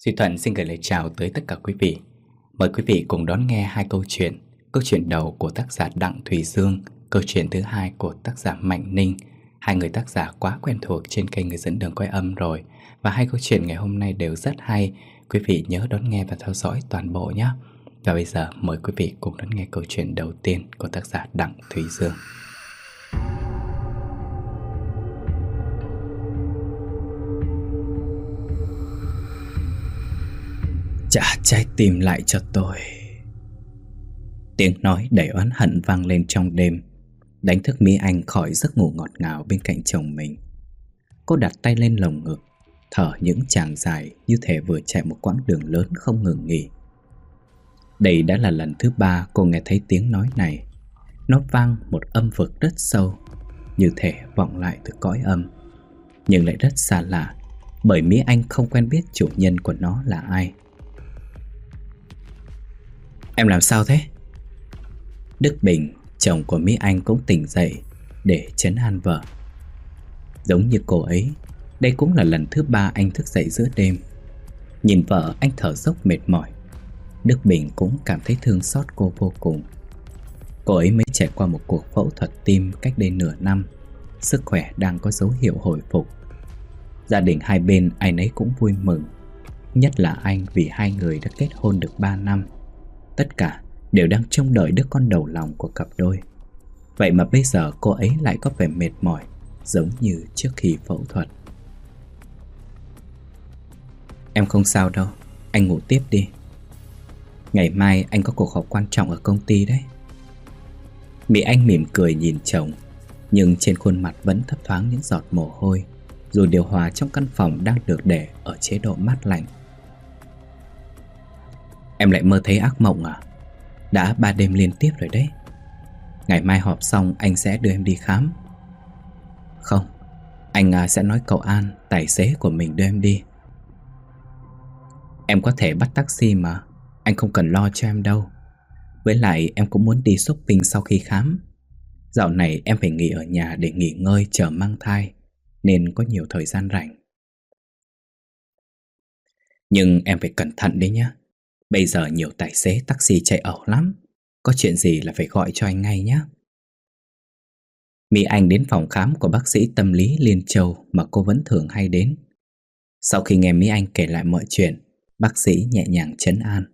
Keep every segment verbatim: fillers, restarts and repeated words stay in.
Duy Thuận xin gửi lời chào tới tất cả quý vị. Mời quý vị cùng đón nghe hai câu chuyện. Câu chuyện đầu của tác giả Đặng Thùy Dương, câu chuyện thứ hai của tác giả Mạnh Ninh. Hai người tác giả quá quen thuộc trên kênh Người Dẫn Đường Quay Âm rồi. Và hai câu chuyện ngày hôm nay đều rất hay. Quý vị nhớ đón nghe và theo dõi toàn bộ nhé. Và bây giờ mời quý vị cùng đón nghe câu chuyện đầu tiên của tác giả Đặng Thùy Dương. Trả trái tim lại cho tôi. Tiếng nói đầy oán hận vang lên trong đêm, đánh thức Mỹ Anh khỏi giấc ngủ ngọt ngào bên cạnh chồng mình. Cô đặt tay lên lồng ngực, thở những tràng dài như thể vừa chạy một quãng đường lớn không ngừng nghỉ. Đây đã là lần thứ ba cô nghe thấy tiếng nói này. Nó vang một âm vực rất sâu, như thể vọng lại từ cõi âm, nhưng lại rất xa lạ, bởi Mỹ Anh không quen biết chủ nhân của nó là ai. Em làm sao thế? Đức Bình, chồng của Mỹ Anh cũng tỉnh dậy để trấn an vợ. Giống như cô ấy, đây cũng là lần thứ ba anh thức dậy giữa đêm. Nhìn vợ anh thở dốc mệt mỏi, Đức Bình cũng cảm thấy thương xót cô vô cùng. Cô ấy mới trải qua một cuộc phẫu thuật tim cách đây nửa năm, sức khỏe đang có dấu hiệu hồi phục. Gia đình hai bên ai nấy cũng vui mừng, nhất là anh vì hai người đã kết hôn được ba năm. Tất cả đều đang trông đợi đứa con đầu lòng của cặp đôi. Vậy mà bây giờ cô ấy lại có vẻ mệt mỏi, giống như trước khi phẫu thuật. Em không sao đâu, anh ngủ tiếp đi. Ngày mai anh có cuộc họp quan trọng ở công ty đấy. Mỹ Anh mỉm cười nhìn chồng, nhưng trên khuôn mặt vẫn thấp thoáng những giọt mồ hôi, dù điều hòa trong căn phòng đang được để ở chế độ mát lạnh. Em lại mơ thấy ác mộng à? Đã ba đêm liên tiếp rồi đấy. Ngày mai họp xong anh sẽ đưa em đi khám. Không, anh sẽ nói cậu An, tài xế của mình đưa em đi. Em có thể bắt taxi mà, anh không cần lo cho em đâu. Với lại em cũng muốn đi shopping sau khi khám. Dạo này em phải nghỉ ở nhà để nghỉ ngơi chờ mang thai, nên có nhiều thời gian rảnh. Nhưng em phải cẩn thận đấy nhé. Bây giờ nhiều tài xế taxi chạy ẩu lắm, có chuyện gì là phải gọi cho anh ngay nhé. Mỹ Anh đến phòng khám của bác sĩ tâm lý Liên Châu mà cô vẫn thường hay đến. Sau khi nghe Mỹ Anh kể lại mọi chuyện, bác sĩ nhẹ nhàng trấn an.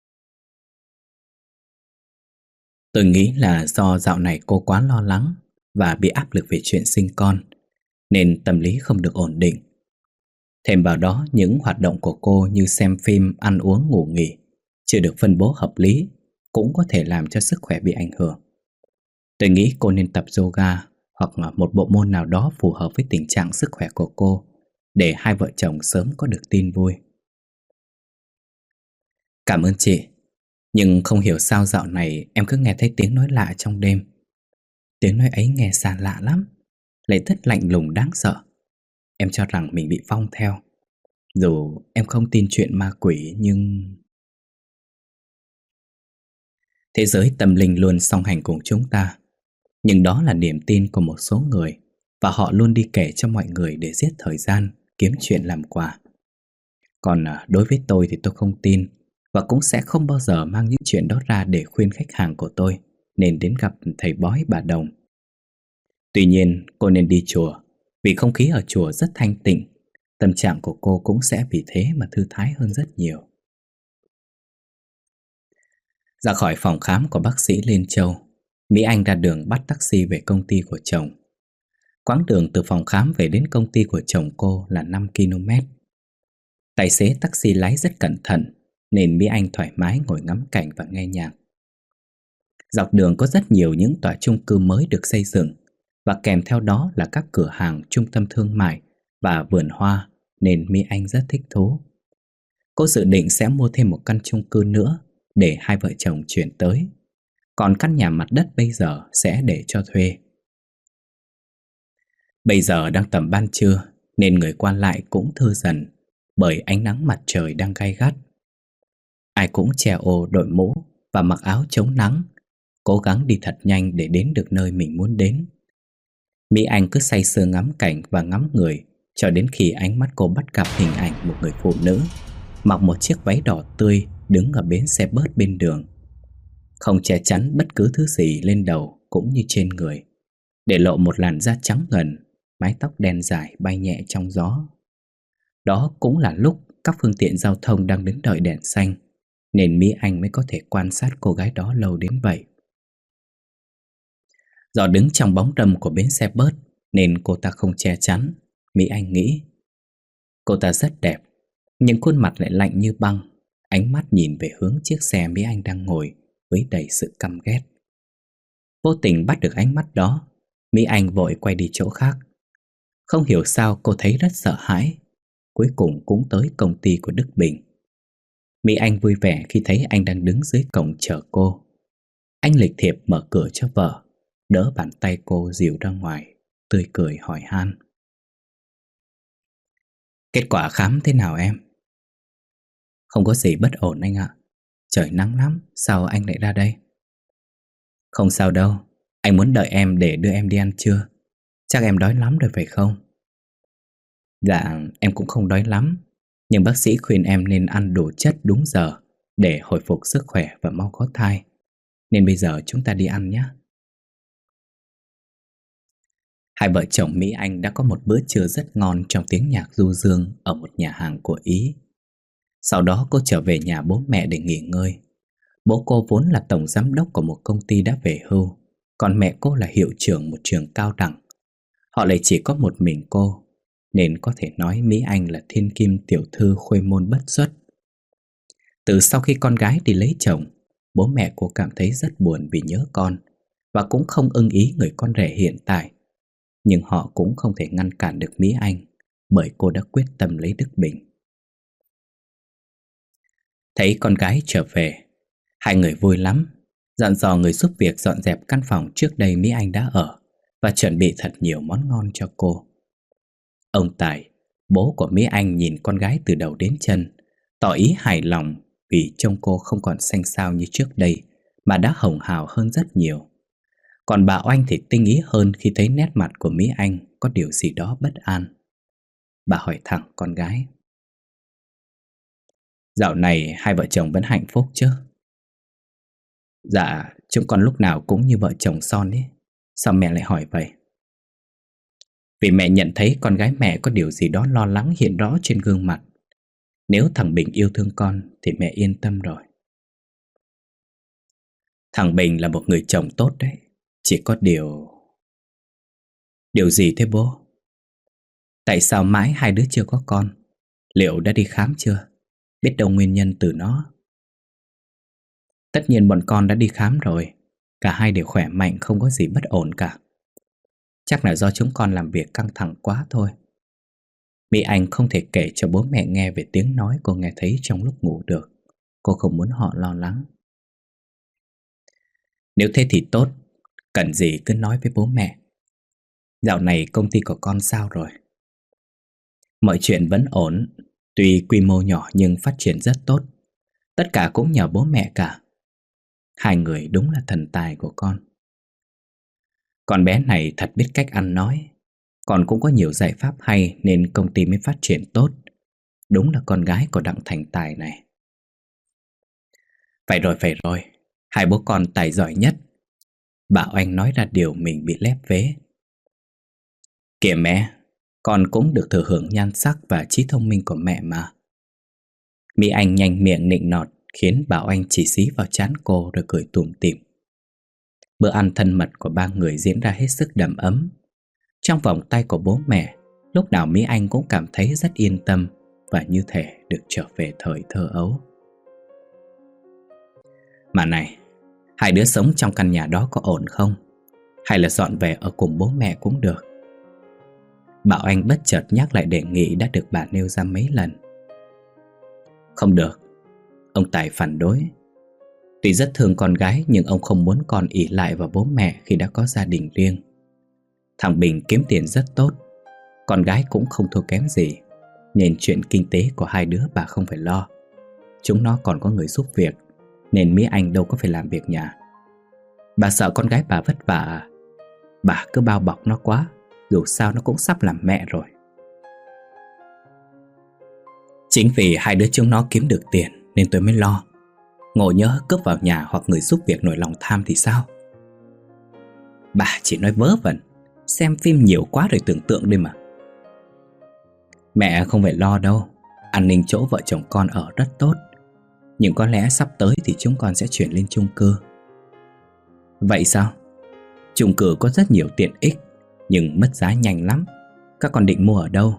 Tôi nghĩ là do dạo này cô quá lo lắng và bị áp lực về chuyện sinh con, nên tâm lý không được ổn định. Thêm vào đó, những hoạt động của cô như xem phim, ăn uống, ngủ nghỉ chưa được phân bố hợp lý cũng có thể làm cho sức khỏe bị ảnh hưởng. Tôi nghĩ cô nên tập yoga hoặc một bộ môn nào đó phù hợp với tình trạng sức khỏe của cô, để hai vợ chồng sớm có được tin vui. Cảm ơn chị, nhưng không hiểu sao dạo này em cứ nghe thấy tiếng nói lạ trong đêm. Tiếng nói ấy nghe xa lạ lắm, lại rất lạnh lùng đáng sợ. Em cho rằng mình bị phong theo. Dù em không tin chuyện ma quỷ nhưng... Thế giới tâm linh luôn song hành cùng chúng ta, nhưng đó là niềm tin của một số người, và họ luôn đi kể cho mọi người để giết thời gian, kiếm chuyện làm quà. Còn đối với tôi thì tôi không tin, và cũng sẽ không bao giờ mang những chuyện đó ra để khuyên khách hàng của tôi nên đến gặp thầy bói bà Đồng. Tuy nhiên cô nên đi chùa, vì không khí ở chùa rất thanh tịnh. Tâm trạng của cô cũng sẽ vì thế mà thư thái hơn rất nhiều. Ra khỏi phòng khám của bác sĩ Liên Châu, Mỹ Anh ra đường bắt taxi về công ty của chồng. Quãng đường từ phòng khám về đến công ty của chồng cô là năm ki lô mét. Tài xế taxi lái rất cẩn thận, nên Mỹ Anh thoải mái ngồi ngắm cảnh và nghe nhạc. Dọc đường có rất nhiều những tòa chung cư mới được xây dựng, và kèm theo đó là các cửa hàng, trung tâm thương mại và vườn hoa, nên Mỹ Anh rất thích thú. Cô dự định sẽ mua thêm một căn chung cư nữa để hai vợ chồng chuyển tới. Còn căn nhà mặt đất bây giờ sẽ để cho thuê. Bây giờ đang tầm ban trưa nên người qua lại cũng thưa dần, bởi ánh nắng mặt trời đang gay gắt. Ai cũng che ô đội mũ và mặc áo chống nắng, cố gắng đi thật nhanh để đến được nơi mình muốn đến. Mỹ Anh cứ say sưa ngắm cảnh và ngắm người cho đến khi ánh mắt cô bắt gặp hình ảnh một người phụ nữ. mặc một chiếc váy đỏ tươi, đứng ở bến xe bớt bên đường, không che chắn bất cứ thứ gì lên đầu cũng như trên người, để lộ một làn da trắng ngần, mái tóc đen dài bay nhẹ trong gió. Đó cũng là lúc các phương tiện giao thông đang đứng đợi đèn xanh, nên Mỹ Anh mới có thể quan sát cô gái đó lâu đến vậy. Do đứng trong bóng râm của bến xe bớt nên cô ta không che chắn, Mỹ Anh nghĩ. Cô ta rất đẹp, nhưng khuôn mặt lại lạnh như băng, ánh mắt nhìn về hướng chiếc xe Mỹ Anh đang ngồi với đầy sự căm ghét. Vô tình bắt được ánh mắt đó, Mỹ Anh vội quay đi chỗ khác. Không hiểu sao cô thấy rất sợ hãi. Cuối cùng cũng tới công ty của Đức Bình. Mỹ Anh vui vẻ khi thấy anh đang đứng dưới cổng chờ cô. Anh lịch thiệp mở cửa cho vợ, đỡ bàn tay cô dìu ra ngoài, tươi cười hỏi han. Kết quả khám thế nào em? Không có gì bất ổn anh ạ. Trời nắng lắm, sao anh lại ra đây? Không sao đâu, anh muốn đợi em để đưa em đi ăn trưa. Chắc em đói lắm rồi phải không? Dạ, em cũng không đói lắm, nhưng bác sĩ khuyên em nên ăn đủ chất đúng giờ để hồi phục sức khỏe và mau có thai. Nên bây giờ chúng ta đi ăn nhé. Hai vợ chồng Mỹ Anh đã có một bữa trưa rất ngon trong tiếng nhạc du dương ở một nhà hàng của Ý. Sau đó cô trở về nhà bố mẹ để nghỉ ngơi. Bố cô vốn là tổng giám đốc của một công ty đã về hưu, còn mẹ cô là hiệu trưởng một trường cao đẳng. Họ lại chỉ có một mình cô, nên có thể nói Mỹ Anh là thiên kim tiểu thư khuê môn bất xuất. Từ sau khi con gái đi lấy chồng, bố mẹ cô cảm thấy rất buồn vì nhớ con, và cũng không ưng ý người con rể hiện tại. Nhưng họ cũng không thể ngăn cản được Mỹ Anh, bởi cô đã quyết tâm lấy Đức Bình. Thấy con gái trở về, hai người vui lắm, dặn dò người giúp việc dọn dẹp căn phòng trước đây Mỹ Anh đã ở và chuẩn bị thật nhiều món ngon cho cô. Ông Tài, bố của Mỹ Anh, nhìn con gái từ đầu đến chân, tỏ ý hài lòng vì trông cô không còn xanh xao như trước đây mà đã hồng hào hơn rất nhiều. Còn bà Oanh thì tinh ý hơn khi thấy nét mặt của Mỹ Anh có điều gì đó bất an. Bà hỏi thẳng con gái. Dạo này hai vợ chồng vẫn hạnh phúc chứ? Dạ, chúng con lúc nào cũng như vợ chồng son ấy. Sao mẹ lại hỏi vậy? Vì mẹ nhận thấy con gái mẹ có điều gì đó lo lắng hiện rõ trên gương mặt. Nếu thằng Bình yêu thương con thì mẹ yên tâm rồi. Thằng Bình là một người chồng tốt đấy. Chỉ có điều... Điều gì thế bố? Tại sao mãi hai đứa chưa có con? Liệu đã đi khám chưa? Biết đâu nguyên nhân từ nó. Tất nhiên bọn con đã đi khám rồi. Cả hai đều khỏe mạnh, không có gì bất ổn cả. Chắc là do chúng con làm việc căng thẳng quá thôi. Mỹ Anh không thể kể cho bố mẹ nghe về tiếng nói cô nghe thấy trong lúc ngủ được. Cô không muốn họ lo lắng. Nếu thế thì tốt, cần gì cứ nói với bố mẹ. Dạo này công ty của con sao rồi? Mọi chuyện vẫn ổn. Tuy quy mô nhỏ nhưng phát triển rất tốt. Tất cả cũng nhờ bố mẹ cả. Hai người đúng là thần tài của con. Con bé này thật biết cách ăn nói. Con cũng có nhiều giải pháp hay nên công ty mới phát triển tốt. Đúng là con gái của Đặng thành tài này. Phải rồi, phải rồi. Hai bố con tài giỏi nhất. Bà Oanh nói ra điều mình bị lép vế. Kìa mẹ, con cũng được thừa hưởng nhan sắc và trí thông minh của mẹ mà. Mỹ Anh nhanh miệng nịnh nọt, khiến bà Oanh chỉ xí vào trán cô rồi cười tủm tỉm. Bữa ăn thân mật của ba người diễn ra hết sức đầm ấm. Trong vòng tay của bố mẹ, lúc nào Mỹ Anh cũng cảm thấy rất yên tâm và như thể được trở về thời thơ ấu. Mà này, hai đứa sống trong căn nhà đó có ổn không? Hay là dọn về ở cùng bố mẹ cũng được? Bảo Anh bất chợt nhắc lại đề nghị đã được bà nêu ra mấy lần. Không được, ông Tài phản đối. Tuy rất thương con gái nhưng ông không muốn con ỷ lại vào bố mẹ khi đã có gia đình riêng. Thằng Bình kiếm tiền rất tốt, con gái cũng không thua kém gì, nên chuyện kinh tế của hai đứa bà không phải lo. Chúng nó còn có người giúp việc, nên Mỹ Anh đâu có phải làm việc nhà. Bà sợ con gái bà vất vả à? Bà cứ bao bọc nó quá, dù sao nó cũng sắp làm mẹ rồi. Chính vì hai đứa chúng nó kiếm được tiền nên tôi mới lo. Ngộ nhỡ cướp vào nhà hoặc người giúp việc nổi lòng tham thì sao? Bà chỉ nói vớ vẩn. Xem phim nhiều quá rồi tưởng tượng đi mà. Mẹ không phải lo đâu. An ninh chỗ vợ chồng con ở rất tốt. Nhưng có lẽ sắp tới thì chúng con sẽ chuyển lên chung cư. Vậy sao? Chung cư có rất nhiều tiện ích, nhưng mất giá nhanh lắm. Các con định mua ở đâu?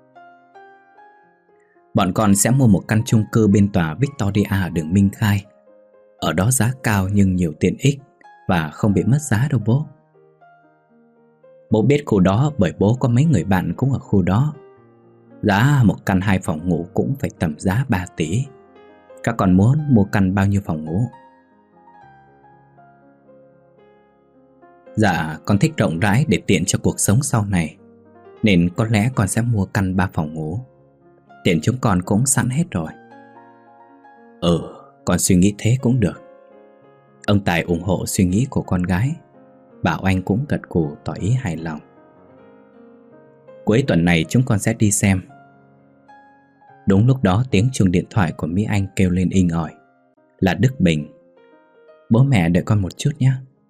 Bọn con sẽ mua một căn chung cư bên tòa Victoria ở đường Minh Khai. Ở đó giá cao nhưng nhiều tiện ích và không bị mất giá đâu bố. Bố biết khu đó bởi bố có mấy người bạn cũng ở khu đó. Giá một căn hai phòng ngủ cũng phải tầm giá ba tỷ. Các con muốn mua căn bao nhiêu phòng ngủ? Dạ, con thích rộng rãi để tiện cho cuộc sống sau này, nên có lẽ con sẽ mua căn ba phòng ngủ. Tiền chúng con cũng sẵn hết rồi. Ừ, con suy nghĩ thế cũng được. Ông Tài ủng hộ suy nghĩ của con gái. Bảo Anh cũng gật gù tỏ ý hài lòng. Cuối tuần này chúng con sẽ đi xem. Đúng lúc đó tiếng chuông điện thoại của Mỹ Anh kêu lên inh ỏi. Là Đức Bình. Bố mẹ đợi con một chút nhé.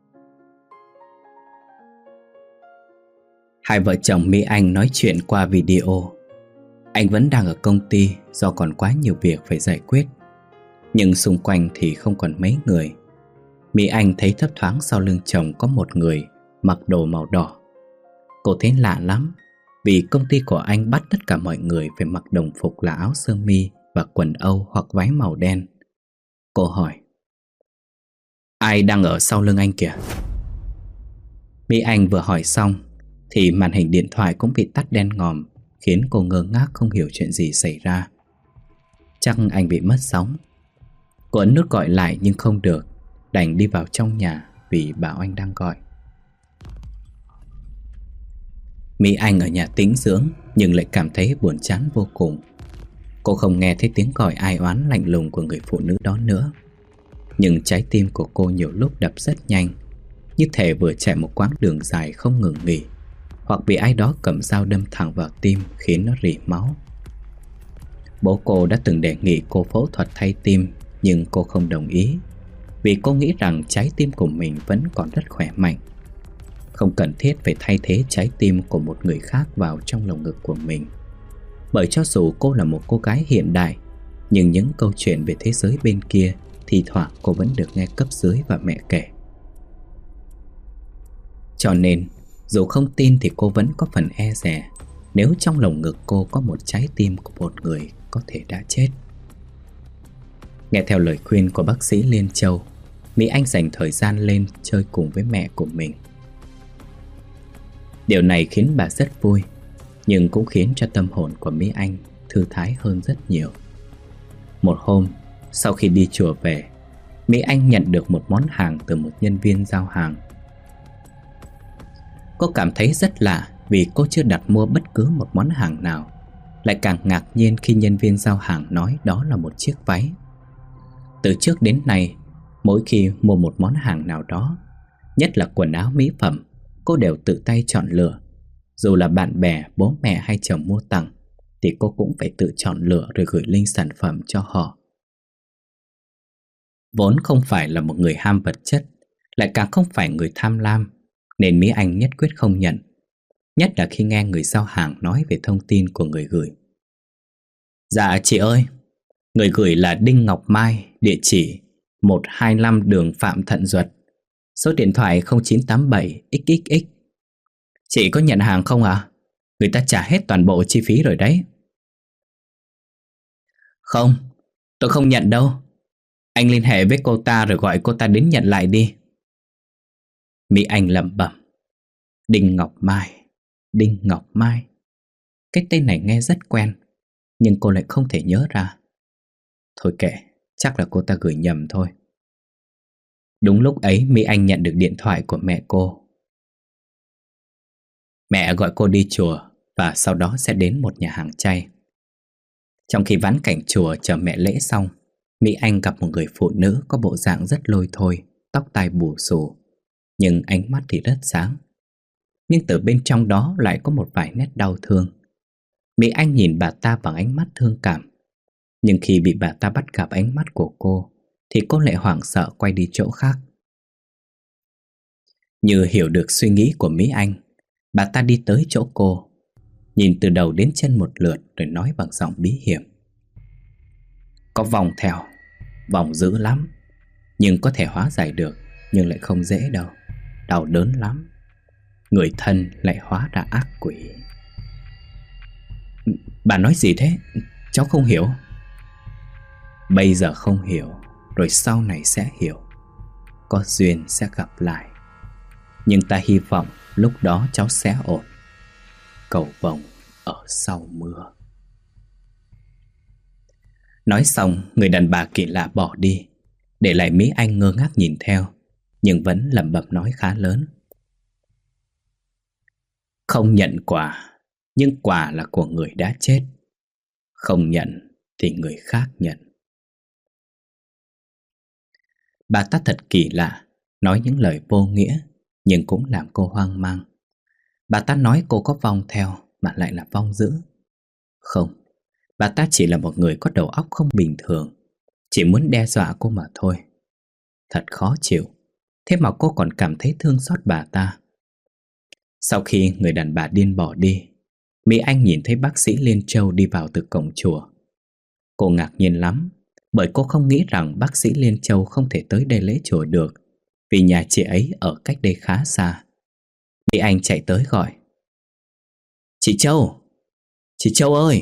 Hai vợ chồng Mỹ Anh nói chuyện qua video. Anh vẫn đang ở công ty do còn quá nhiều việc phải giải quyết. Nhưng xung quanh thì không còn mấy người. Mỹ Anh thấy thấp thoáng sau lưng chồng có một người mặc đồ màu đỏ. Cô thấy lạ lắm, vì công ty của anh bắt tất cả mọi người phải mặc đồng phục là áo sơ mi và quần âu hoặc váy màu đen. Cô hỏi: ai đang ở sau lưng anh kìa? Mỹ Anh vừa hỏi xong thì màn hình điện thoại cũng bị tắt đen ngòm, khiến cô ngơ ngác không hiểu chuyện gì xảy ra. Chắc anh bị mất sóng. Cô ấn nút gọi lại nhưng không được, đành đi vào trong nhà vì bảo anh đang gọi. Mỹ Anh ở nhà tĩnh dưỡng nhưng lại cảm thấy buồn chán vô cùng. Cô không nghe thấy tiếng gọi ai oán lạnh lùng của người phụ nữ đó nữa. Nhưng trái tim của cô nhiều lúc đập rất nhanh, như thể vừa chạy một quãng đường dài không ngừng nghỉ, hoặc bị ai đó cầm dao đâm thẳng vào tim khiến nó rỉ máu. Bố cô đã từng đề nghị cô phẫu thuật thay tim, nhưng cô không đồng ý, vì cô nghĩ rằng trái tim của mình vẫn còn rất khỏe mạnh, không cần thiết phải thay thế trái tim của một người khác vào trong lồng ngực của mình. Bởi cho dù cô là một cô gái hiện đại, nhưng những câu chuyện về thế giới bên kia thì thoảng cô vẫn được nghe cấp dưới và mẹ kể. Cho nên dù không tin thì cô vẫn có phần e dè nếu trong lồng ngực cô có một trái tim của một người có thể đã chết. Nghe theo lời khuyên của bác sĩ Liên Châu, Mỹ Anh dành thời gian lên chơi cùng với mẹ của mình. Điều này khiến bà rất vui, nhưng cũng khiến cho tâm hồn của Mỹ Anh thư thái hơn rất nhiều. Một hôm, sau khi đi chùa về, Mỹ Anh nhận được một món hàng từ một nhân viên giao hàng. Cô cảm thấy rất lạ vì cô chưa đặt mua bất cứ một món hàng nào, lại càng ngạc nhiên khi nhân viên giao hàng nói đó là một chiếc váy. Từ trước đến nay, mỗi khi mua một món hàng nào đó, nhất là quần áo mỹ phẩm, cô đều tự tay chọn lựa. Dù là bạn bè, bố mẹ hay chồng mua tặng, thì cô cũng phải tự chọn lựa rồi gửi link sản phẩm cho họ. Vốn không phải là một người ham vật chất, lại càng không phải người tham lam, nên Mỹ Anh nhất quyết không nhận. Nhất là khi nghe người giao hàng nói về thông tin của người gửi. Dạ chị ơi, người gửi là Đinh Ngọc Mai, địa chỉ một hai năm đường Phạm Thận Duật, số điện thoại không chín tám bảy x x x. Chị có nhận hàng không ạ? À? Người ta trả hết toàn bộ chi phí rồi đấy. Không, tôi không nhận đâu. Anh liên hệ với cô ta rồi gọi cô ta đến nhận lại đi. Mỹ Anh lẩm bẩm. Đinh Ngọc Mai, Đinh Ngọc Mai. Cái tên này nghe rất quen, nhưng cô lại không thể nhớ ra. Thôi kệ, chắc là cô ta gửi nhầm thôi. Đúng lúc ấy Mỹ Anh nhận được điện thoại của mẹ cô. Mẹ gọi cô đi chùa và sau đó sẽ đến một nhà hàng chay. Trong khi vãn cảnh chùa chờ mẹ lễ xong, Mỹ Anh gặp một người phụ nữ có bộ dạng rất lôi thôi, tóc tai bù xù, nhưng ánh mắt thì rất sáng. Nhưng từ bên trong đó lại có một vài nét đau thương. Mỹ Anh nhìn bà ta bằng ánh mắt thương cảm, Nhưng khi bị bà ta bắt gặp ánh mắt của cô thì cô lại hoảng sợ quay đi chỗ khác. Như hiểu được suy nghĩ của Mỹ Anh, bà ta đi tới chỗ cô, nhìn từ đầu đến chân một lượt rồi nói bằng giọng bí hiểm: "Có vòng theo, vòng dữ lắm, nhưng có thể hóa giải được, nhưng lại không dễ đâu, đau đớn lắm. Người thân lại hóa ra ác quỷ." "Bà nói gì thế? Cháu không hiểu." "Bây giờ không hiểu, rồi sau này sẽ hiểu. Có duyên sẽ gặp lại. Nhưng ta hy vọng lúc đó cháu sẽ ổn. Cầu vồng ở sau mưa." Nói xong, người đàn bà kỳ lạ bỏ đi, để lại Mỹ Anh ngơ ngác nhìn theo, nhưng vẫn lẩm bẩm nói khá lớn: "Không nhận quà, nhưng quà là của người đã chết. Không nhận thì người khác nhận." Bà ta thật kỳ lạ, nói những lời vô nghĩa, nhưng cũng làm cô hoang mang. Bà ta nói cô có vong theo mà lại là vong dữ. Không, bà ta chỉ là một người có đầu óc không bình thường, chỉ muốn đe dọa cô mà thôi. Thật khó chịu, thế mà cô còn cảm thấy thương xót bà ta. Sau khi người đàn bà điên bỏ đi, Mỹ Anh nhìn thấy bác sĩ Liên Châu đi vào từ cổng chùa. Cô ngạc nhiên lắm, bởi cô không nghĩ rằng bác sĩ Liên Châu không thể tới đây lễ chùa được, vì nhà chị ấy ở cách đây khá xa. Mỹ Anh chạy tới gọi: "Chị Châu! Chị Châu ơi!"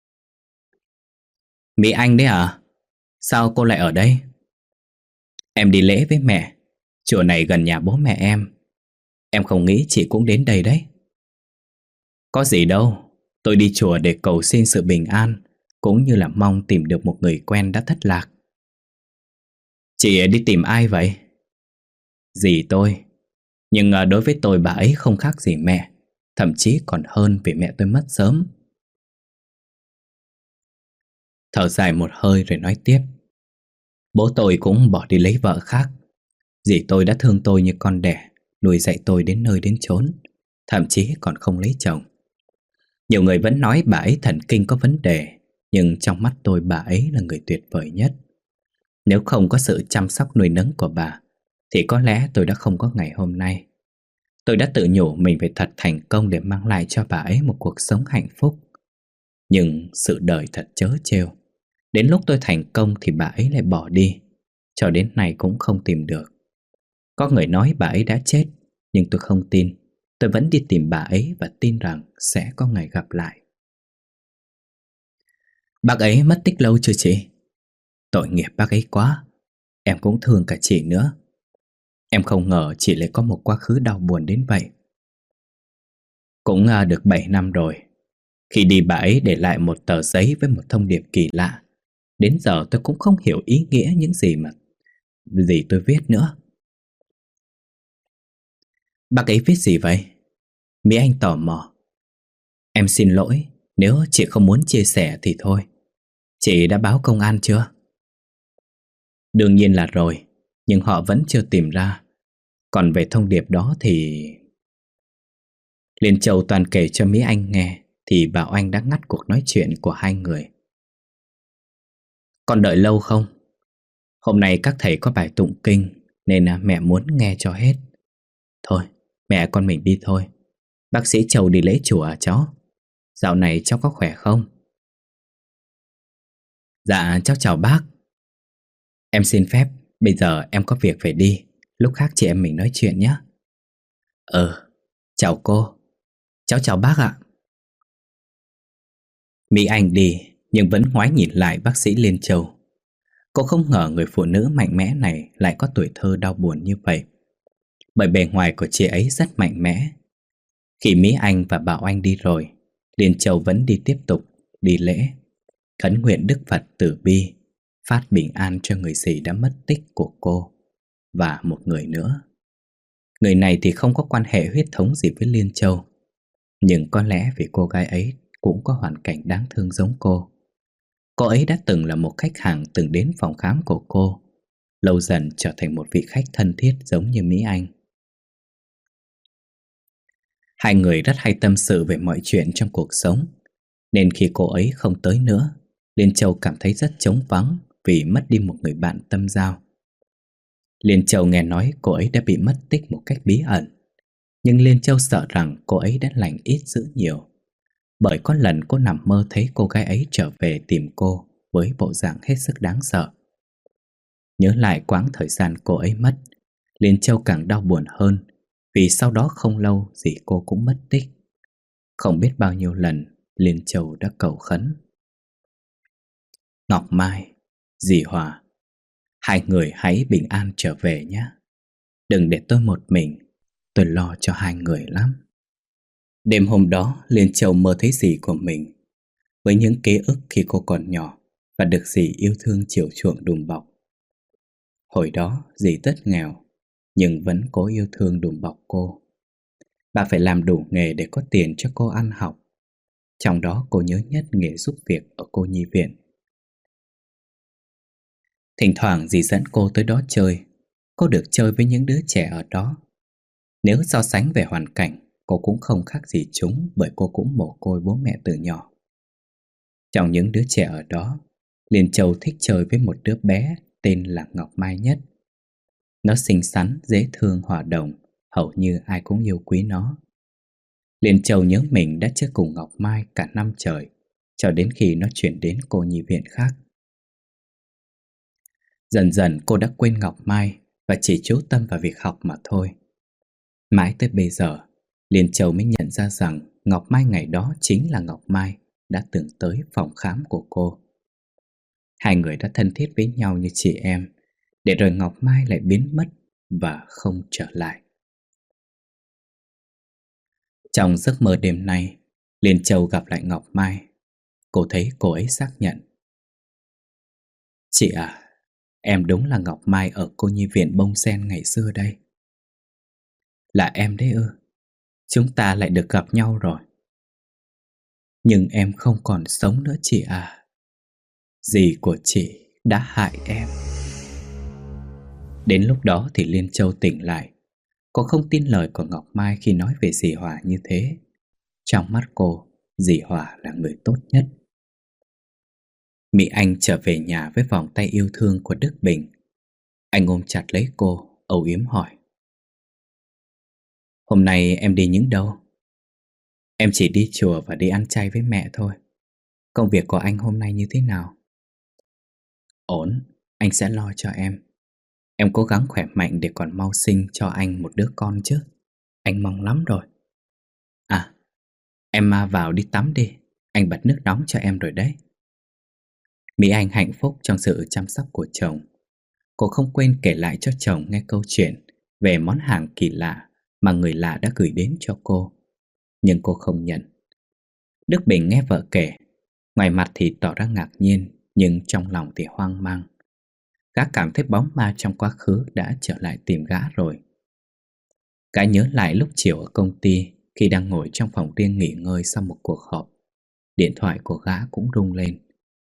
"Mỹ Anh đấy à? Sao cô lại ở đây?" "Em đi lễ với mẹ. Chùa này gần nhà bố mẹ em. Em không nghĩ chị cũng đến đây đấy." "Có gì đâu, tôi đi chùa để cầu xin sự bình an, cũng như là mong tìm được một người quen đã thất lạc." "Chị đi tìm ai vậy?" "Dì tôi. Nhưng à, đối với tôi bà ấy không khác gì mẹ, thậm chí còn hơn vì mẹ tôi mất sớm." Thở dài một hơi rồi nói tiếp: "Bố tôi cũng bỏ đi lấy vợ khác. Dì tôi đã thương tôi như con đẻ, nuôi dạy tôi đến nơi đến chốn, thậm chí còn không lấy chồng. Nhiều người vẫn nói bà ấy thần kinh có vấn đề, nhưng trong mắt tôi bà ấy là người tuyệt vời nhất. Nếu không có sự chăm sóc nuôi nấng của bà, thì có lẽ tôi đã không có ngày hôm nay. Tôi đã tự nhủ mình phải thật thành công để mang lại cho bà ấy một cuộc sống hạnh phúc. Nhưng sự đời thật trớ trêu. Đến lúc tôi thành công thì bà ấy lại bỏ đi, cho đến nay cũng không tìm được. Có người nói bà ấy đã chết, nhưng tôi không tin. Tôi vẫn đi tìm bà ấy và tin rằng sẽ có ngày gặp lại." "Bác ấy mất tích lâu chưa chị?" "Tội nghiệp bác ấy quá. Em cũng thương cả chị nữa. Em không ngờ chị lại có một quá khứ đau buồn đến vậy." "Cũng à, được bảy năm rồi. Khi đi bà ấy để lại một tờ giấy với một thông điệp kỳ lạ. Đến giờ tôi cũng không hiểu ý nghĩa những gì mà gì tôi viết nữa." "Bác ấy viết gì vậy?" Mỹ Anh tò mò. "Em xin lỗi, nếu chị không muốn chia sẻ thì thôi. Chị đã báo công an chưa?" "Đương nhiên là rồi, nhưng họ vẫn chưa tìm ra. Còn về thông điệp đó thì..." Liên Châu toàn kể cho Mỹ Anh nghe thì Bảo Anh đã ngắt cuộc nói chuyện của hai người. "Còn đợi lâu không? Hôm nay các thầy có bài tụng kinh nên mẹ muốn nghe cho hết. Thôi, mẹ con mình đi thôi. Bác sĩ Châu đi lễ chùa à cháu? Dạo này cháu có khỏe không?" "Dạ cháu chào bác. Em xin phép, bây giờ em có việc phải đi. Lúc khác chị em mình nói chuyện nhé." "Ờ, chào cô. Cháu chào bác ạ." Mỹ Anh đi nhưng vẫn ngoái nhìn lại bác sĩ Liên Châu. Cô không ngờ người phụ nữ mạnh mẽ này lại có tuổi thơ đau buồn như vậy. Bởi bề ngoài của chị ấy rất mạnh mẽ. Khi Mỹ Anh và Bảo Anh đi rồi, Liên Châu vẫn đi tiếp tục đi lễ, khấn nguyện Đức Phật từ bi phát bình an cho người dì đã mất tích của cô và một người nữa. Người này thì không có quan hệ huyết thống gì với Liên Châu, nhưng có lẽ vì cô gái ấy cũng có hoàn cảnh đáng thương giống cô. Cô ấy đã từng là một khách hàng từng đến phòng khám của cô, lâu dần trở thành một vị khách thân thiết giống như Mỹ Anh. Hai người rất hay tâm sự về mọi chuyện trong cuộc sống, nên khi cô ấy không tới nữa, Liên Châu cảm thấy rất trống vắng vì mất đi một người bạn tâm giao. Liên Châu nghe nói cô ấy đã bị mất tích một cách bí ẩn, nhưng Liên Châu sợ rằng cô ấy đã lành ít dữ nhiều. Bởi có lần cô nằm mơ thấy cô gái ấy trở về tìm cô với bộ dạng hết sức đáng sợ. Nhớ lại quãng thời gian cô ấy mất, Liên Châu càng đau buồn hơn, vì sau đó không lâu dì cô cũng mất tích. Không biết bao nhiêu lần Liên Châu đã cầu khấn: Ngọc Mai, dì Hòa, hai người hãy bình an trở về nhé. Đừng để tôi một mình, tôi lo cho hai người lắm. Đêm hôm đó, Liên Châu mơ thấy dì của mình, với những ký ức khi cô còn nhỏ và được dì yêu thương chiều chuộng đùm bọc. Hồi đó dì rất nghèo, nhưng vẫn cố yêu thương đùm bọc cô. Bà phải làm đủ nghề để có tiền cho cô ăn học. Trong đó cô nhớ nhất nghề giúp việc ở cô nhi viện. Thỉnh thoảng dì dẫn cô tới đó chơi. Cô được chơi với những đứa trẻ ở đó. Nếu so sánh về hoàn cảnh, cô cũng không khác gì chúng, bởi cô cũng mồ côi bố mẹ từ nhỏ. Trong những đứa trẻ ở đó, Liên Châu thích chơi với một đứa bé tên là Ngọc Mai nhất. Nó xinh xắn, dễ thương, hòa đồng, hầu như ai cũng yêu quý nó. Liên Châu nhớ mình đã chơi cùng Ngọc Mai cả năm trời, cho đến khi nó chuyển đến cô nhi viện khác. Dần dần cô đã quên Ngọc Mai và chỉ chú tâm vào việc học mà thôi. Mãi tới bây giờ, Liên Châu mới nhận ra rằng Ngọc Mai ngày đó chính là Ngọc Mai đã từng tới phòng khám của cô. Hai người đã thân thiết với nhau như chị em, để rồi Ngọc Mai lại biến mất và không trở lại. Trong giấc mơ đêm nay, Liên Châu gặp lại Ngọc Mai. Cô thấy cô ấy xác nhận: Chị à, em đúng là Ngọc Mai ở cô nhi viện Bông Sen ngày xưa đây. Là em đấy ư? Chúng ta lại được gặp nhau rồi. Nhưng em không còn sống nữa chị à. Dì của chị đã hại em. Đến lúc đó thì Liên Châu tỉnh lại. Cô không tin lời của Ngọc Mai khi nói về dì Hòa như thế. Trong mắt cô, dì Hòa là người tốt nhất. Mỹ Anh trở về nhà với vòng tay yêu thương của Đức Bình. Anh ôm chặt lấy cô, âu yếm hỏi: Hôm nay em đi những đâu? Em chỉ đi chùa và đi ăn chay với mẹ thôi. Công việc của anh hôm nay như thế nào? Ổn, anh sẽ lo cho em. Em cố gắng khỏe mạnh để còn mau sinh cho anh một đứa con chứ. Anh mong lắm rồi. À, em vào đi tắm đi. Anh bật nước nóng cho em rồi đấy. Mỹ Anh hạnh phúc trong sự chăm sóc của chồng. Cô không quên kể lại cho chồng nghe câu chuyện về món hàng kỳ lạ mà người lạ đã gửi đến cho cô. Nhưng cô không nhận. Đức Bình nghe vợ kể, ngoài mặt thì tỏ ra ngạc nhiên, nhưng trong lòng thì hoang mang. Gã cảm thấy bóng ma trong quá khứ đã trở lại tìm gã rồi. Gã nhớ lại lúc chiều ở công ty, khi đang ngồi trong phòng riêng nghỉ ngơi sau một cuộc họp. Điện thoại của gã cũng rung lên.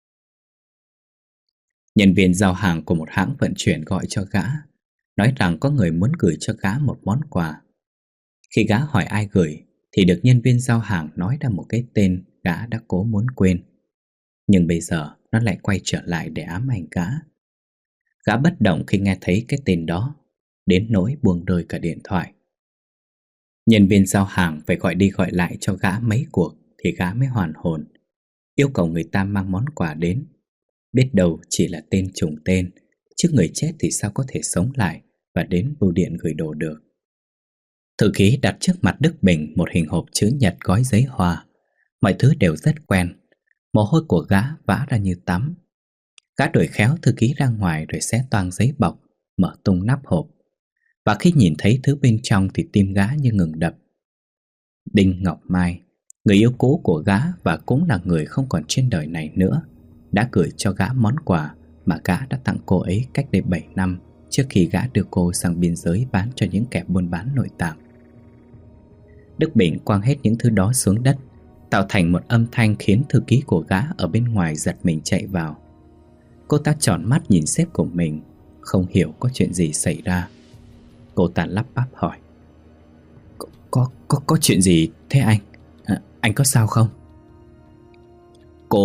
Nhân viên giao hàng của một hãng vận chuyển gọi cho gã, nói rằng có người muốn gửi cho gã một món quà. Khi gã hỏi ai gửi, thì được nhân viên giao hàng nói ra một cái tên gã đã cố muốn quên. Nhưng bây giờ nó lại quay trở lại để ám ảnh gã. Gã bất động khi nghe thấy cái tên đó, đến nỗi buông rơi cả điện thoại. Nhân viên giao hàng phải gọi đi gọi lại cho gã mấy cuộc thì gã mới hoàn hồn, yêu cầu người ta mang món quà đến. Biết đâu chỉ là tên trùng tên, chứ người chết thì sao có thể sống lại và đến bưu điện gửi đồ được. Thư ký đặt trước mặt Đức Bình một hình hộp chữ nhật gói giấy hoa. Mọi thứ đều rất quen. Mồ hôi của gã vã ra như tắm. Gã đuổi khéo thư ký ra ngoài rồi xé toang giấy bọc, mở tung nắp hộp. Và khi nhìn thấy thứ bên trong thì tim gã như ngừng đập. Đinh Ngọc Mai, người yêu cũ của gã và cũng là người không còn trên đời này nữa, đã gửi cho gã món quà mà gã đã tặng cô ấy cách đây bảy năm, trước khi gã đưa cô sang biên giới bán cho những kẻ buôn bán nội tạng. Đức Bình quăng hết những thứ đó xuống đất, tạo thành một âm thanh khiến thư ký của gã ở bên ngoài giật mình chạy vào. Cô ta tròn mắt nhìn sếp của mình, không hiểu có chuyện gì xảy ra. Cô ta lắp bắp hỏi: Có, có, có, có chuyện gì thế anh? À, anh có sao không? Cô,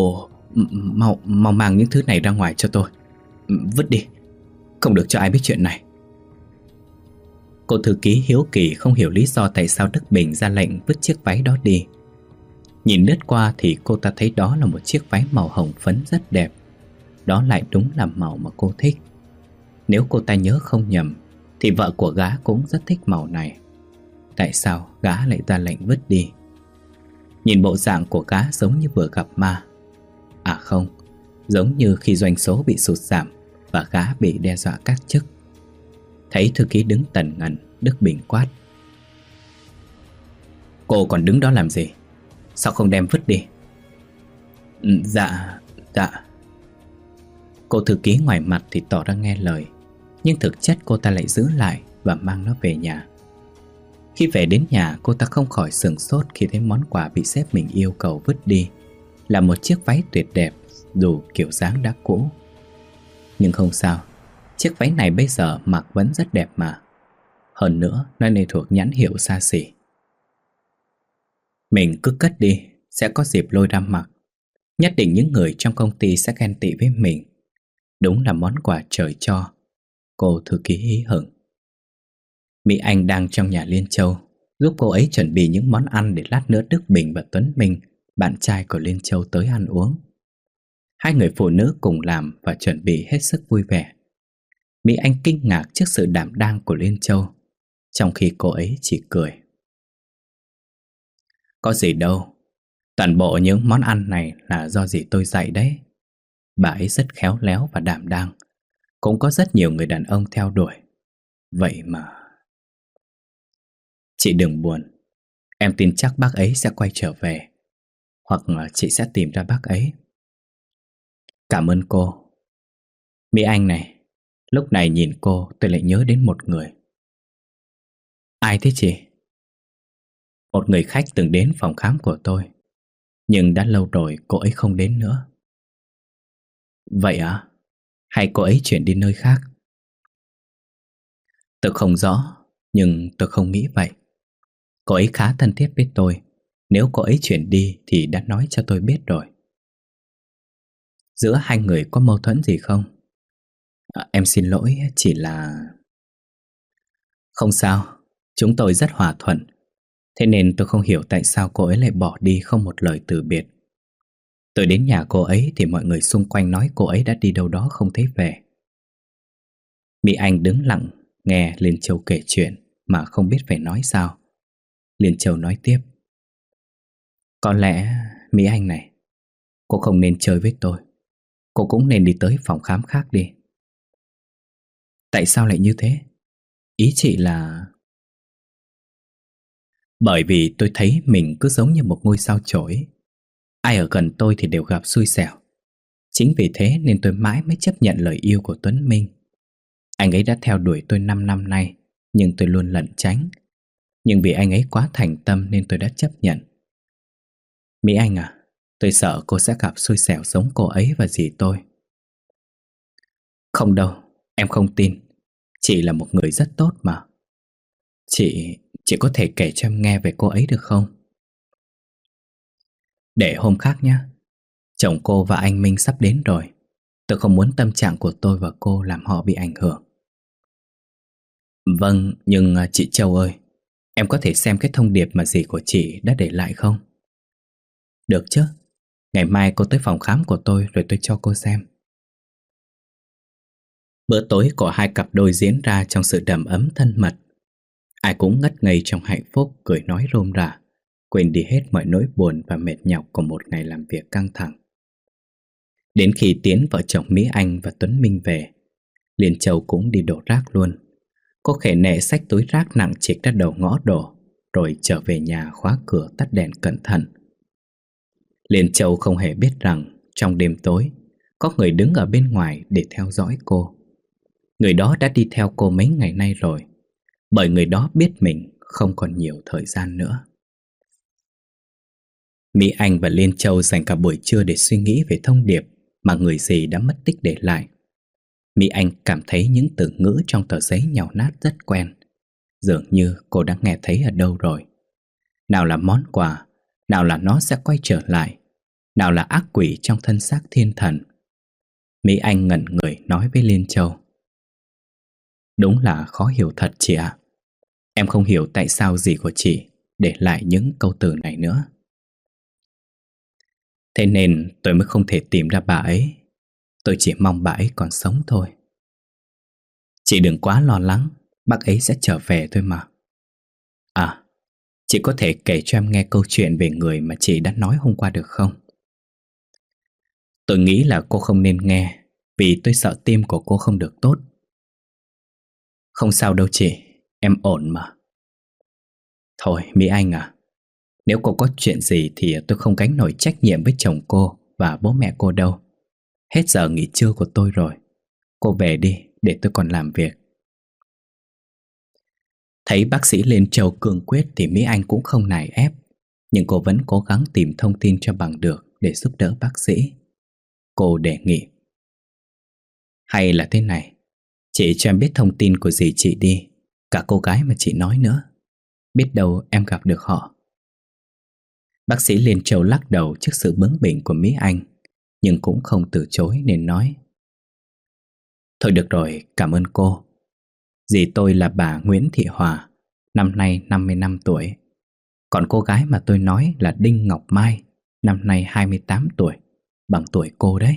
Mau, mau mang những thứ này ra ngoài cho tôi. Vứt đi, không được cho ai biết chuyện này. Cô thư ký hiếu kỳ không hiểu lý do tại sao Đức Bình ra lệnh vứt chiếc váy đó đi. Nhìn lướt qua thì cô ta thấy đó là một chiếc váy màu hồng phấn rất đẹp. Đó lại đúng là màu mà cô thích. Nếu cô ta nhớ không nhầm thì vợ của gã cũng rất thích màu này. Tại sao gã lại ra lệnh vứt đi? Nhìn bộ dạng của gã giống như vừa gặp ma. À không, giống như khi doanh số bị sụt giảm và gã bị đe dọa cắt chức. Thấy thư ký đứng tần ngần, Đức Bình quát: Cô còn đứng đó làm gì? Sao không đem vứt đi? Dạ, dạ. Cô thư ký ngoài mặt thì tỏ ra nghe lời, nhưng thực chất cô ta lại giữ lại và mang nó về nhà. Khi về đến nhà, cô ta không khỏi sửng sốt khi thấy món quà bị sếp mình yêu cầu vứt đi là một chiếc váy tuyệt đẹp dù kiểu dáng đã cũ. Nhưng không sao, chiếc váy này bây giờ mặc vẫn rất đẹp mà. Hơn nữa, nó này thuộc nhãn hiệu xa xỉ. Mình cứ cất đi, sẽ có dịp lôi ra mặc. Nhất định những người trong công ty sẽ ghen tị với mình. Đúng là món quà trời cho. Cô thư ký hí hửng. Mỹ Anh đang trong nhà Liên Châu, giúp cô ấy chuẩn bị những món ăn để lát nữa Đức Bình và Tuấn Minh, bạn trai của Liên Châu, tới ăn uống. Hai người phụ nữ cùng làm và chuẩn bị hết sức vui vẻ. Mỹ Anh kinh ngạc trước sự đảm đang của Liên Châu, trong khi cô ấy chỉ cười. Có gì đâu, toàn bộ những món ăn này là do dì tôi dạy đấy. Bà ấy rất khéo léo và đảm đang, cũng có rất nhiều người đàn ông theo đuổi. Vậy mà... Chị đừng buồn, em tin chắc bác ấy sẽ quay trở về, hoặc là chị sẽ tìm ra bác ấy. Cảm ơn cô. Mỹ Anh này, lúc này nhìn cô tôi lại nhớ đến một người. Ai thế chị? Một người khách từng đến phòng khám của tôi, nhưng đã lâu rồi cô ấy không đến nữa. Vậy à? Hay cô ấy chuyển đi nơi khác? Tôi không rõ, nhưng tôi không nghĩ vậy. Cô ấy khá thân thiết với tôi. Nếu cô ấy chuyển đi thì đã nói cho tôi biết rồi. Giữa hai người có mâu thuẫn gì không? À, em xin lỗi, chỉ là... Không sao, chúng tôi rất hòa thuận. Thế nên tôi không hiểu tại sao cô ấy lại bỏ đi không một lời từ biệt. Tôi đến nhà cô ấy thì mọi người xung quanh nói cô ấy đã đi đâu đó không thấy về. Mỹ Anh đứng lặng nghe Liên Châu kể chuyện mà không biết phải nói sao. Liên Châu nói tiếp. Có lẽ Mỹ Anh này, cô không nên chơi với tôi. Cô cũng nên đi tới phòng khám khác đi. Tại sao lại như thế? Ý chị là... Bởi vì tôi thấy mình cứ giống như một ngôi sao chổi. Ai ở gần tôi thì đều gặp xui xẻo. Chính vì thế nên tôi mãi mới chấp nhận lời yêu của Tuấn Minh. Anh ấy đã theo đuổi tôi năm năm nay, nhưng tôi luôn lẩn tránh. Nhưng vì anh ấy quá thành tâm nên tôi đã chấp nhận. Mỹ Anh à, tôi sợ cô sẽ gặp xui xẻo giống cô ấy và dì tôi. Không đâu, em không tin. Chị là một người rất tốt mà. Chị, chị có thể kể cho em nghe về cô ấy được không? Để hôm khác nhé. Chồng cô và anh Minh sắp đến rồi. Tôi không muốn tâm trạng của tôi và cô làm họ bị ảnh hưởng. Vâng, nhưng chị Châu ơi, em có thể xem cái thông điệp mà dì của chị đã để lại không? Được chứ. Ngày mai cô tới phòng khám của tôi rồi tôi cho cô xem. Bữa tối của hai cặp đôi diễn ra trong sự đầm ấm thân mật. Ai cũng ngất ngây trong hạnh phúc, cười nói rôm rả, quên đi hết mọi nỗi buồn và mệt nhọc của một ngày làm việc căng thẳng. Đến khi tiến vợ chồng Mỹ Anh và Tuấn Minh về, Liên Châu cũng đi đổ rác luôn. Cô khệ nệ xách túi rác nặng trịch ra đầu ngõ đổ, rồi trở về nhà khóa cửa tắt đèn cẩn thận. Liên Châu không hề biết rằng trong đêm tối có người đứng ở bên ngoài để theo dõi cô. Người đó đã đi theo cô mấy ngày nay rồi, bởi người đó biết mình không còn nhiều thời gian nữa. Mỹ Anh và Liên Châu dành cả buổi trưa để suy nghĩ về thông điệp mà người dì đã mất tích để lại. Mỹ Anh cảm thấy những từ ngữ trong tờ giấy nhàu nát rất quen, dường như cô đã nghe thấy ở đâu rồi. Nào là món quà, nào là nó sẽ quay trở lại, nào là ác quỷ trong thân xác thiên thần. Mỹ Anh ngẩn người nói với Liên Châu: Đúng là khó hiểu thật chị ạ. Em không hiểu tại sao dì của chị để lại những câu từ này nữa. Thế nên tôi mới không thể tìm ra bà ấy. Tôi chỉ mong bà ấy còn sống thôi. Chị đừng quá lo lắng, bác ấy sẽ trở về thôi mà. À, chị có thể kể cho em nghe câu chuyện về người mà chị đã nói hôm qua được không? Tôi nghĩ là cô không nên nghe, vì tôi sợ tim của cô không được tốt. Không sao đâu chị, em ổn mà. Thôi Mỹ Anh à, nếu cô có chuyện gì thì tôi không gánh nổi trách nhiệm với chồng cô và bố mẹ cô đâu. Hết giờ nghỉ trưa của tôi rồi. Cô về đi để tôi còn làm việc. Thấy bác sĩ Liên Châu cương quyết thì Mỹ Anh cũng không nài ép, nhưng cô vẫn cố gắng tìm thông tin cho bằng được để giúp đỡ bác sĩ. Cô đề nghị: Hay là thế này, chị cho em biết thông tin của dì chị đi, cả cô gái mà chị nói nữa. Biết đâu em gặp được họ. Bác sĩ Liên Châu lắc đầu trước sự bướng bỉnh của Mỹ Anh, nhưng cũng không từ chối nên nói: Thôi được rồi, cảm ơn cô. Dì tôi là bà Nguyễn Thị Hòa, năm nay năm mươi lăm tuổi. Còn cô gái mà tôi nói là Đinh Ngọc Mai, năm nay hai mươi tám tuổi, bằng tuổi cô đấy.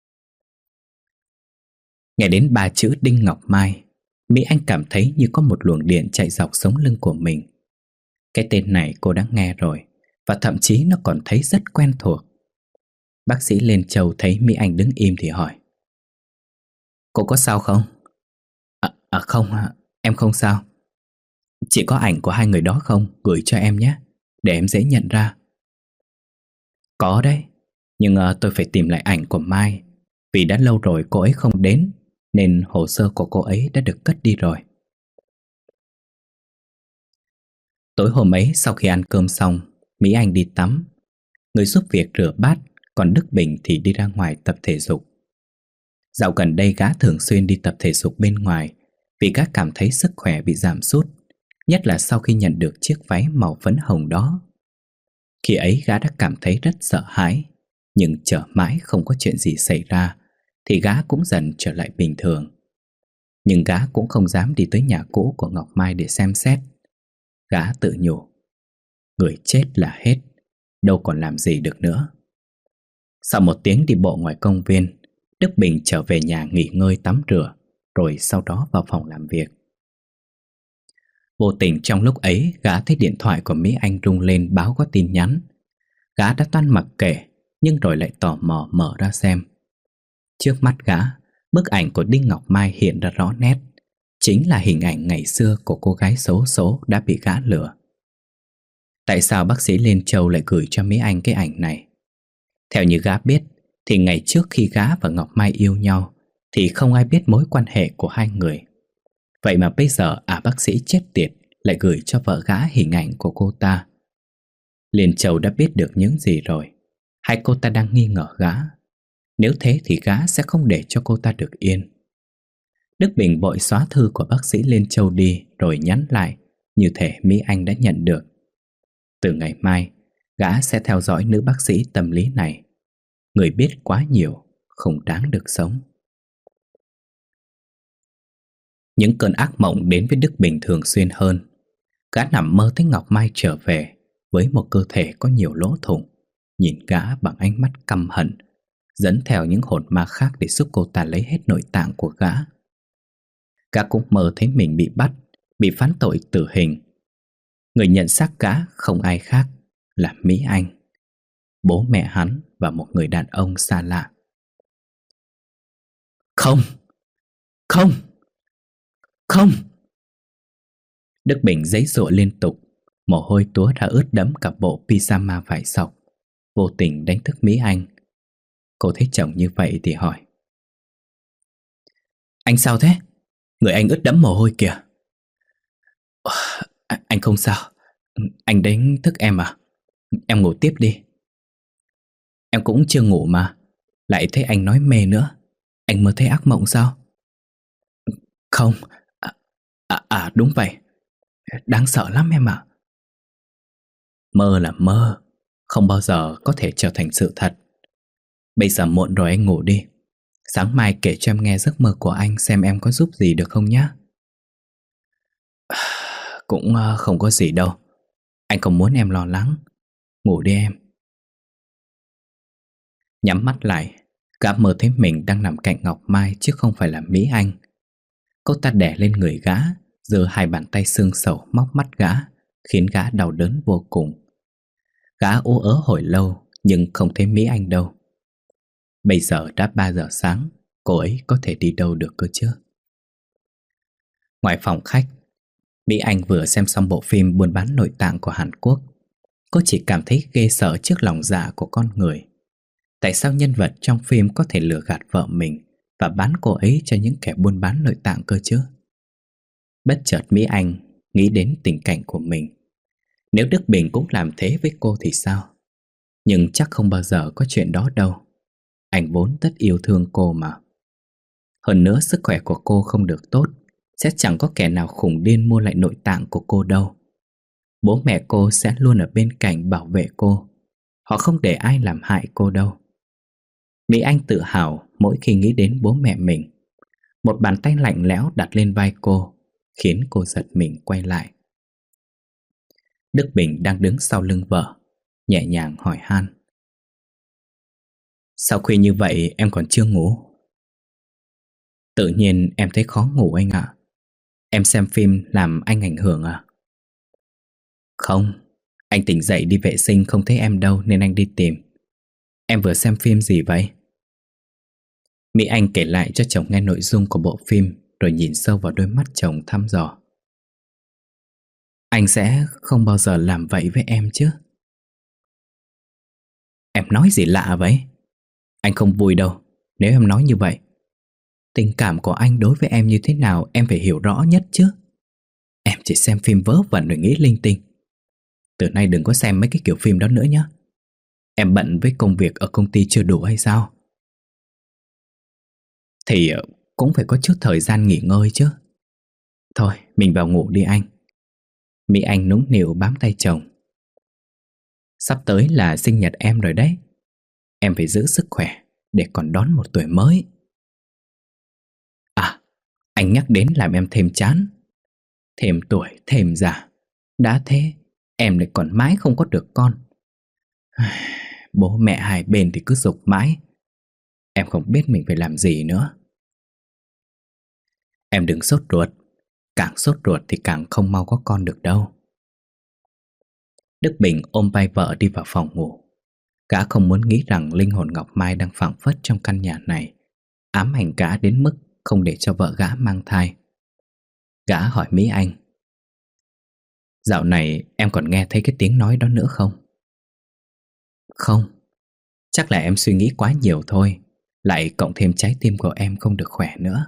Nghe đến ba chữ Đinh Ngọc Mai, Mỹ Anh cảm thấy như có một luồng điện chạy dọc sống lưng của mình. Cái tên này cô đã nghe rồi, và thậm chí nó còn thấy rất quen thuộc. Bác sĩ Liên Châu thấy Mỹ Anh đứng im thì hỏi: Cô có sao không? À, à không, em không sao. Chị có ảnh của hai người đó không? Gửi cho em nhé, để em dễ nhận ra. Có đấy, nhưng uh, tôi phải tìm lại ảnh của Mai, vì đã lâu rồi cô ấy không đến, nên hồ sơ của cô ấy đã được cất đi rồi. Tối hôm ấy sau khi ăn cơm xong, Mỹ Anh đi tắm. Người giúp việc rửa bát, còn Đức Bình thì đi ra ngoài tập thể dục. Dạo gần đây gã thường xuyên đi tập thể dục bên ngoài, vì gã cảm thấy sức khỏe bị giảm sút, nhất là sau khi nhận được chiếc váy màu phấn hồng đó. Khi ấy gã đã cảm thấy rất sợ hãi, nhưng chờ mãi không có chuyện gì xảy ra thì gã cũng dần trở lại bình thường. Nhưng gã cũng không dám đi tới nhà cũ của Ngọc Mai để xem xét. Gã tự nhủ: Người chết là hết, đâu còn làm gì được nữa. Sau một tiếng đi bộ ngoài công viên, Đức Bình trở về nhà nghỉ ngơi tắm rửa, rồi sau đó vào phòng làm việc. Vô tình trong lúc ấy, gã thấy điện thoại của Mỹ Anh rung lên báo có tin nhắn. Gã đã toan mặc kệ, nhưng rồi lại tò mò mở ra xem. Trước mắt gã, bức ảnh của Đinh Ngọc Mai hiện ra rõ nét. Chính là hình ảnh ngày xưa của cô gái xấu số đã bị gã lừa. Tại sao bác sĩ Liên Châu lại gửi cho Mỹ Anh cái ảnh này? Theo như gã biết, thì ngày trước khi gã và Ngọc Mai yêu nhau thì không ai biết mối quan hệ của hai người. Vậy mà bây giờ à bác sĩ chết tiệt lại gửi cho vợ gã hình ảnh của cô ta. Liên Châu đã biết được những gì rồi? Hay cô ta đang nghi ngờ gã? Nếu thế thì gã sẽ không để cho cô ta được yên. Đức Bình vội xóa thư của bác sĩ Liên Châu đi, rồi nhắn lại, như thể Mỹ Anh đã nhận được. Từ ngày mai, gã sẽ theo dõi nữ bác sĩ tâm lý này. Người biết quá nhiều không đáng được sống. Những cơn ác mộng đến với Đức Bình thường xuyên hơn. Gã nằm mơ thấy Ngọc Mai trở về với một cơ thể có nhiều lỗ thủng, nhìn gã bằng ánh mắt căm hận, dẫn theo những hồn ma khác để giúp cô ta lấy hết nội tạng của gã. Gã cũng mơ thấy mình bị bắt, bị phán tội tử hình. Người nhận xác gã không ai khác là Mỹ Anh, bố mẹ hắn và một người đàn ông xa lạ. Không! Không! Không! Đức Bình giãy giụa liên tục, mồ hôi túa ra ướt đẫm cả bộ pyjama vải sọc, vô tình đánh thức Mỹ Anh. Cô thấy chồng như vậy thì hỏi: Anh sao thế? Người anh ướt đẫm mồ hôi kìa. Anh không sao. Anh đánh thức em à? Em ngủ tiếp đi. Em cũng chưa ngủ mà, lại thấy anh nói mê nữa. Anh mơ thấy ác mộng sao? Không. À, à, à đúng vậy. Đáng sợ lắm em ạ. Mơ là mơ, không bao giờ có thể trở thành sự thật. Bây giờ muộn rồi, anh ngủ đi. Sáng mai kể cho em nghe giấc mơ của anh, xem em có giúp gì được không nhá. Cũng không có gì đâu. Anh không muốn em lo lắng. Ngủ đi em. Nhắm mắt lại, gã mơ thấy mình đang nằm cạnh Ngọc Mai chứ không phải là Mỹ Anh. Cô ta đè lên người gã, giơ hai bàn tay xương sầu móc mắt gã, khiến gã đau đớn vô cùng. Gã ú ớ hồi lâu nhưng không thấy Mỹ Anh đâu. Bây giờ đã ba giờ sáng, cô ấy có thể đi đâu được cơ chứ? Ngoài phòng khách, Mỹ Anh vừa xem xong bộ phim buôn bán nội tạng của Hàn Quốc. Cô chỉ cảm thấy ghê sợ trước lòng dạ của con người. Tại sao nhân vật trong phim có thể lừa gạt vợ mình và bán cô ấy cho những kẻ buôn bán nội tạng cơ chứ? Bất chợt Mỹ Anh nghĩ đến tình cảnh của mình. Nếu Đức Bình cũng làm thế với cô thì sao? Nhưng chắc không bao giờ có chuyện đó đâu. Anh vốn rất yêu thương cô mà. Hơn nữa sức khỏe của cô không được tốt, sẽ chẳng có kẻ nào khùng điên mua lại nội tạng của cô đâu. Bố mẹ cô sẽ luôn ở bên cạnh bảo vệ cô. Họ không để ai làm hại cô đâu. Mỹ Anh tự hào mỗi khi nghĩ đến bố mẹ mình. Một bàn tay lạnh lẽo đặt lên vai cô, khiến cô giật mình quay lại. Đức Bình đang đứng sau lưng vợ, nhẹ nhàng hỏi han: Sao khuya như vậy em còn chưa ngủ? Tự nhiên em thấy khó ngủ anh ạ. Em xem phim làm anh ảnh hưởng à? Không, anh tỉnh dậy đi vệ sinh không thấy em đâu nên anh đi tìm. Em vừa xem phim gì vậy? Mỹ Anh kể lại cho chồng nghe nội dung của bộ phim, rồi nhìn sâu vào đôi mắt chồng thăm dò. Anh sẽ không bao giờ làm vậy với em chứ? Em nói gì lạ vậy? Anh không vui đâu nếu em nói như vậy. Tình cảm của anh đối với em như thế nào em phải hiểu rõ nhất chứ. Em chỉ xem phim vớ vẩn rồi nghĩ linh tinh. Từ nay đừng có xem mấy cái kiểu phim đó nữa nhé. Em bận với công việc ở công ty chưa đủ hay sao? Thì cũng phải có chút thời gian nghỉ ngơi chứ. Thôi mình vào ngủ đi anh. Mỹ Anh nũng nịu bám tay chồng. Sắp tới là sinh nhật em rồi đấy. Em phải giữ sức khỏe để còn đón một tuổi mới. À, anh nhắc đến làm em thêm chán. Thêm tuổi, thêm già. Đã thế, em lại còn mãi không có được con. Bố mẹ hai bên thì cứ giục mãi. Em không biết mình phải làm gì nữa. Em đừng sốt ruột. Càng sốt ruột thì càng không mau có con được đâu. Đức Bình ôm vai vợ đi vào phòng ngủ. Gã không muốn nghĩ rằng linh hồn Ngọc Mai đang phảng phất trong căn nhà này, ám ảnh gã đến mức không để cho vợ gã mang thai. Gã hỏi Mỹ Anh: Dạo này em còn nghe thấy cái tiếng nói đó nữa không? Không. Chắc là em suy nghĩ quá nhiều thôi. Lại cộng thêm trái tim của em không được khỏe nữa.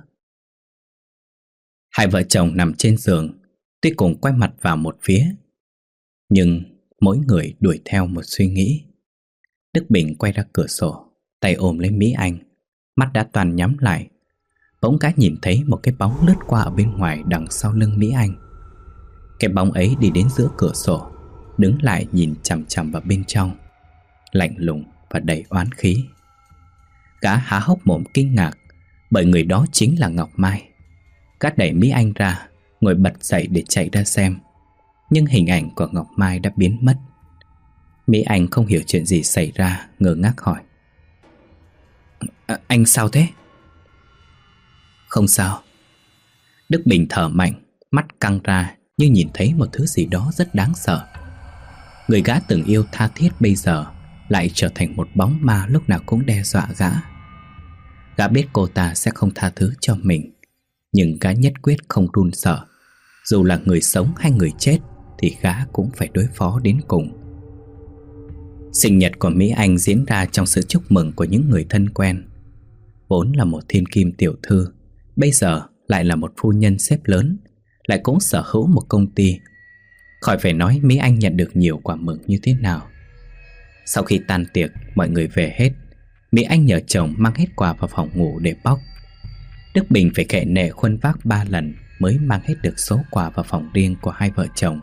Hai vợ chồng nằm trên giường, tuy cùng quay mặt vào một phía, nhưng mỗi người đuổi theo một suy nghĩ. Đức Bình quay ra cửa sổ, tay ôm lấy Mỹ Anh, mắt đã toàn nhắm lại. Bỗng gã nhìn thấy một cái bóng lướt qua ở bên ngoài đằng sau lưng Mỹ Anh. Cái bóng ấy đi đến giữa cửa sổ, đứng lại nhìn chằm chằm vào bên trong, lạnh lùng và đầy oán khí. Gã há hốc mồm kinh ngạc, bởi người đó chính là Ngọc Mai. Gã đẩy Mỹ Anh ra, ngồi bật dậy để chạy ra xem. Nhưng hình ảnh của Ngọc Mai đã biến mất. Mỹ Anh không hiểu chuyện gì xảy ra, ngơ ngác hỏi: à, Anh sao thế? Không sao. Đức Bình thở mạnh, mắt căng ra như nhìn thấy một thứ gì đó rất đáng sợ. Người gã từng yêu tha thiết bây giờ lại trở thành một bóng ma lúc nào cũng đe dọa gã. Gã biết cô ta sẽ không tha thứ cho mình, nhưng gã nhất quyết không run sợ. Dù là người sống hay người chết thì gã cũng phải đối phó đến cùng. Sinh nhật của Mỹ Anh diễn ra trong sự chúc mừng của những người thân quen. Vốn là một thiên kim tiểu thư, bây giờ lại là một phu nhân sếp lớn, lại cũng sở hữu một công ty. Khỏi phải nói Mỹ Anh nhận được nhiều quà mừng như thế nào. Sau khi tan tiệc, mọi người về hết. Mỹ Anh nhờ chồng mang hết quà vào phòng ngủ để bóc. Đức Bình phải khệ nệ khuân vác ba lần mới mang hết được số quà vào phòng riêng của hai vợ chồng.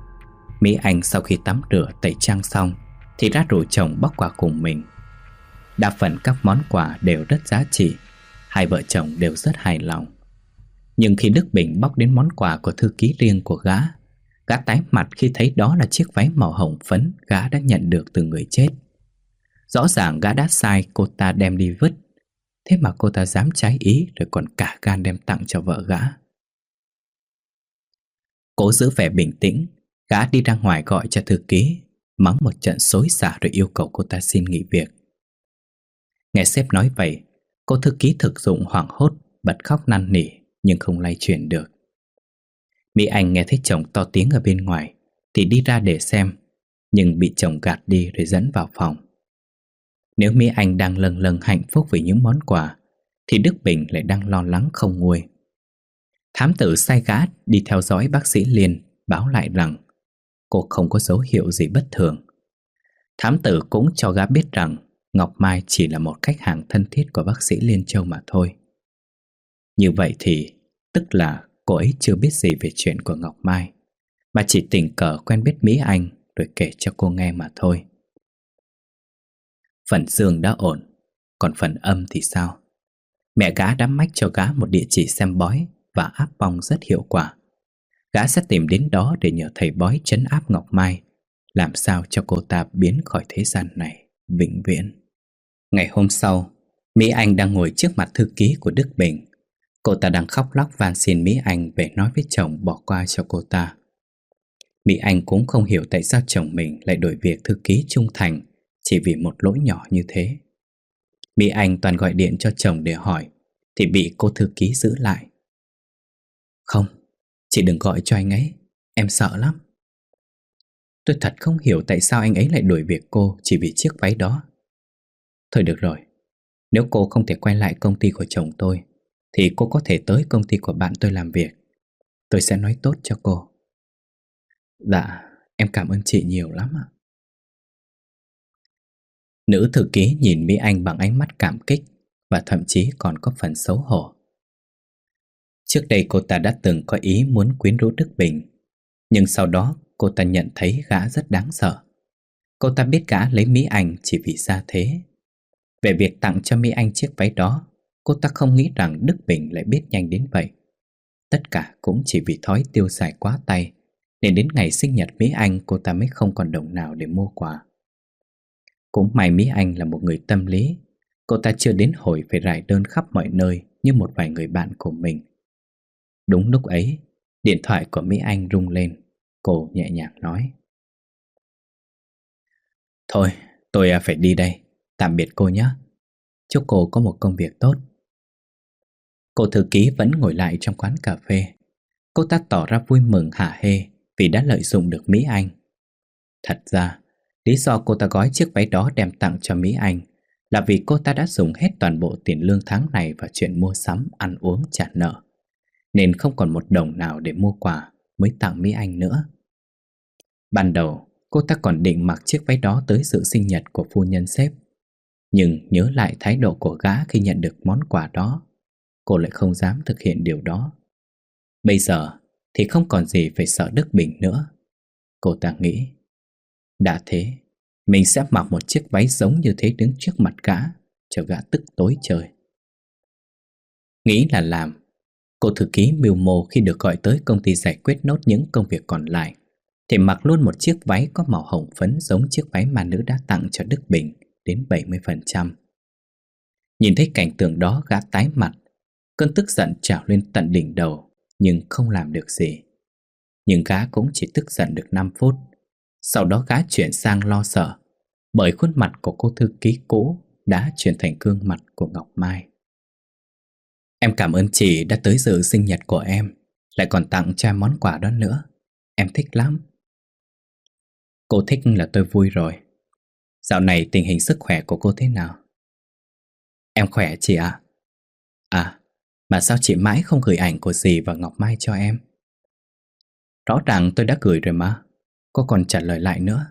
Mỹ Anh sau khi tắm rửa tẩy trang xong thì ra rủ chồng bóc quà cùng mình. Đa phần các món quà đều rất giá trị, hai vợ chồng đều rất hài lòng. Nhưng khi Đức Bình bóc đến món quà của thư ký riêng của gã, gã tái mặt khi thấy đó là chiếc váy màu hồng phấn gã đã nhận được từ người chết. Rõ ràng gã đã sai cô ta đem đi vứt, thế mà cô ta dám trái ý rồi còn cả gan đem tặng cho vợ gã. Cố giữ vẻ bình tĩnh, gã đi ra ngoài gọi cho thư ký, mắng một trận xối xả rồi yêu cầu cô ta xin nghỉ việc. Nghe sếp nói vậy, cô thư ký thực dụng hoảng hốt, bật khóc năn nỉ nhưng không lay chuyển được. Mỹ Anh nghe thấy chồng to tiếng ở bên ngoài thì đi ra để xem, nhưng bị chồng gạt đi rồi dẫn vào phòng. Nếu Mỹ Anh đang lâng lâng hạnh phúc vì những món quà thì Đức Bình lại đang lo lắng không nguôi. Thám tử sai gã đi theo dõi bác sĩ Liên, báo lại rằng cô không có dấu hiệu gì bất thường. Thám tử cũng cho gã biết rằng Ngọc Mai chỉ là một khách hàng thân thiết của bác sĩ Liên Châu mà thôi. Như vậy thì tức là cô ấy chưa biết gì về chuyện của Ngọc Mai, mà chỉ tình cờ quen biết Mỹ Anh rồi kể cho cô nghe mà thôi. Phần dương đã ổn, còn phần âm thì sao? Mẹ gã đã mách cho gã một địa chỉ xem bói và áp bong rất hiệu quả. Gã sẽ tìm đến đó để nhờ thầy bói trấn áp Ngọc Mai, làm sao cho cô ta biến khỏi thế gian này vĩnh viễn. Ngày hôm sau, Mỹ Anh đang ngồi trước mặt thư ký của Đức Bình. Cô ta đang khóc lóc van xin Mỹ Anh về nói với chồng bỏ qua cho cô ta. Mỹ Anh cũng không hiểu tại sao chồng mình lại đổi việc thư ký trung thành chỉ vì một lỗi nhỏ như thế. Mỹ Anh toàn gọi điện cho chồng để hỏi thì bị cô thư ký giữ lại. Không, chị đừng gọi cho anh ấy, em sợ lắm. Tôi thật không hiểu tại sao anh ấy lại đuổi việc cô chỉ vì chiếc váy đó. Thôi được rồi, nếu cô không thể quay lại công ty của chồng tôi thì cô có thể tới công ty của bạn tôi làm việc. Tôi sẽ nói tốt cho cô. Dạ, em cảm ơn chị nhiều lắm ạ. Nữ thư ký nhìn Mỹ Anh bằng ánh mắt cảm kích và thậm chí còn có phần xấu hổ. Trước đây cô ta đã từng có ý muốn quyến rũ Đức Bình, nhưng sau đó cô ta nhận thấy gã rất đáng sợ. Cô ta biết gã lấy Mỹ Anh chỉ vì gia thế. Về việc tặng cho Mỹ Anh chiếc váy đó, cô ta không nghĩ rằng Đức Bình lại biết nhanh đến vậy. Tất cả cũng chỉ vì thói tiêu xài quá tay, nên đến ngày sinh nhật Mỹ Anh cô ta mới không còn đồng nào để mua quà. Cũng may Mỹ Anh là một người tâm lý, cô ta chưa đến hồi phải rải đơn khắp mọi nơi như một vài người bạn của mình. Đúng lúc ấy, điện thoại của Mỹ Anh rung lên. Cô nhẹ nhàng nói: Thôi, tôi phải đi đây. Tạm biệt cô nhé. Chúc cô có một công việc tốt. Cô thư ký vẫn ngồi lại trong quán cà phê. Cô ta tỏ ra vui mừng hả hê vì đã lợi dụng được Mỹ Anh. Thật ra, lý do cô ta gói chiếc váy đó đem tặng cho Mỹ Anh là vì cô ta đã dùng hết toàn bộ tiền lương tháng này vào chuyện mua sắm, ăn uống, trả nợ, nên không còn một đồng nào để mua quà mới tặng Mỹ Anh nữa. Ban đầu, cô ta còn định mặc chiếc váy đó tới dự sinh nhật của phu nhân sếp, nhưng nhớ lại thái độ của gã khi nhận được món quà đó, cô lại không dám thực hiện điều đó. Bây giờ thì không còn gì phải sợ Đức Bình nữa. Cô ta nghĩ, đã thế, mình sẽ mặc một chiếc váy giống như thế đứng trước mặt gã, cho gã tức tối trời. Nghĩ là làm, cô thư ký mưu mô khi được gọi tới công ty giải quyết nốt những công việc còn lại thì mặc luôn một chiếc váy có màu hồng phấn giống chiếc váy mà nữ đã tặng cho Đức Bình đến bảy mươi phần trăm. Nhìn thấy cảnh tượng đó, gã tái mặt, cơn tức giận trào lên tận đỉnh đầu nhưng không làm được gì. Nhưng gã cũng chỉ tức giận được năm phút. Sau đó gã chuyển sang lo sợ, bởi khuôn mặt của cô thư ký cũ đã chuyển thành gương mặt của Ngọc Mai. Em cảm ơn chị đã tới dự sinh nhật của em, lại còn tặng cho em món quà đó nữa. Em thích lắm. Cô thích là tôi vui rồi. Dạo này tình hình sức khỏe của cô thế nào? Em khỏe chị ạ. À? à, mà sao chị mãi không gửi ảnh của dì và Ngọc Mai cho em? Rõ ràng tôi đã gửi rồi mà. Cô còn trả lời lại nữa.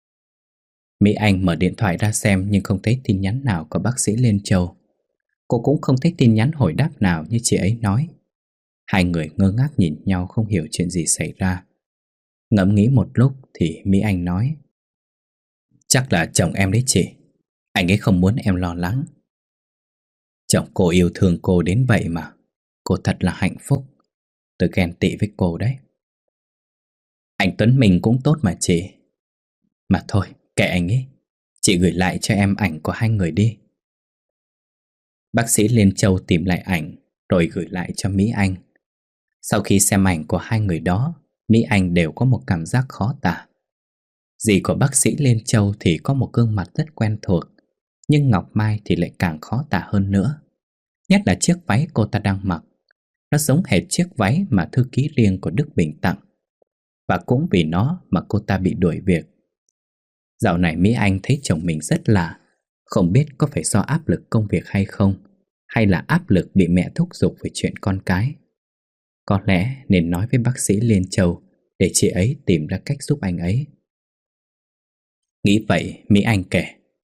Mỹ Anh mở điện thoại ra xem nhưng không thấy tin nhắn nào của bác sĩ Liên Châu. Cô cũng không thấy tin nhắn hồi đáp nào như chị ấy nói. Hai người ngơ ngác nhìn nhau không hiểu chuyện gì xảy ra. Ngẫm nghĩ một lúc thì Mỹ Anh nói: Chắc là chồng em đấy chị. Anh ấy không muốn em lo lắng. Chồng cô yêu thương cô đến vậy mà. Cô thật là hạnh phúc. Tôi ghen tị với cô đấy. Anh Tuấn mình cũng tốt mà chị. Mà thôi, kệ anh ấy. Chị gửi lại cho em ảnh của hai người đi. Bác sĩ Liên Châu tìm lại ảnh rồi gửi lại cho Mỹ Anh. Sau khi xem ảnh của hai người đó, Mỹ Anh đều có một cảm giác khó tả. Dì của bác sĩ Liên Châu thì có một gương mặt rất quen thuộc, nhưng Ngọc Mai thì lại càng khó tả hơn nữa. Nhất là chiếc váy cô ta đang mặc. Nó giống hệt chiếc váy mà thư ký riêng của Đức Bình tặng. Và cũng vì nó mà cô ta bị đuổi việc. Dạo này Mỹ Anh thấy chồng mình rất lạ. Không biết có phải do áp lực công việc hay không, hay là áp lực bị mẹ thúc giục về chuyện con cái. Có lẽ nên nói với bác sĩ Liên Châu để chị ấy tìm ra cách giúp anh ấy. Nghĩ vậy, Mỹ Anh kể: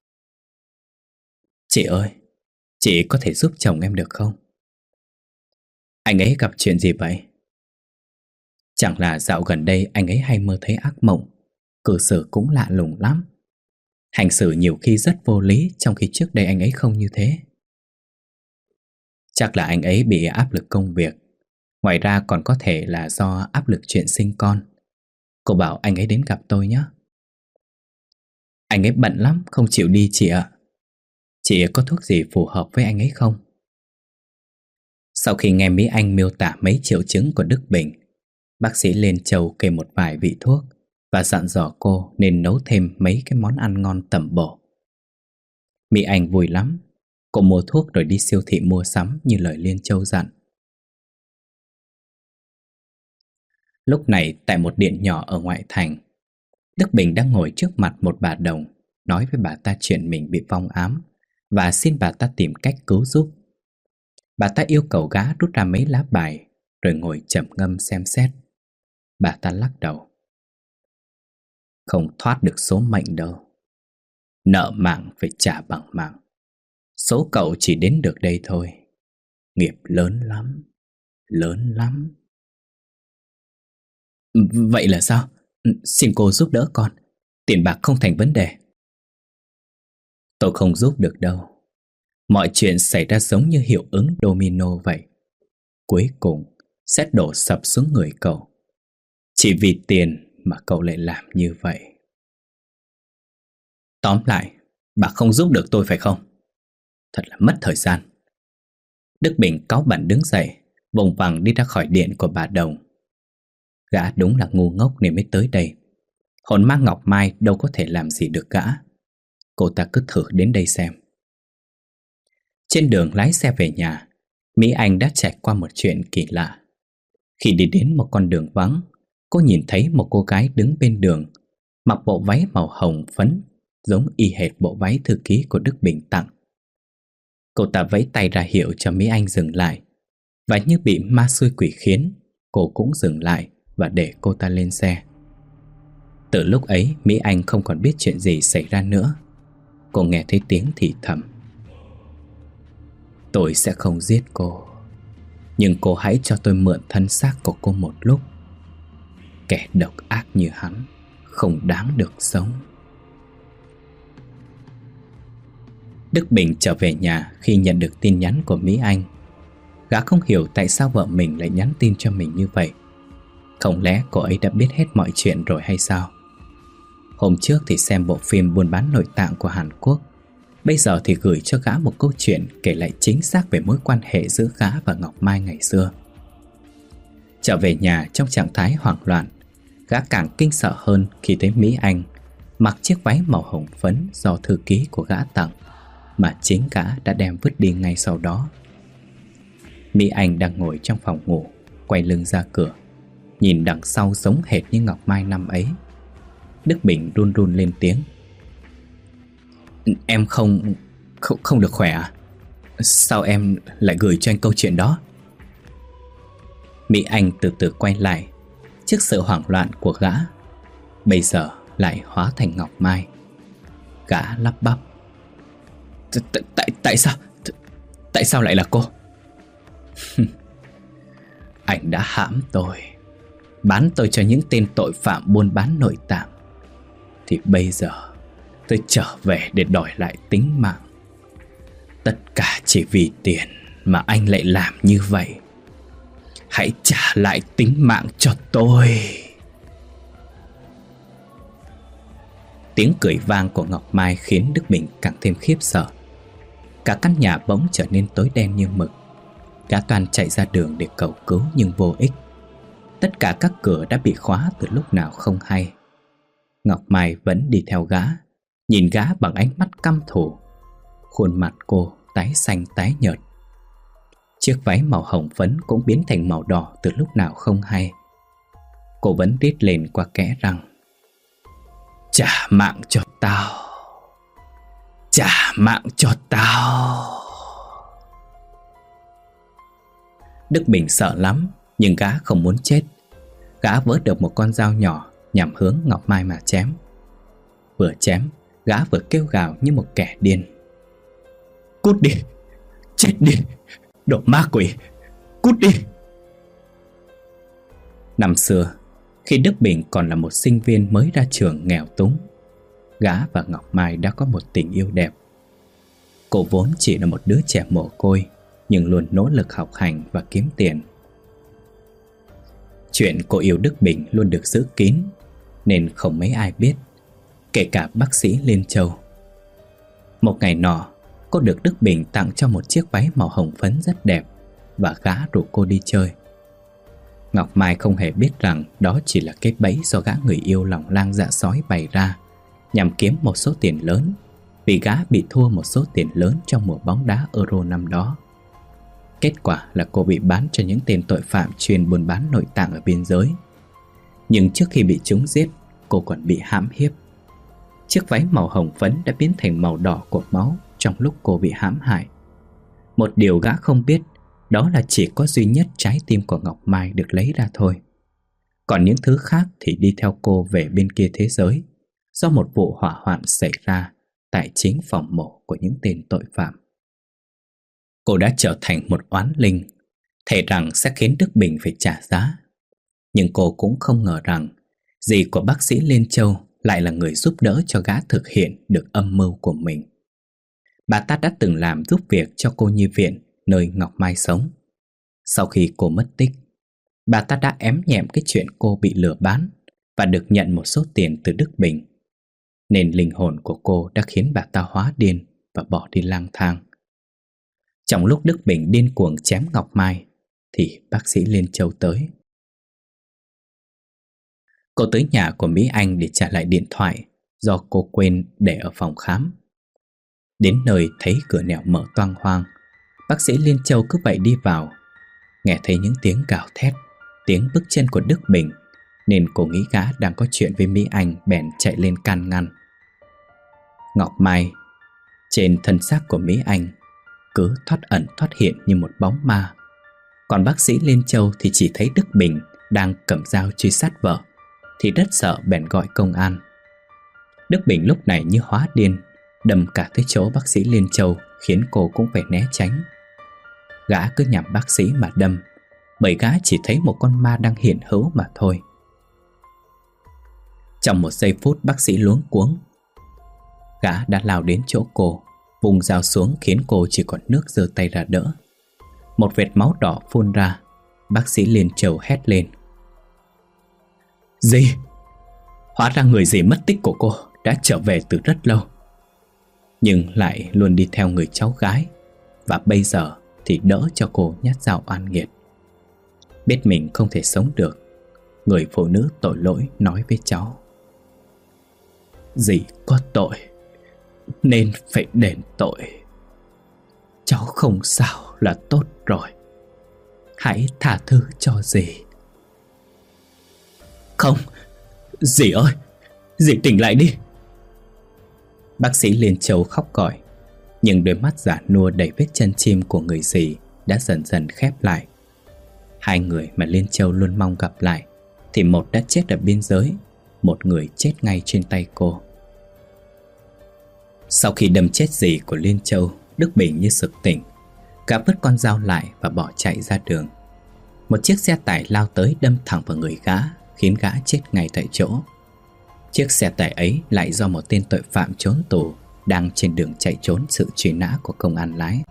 Chị ơi, chị có thể giúp chồng em được không? Anh ấy gặp chuyện gì vậy? Chẳng là dạo gần đây anh ấy hay mơ thấy ác mộng, cư xử cũng lạ lùng lắm. Hành xử nhiều khi rất vô lý, trong khi trước đây anh ấy không như thế. Chắc là anh ấy bị áp lực công việc. Ngoài ra còn có thể là do áp lực chuyện sinh con. Cô bảo anh ấy đến gặp tôi nhé. Anh ấy bận lắm, không chịu đi chị ạ. Chị có thuốc gì phù hợp với anh ấy không? Sau khi nghe Mỹ Anh miêu tả mấy triệu chứng của Đức Bình, bác sĩ Liên Châu kê một vài vị thuốc và dặn dò cô nên nấu thêm mấy cái món ăn ngon tẩm bổ. Mỹ Anh vui lắm. Cô mua thuốc rồi đi siêu thị mua sắm như lời Liên Châu dặn. Lúc này tại một điện nhỏ ở ngoại thành, Đức Bình đang ngồi trước mặt một bà đồng, nói với bà ta chuyện mình bị vong ám và xin bà ta tìm cách cứu giúp. Bà ta yêu cầu gã rút ra mấy lá bài rồi ngồi trầm ngâm xem xét. Bà ta lắc đầu: Không thoát được số mệnh đâu. Nợ mạng phải trả bằng mạng. Số cậu chỉ đến được đây thôi. Nghiệp lớn lắm, lớn lắm. Vậy là sao? Xin cô giúp đỡ con. Tiền bạc không thành vấn đề. Tôi không giúp được đâu. Mọi chuyện xảy ra giống như hiệu ứng domino vậy. Cuối cùng sẽ đổ sập xuống người cậu. Chỉ vì tiền mà cậu lại làm như vậy. Tóm lại, bà không giúp được tôi phải không? Thật là mất thời gian. Đức Bình cáu bẳn đứng dậy, vùng vằng đi ra khỏi điện của bà đồng. Gã đúng là ngu ngốc nên mới tới đây. Hồn ma Ngọc Mai đâu có thể làm gì được gã. Cô ta cứ thử đến đây xem. Trên đường lái xe về nhà, Mỹ Anh đã trải qua một chuyện kỳ lạ. Khi đi đến một con đường vắng, cô nhìn thấy một cô gái đứng bên đường, mặc bộ váy màu hồng phấn, giống y hệt bộ váy thư ký của Đức Bình tặng. Cô ta vẫy tay ra hiệu cho Mỹ Anh dừng lại, và như bị ma xui quỷ khiến, cô cũng dừng lại và để cô ta lên xe. Từ lúc ấy, Mỹ Anh không còn biết chuyện gì xảy ra nữa. Cô nghe thấy tiếng thì thầm: Tôi sẽ không giết cô, nhưng cô hãy cho tôi mượn thân xác của cô một lúc. Kẻ độc ác như hắn không đáng được sống. Đức Bình trở về nhà khi nhận được tin nhắn của Mỹ Anh. Gã không hiểu tại sao vợ mình lại nhắn tin cho mình như vậy. Không lẽ cô ấy đã biết hết mọi chuyện rồi hay sao? Hôm trước thì xem bộ phim buôn bán nội tạng của Hàn Quốc, bây giờ thì gửi cho gã một câu chuyện kể lại chính xác về mối quan hệ giữa gã và Ngọc Mai ngày xưa. Trở về nhà trong trạng thái hoảng loạn, gã càng kinh sợ hơn khi thấy Mỹ Anh mặc chiếc váy màu hồng phấn do thư ký của gã tặng, mà chính gã đã đem vứt đi ngay sau đó. Mỹ Anh đang ngồi trong phòng ngủ, quay lưng ra cửa, nhìn đằng sau giống hệt như Ngọc Mai năm ấy. Đức Bình run run lên tiếng: Em không, không, không được khỏe à? Sao em lại gửi cho anh câu chuyện đó? Mỹ Anh từ từ quay lại, trước sự hoảng loạn của gã, bây giờ lại hóa thành Ngọc Mai. Gã lắp bắp: Tại tại sao? Tại sao lại là cô? Anh đã hãm tôi, bán tôi cho những tên tội phạm buôn bán nội tạng, thì bây giờ tôi trở về để đòi lại tính mạng. Tất cả chỉ vì tiền mà anh lại làm như vậy. Hãy trả lại tính mạng cho tôi. Tiếng cười vang của Ngọc Mai khiến Đức Bình càng thêm khiếp sợ. Cả căn nhà bỗng trở nên tối đen như mực. Gã toàn chạy ra đường để cầu cứu nhưng vô ích. Tất cả các cửa đã bị khóa từ lúc nào không hay. Ngọc Mai vẫn đi theo gã, nhìn gã bằng ánh mắt căm thù. Khuôn mặt cô tái xanh tái nhợt. Chiếc váy màu hồng phấn cũng biến thành màu đỏ từ lúc nào không hay. Cô vẫn rít lên qua kẽ răng: trả mạng cho tao, trả mạng cho tao. Đức Bình sợ lắm, nhưng gã không muốn chết. Gã vớt được một con dao nhỏ nhằm hướng Ngọc Mai mà chém. Vừa chém, gã vừa kêu gào như một kẻ điên: cút đi, chết đi, đồ ma quỷ, cút đi. Năm xưa, khi Đức Bình còn là một sinh viên mới ra trường nghèo túng, gã và Ngọc Mai đã có một tình yêu đẹp. Cô vốn chỉ là một đứa trẻ mồ côi, nhưng luôn nỗ lực học hành và kiếm tiền. Chuyện cô yêu Đức Bình luôn được giữ kín, nên không mấy ai biết, kể cả bác sĩ Liên Châu. Một ngày nọ, cô được Đức Bình tặng cho một chiếc váy màu hồng phấn rất đẹp và gã rủ cô đi chơi. Ngọc Mai không hề biết rằng đó chỉ là cái bẫy do gã người yêu lòng lang dạ sói bày ra nhằm kiếm một số tiền lớn, vì gã bị thua một số tiền lớn trong mùa bóng đá Euro năm đó. Kết quả là cô bị bán cho những tên tội phạm chuyên buôn bán nội tạng ở biên giới. Nhưng trước khi bị chúng giết, cô còn bị hãm hiếp. Chiếc váy màu hồng phấn đã biến thành màu đỏ của máu trong lúc cô bị hãm hại. Một điều gã không biết, đó là chỉ có duy nhất trái tim của Ngọc Mai được lấy ra thôi. Còn những thứ khác thì đi theo cô về bên kia thế giới, do một vụ hỏa hoạn xảy ra tại chính phòng mổ của những tên tội phạm. Cô đã trở thành một oán linh, thề rằng sẽ khiến Đức Bình phải trả giá. Nhưng cô cũng không ngờ rằng dì của bác sĩ Liên Châu lại là người giúp đỡ cho gã thực hiện được âm mưu của mình. Bà ta đã từng làm giúp việc cho cô nhi viện nơi Ngọc Mai sống. Sau khi cô mất tích, bà ta đã ém nhẹm cái chuyện cô bị lừa bán và được nhận một số tiền từ Đức Bình. Nên linh hồn của cô đã khiến bà ta hóa điên và bỏ đi lang thang. Trong lúc Đức Bình điên cuồng chém Ngọc Mai thì bác sĩ Liên Châu tới. Cô tới nhà của Mỹ Anh để trả lại điện thoại do cô quên để ở phòng khám. Đến nơi thấy cửa nẻo mở toang hoang, bác sĩ Liên Châu cứ vậy đi vào. Nghe thấy những tiếng gào thét, tiếng bước chân của Đức Bình, nên cô nghĩ gã đang có chuyện với Mỹ Anh, bèn chạy lên can ngăn. Ngọc Mai, trên thân xác của Mỹ Anh, cứ thoát ẩn thoát hiện như một bóng ma. Còn bác sĩ Liên Châu thì chỉ thấy Đức Bình đang cầm dao truy sát vợ, thì rất sợ bèn gọi công an. Đức Bình lúc này như hóa điên, đâm cả tới chỗ bác sĩ Liên Châu, khiến cô cũng phải né tránh. Gã cứ nhằm bác sĩ mà đâm, bởi gã chỉ thấy một con ma đang hiện hữu mà thôi. Trong một giây phút bác sĩ luống cuống, gã đã lao đến chỗ cô, vùng dao xuống khiến cô chỉ còn nước giơ tay ra đỡ. Một vệt máu đỏ phun ra, bác sĩ Liên Châu hét lên: Dì! Hóa ra người dì mất tích của cô đã trở về từ rất lâu, nhưng lại luôn đi theo người cháu gái, và bây giờ thì đỡ cho cô nhát dao oan nghiệt. Biết mình không thể sống được, người phụ nữ tội lỗi nói với cháu: Dì có tội nên phải đền tội. Cháu không sao là tốt rồi, hãy tha thứ cho dì. Không, dì ơi, dì tỉnh lại đi. Bác sĩ Liên Châu khóc gọi, nhưng đôi mắt già nua đầy vết chân chim của người dì đã dần dần khép lại. Hai người mà Liên Châu luôn mong gặp lại thì một đã chết ở biên giới, một người chết ngay trên tay cô. Sau khi đâm chết dì của Liên Châu, Đức Bình như sực tỉnh. Gã vứt con dao lại và bỏ chạy ra đường. Một chiếc xe tải lao tới đâm thẳng vào người gã, khiến gã chết ngay tại chỗ. Chiếc xe tải ấy lại do một tên tội phạm trốn tù đang trên đường chạy trốn sự truy nã của công an lái.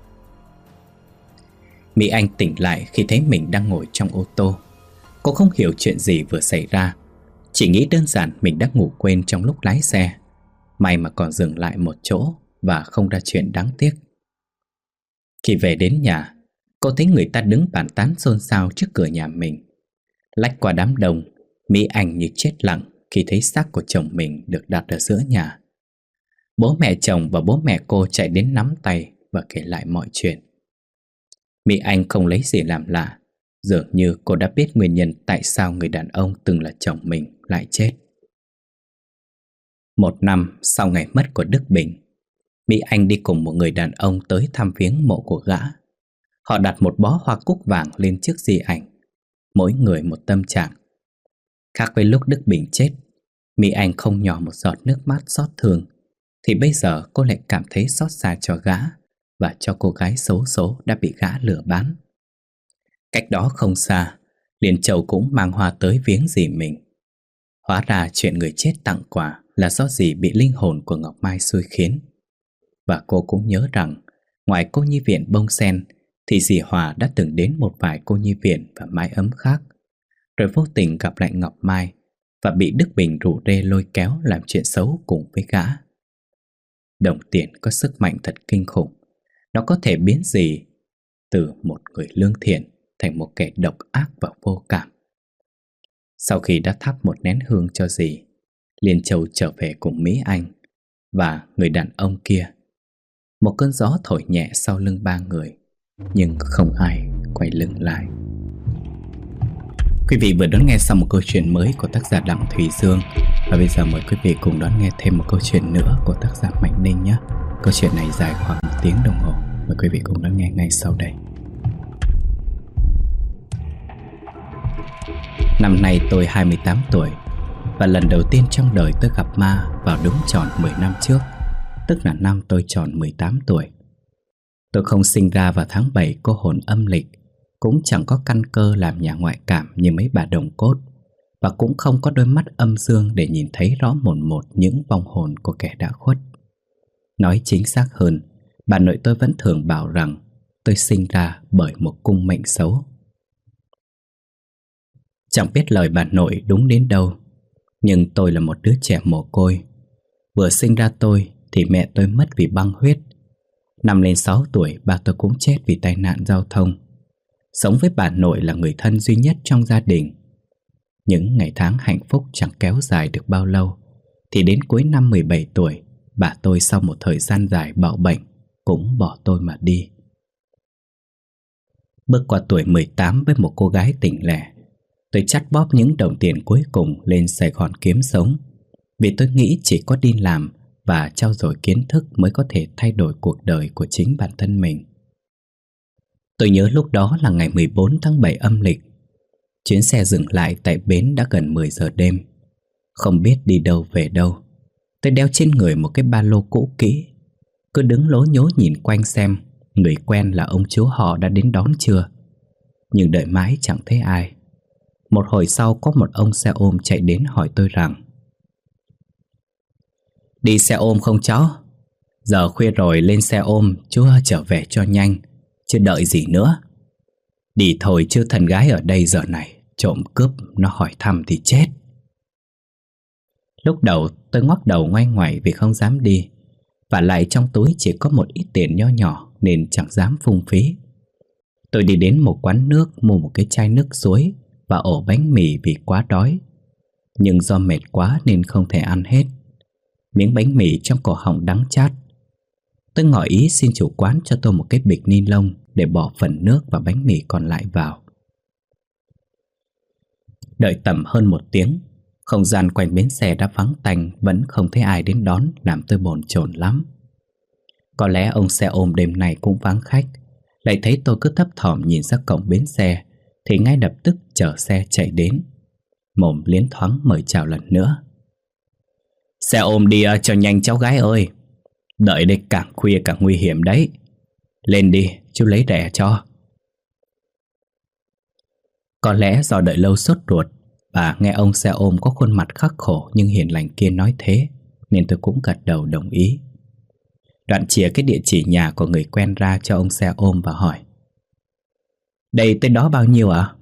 Mỹ Anh tỉnh lại khi thấy mình đang ngồi trong ô tô. Cô không hiểu chuyện gì vừa xảy ra, chỉ nghĩ đơn giản mình đã ngủ quên trong lúc lái xe. May mà còn dừng lại một chỗ và không ra chuyện đáng tiếc. Khi về đến nhà, cô thấy người ta đứng bàn tán xôn xao trước cửa nhà mình. Lách qua đám đông, Mỹ Anh như chết lặng khi thấy xác của chồng mình được đặt ở giữa nhà. Bố mẹ chồng và bố mẹ cô chạy đến nắm tay và kể lại mọi chuyện. Mỹ Anh không lấy gì làm lạ, dường như cô đã biết nguyên nhân tại sao người đàn ông từng là chồng mình lại chết. Một năm sau ngày mất của Đức Bình, Mỹ Anh đi cùng một người đàn ông tới thăm viếng mộ của gã. Họ đặt một bó hoa cúc vàng lên chiếc di ảnh, mỗi người một tâm trạng. Khác với lúc Đức Bình chết, Mỹ Anh không nhỏ một giọt nước mắt xót thương, thì bây giờ cô lại cảm thấy xót xa cho gã và cho cô gái xấu số đã bị gã lừa bán. Cách đó không xa, Liên Châu cũng mang hoa tới viếng dì mình. Hóa ra chuyện người chết tặng quà là do dì bị linh hồn của Ngọc Mai xui khiến. Và cô cũng nhớ rằng ngoài cô nhi viện Bông Sen thì dì Hòa đã từng đến một vài cô nhi viện và mái ấm khác, rồi vô tình gặp lại Ngọc Mai và bị Đức Bình rủ rê lôi kéo làm chuyện xấu cùng với gã. Đồng tiền có sức mạnh thật kinh khủng. Nó có thể biến dì từ một người lương thiện thành một kẻ độc ác và vô cảm. Sau khi đã thắp một nén hương cho dì, Liên Châu trở về cùng Mỹ Anh và người đàn ông kia. Một cơn gió thổi nhẹ sau lưng ba người, nhưng không ai quay lưng lại. Quý vị vừa đón nghe xong một câu chuyện mới của tác giả Đặng Thùy Dương. Và bây giờ mời quý vị cùng đón nghe thêm một câu chuyện nữa của tác giả Mạnh Ninh nhé. Câu chuyện này dài khoảng một tiếng đồng hồ. Mời quý vị cùng đón nghe ngay sau đây. Năm nay tôi hai mươi tám tuổi, và lần đầu tiên trong đời tôi gặp ma vào đúng tròn mười năm trước, tức là năm tôi tròn mười tám tuổi. Tôi không sinh ra vào tháng bảy cô hồn âm lịch, cũng chẳng có căn cơ làm nhà ngoại cảm như mấy bà đồng cốt, và cũng không có đôi mắt âm dương để nhìn thấy rõ mồn một những vong hồn của kẻ đã khuất. Nói chính xác hơn, bà nội tôi vẫn thường bảo rằng tôi sinh ra bởi một cung mệnh xấu. Chẳng biết lời bà nội đúng đến đâu, nhưng tôi là một đứa trẻ mồ côi. Vừa sinh ra tôi thì mẹ tôi mất vì băng huyết. Năm lên sáu tuổi, ba tôi cũng chết vì tai nạn giao thông. Sống với bà nội là người thân duy nhất trong gia đình. Những ngày tháng hạnh phúc chẳng kéo dài được bao lâu, thì đến cuối năm mười bảy tuổi, bà tôi sau một thời gian dài bạo bệnh cũng bỏ tôi mà đi. Bước qua tuổi mười tám với một cô gái tỉnh lẻ, tôi chắt bóp những đồng tiền cuối cùng lên Sài Gòn kiếm sống, vì tôi nghĩ chỉ có đi làm và trau dồi kiến thức mới có thể thay đổi cuộc đời của chính bản thân mình. Tôi nhớ lúc đó là ngày mười bốn tháng bảy âm lịch. Chuyến xe dừng lại tại bến đã gần mười giờ đêm. Không biết đi đâu về đâu, tôi đeo trên người một cái ba lô cũ kỹ, cứ đứng lố nhố nhìn quanh xem người quen là ông chú họ đã đến đón chưa. Nhưng đợi mãi chẳng thấy ai. Một hồi sau có một ông xe ôm chạy đến hỏi tôi rằng: "Đi xe ôm không cháu? Giờ khuya rồi, lên xe ôm chú trở về cho nhanh, chứ đợi gì nữa. Đi thôi chứ thần gái ở đây giờ này trộm cướp nó hỏi thăm thì chết." Lúc đầu tôi ngoắc đầu ngoay ngoải vì không dám đi, và lại trong túi chỉ có một ít tiền nho nhỏ nên chẳng dám phung phí. Tôi đi đến một quán nước mua một cái chai nước suối và ổ bánh mì vì quá đói. Nhưng do mệt quá nên không thể ăn hết. Miếng bánh mì trong cổ họng đắng chát. Tôi ngỏ ý xin chủ quán cho tôi một cái bịch ni lông để bỏ phần nước và bánh mì còn lại vào. Đợi tầm hơn một tiếng, không gian quanh bến xe đã vắng tanh, vẫn không thấy ai đến đón, làm tôi bồn chồn lắm. Có lẽ ông xe ôm đêm nay cũng vắng khách. Lại thấy tôi cứ thấp thỏm nhìn ra cổng bến xe, thì ngay lập tức chở xe chạy đến, mồm liến thoáng mời chào lần nữa: "Xe ôm đi cho nhanh cháu gái ơi. Đợi đây càng khuya càng nguy hiểm đấy. Lên đi, chú lấy rẻ cho." Có lẽ do đợi lâu sốt ruột, Và nghe ông xe ôm có khuôn mặt khắc khổ nhưng hiền lành kia nói thế, nên tôi cũng gật đầu đồng ý. Đoạn chìa cái địa chỉ nhà của người quen ra cho ông xe ôm và hỏi: Đây tới đó bao nhiêu ạ? À?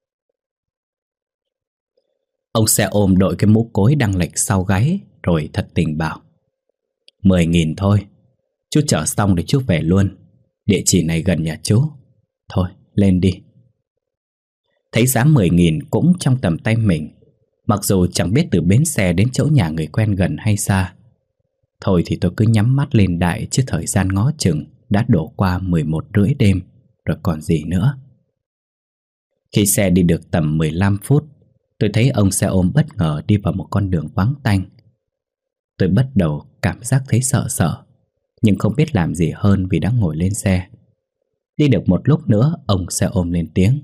Ông xe ôm đội cái mũ cối đang lệch sau gáy rồi thật tình bảo: Mười nghìn thôi. Chú chở xong để chú về luôn. Địa chỉ này gần nhà chú. Thôi lên đi. Thấy giá mười nghìn cũng trong tầm tay mình, mặc dù chẳng biết từ bến xe đến chỗ nhà người quen gần hay xa. Thôi thì tôi cứ nhắm mắt lên đại, chứ thời gian ngó chừng đã đổ qua mười một rưỡi đêm rồi còn gì nữa. Khi xe đi được tầm mười lăm phút, tôi thấy ông xe ôm bất ngờ đi vào một con đường vắng tanh. Tôi bắt đầu cảm giác thấy sợ sợ, nhưng không biết làm gì hơn vì đã ngồi lên xe. Đi được một lúc nữa, ông xe ôm lên tiếng: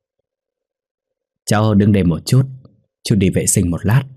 Cháu đứng đây một chút, chú đi vệ sinh một lát.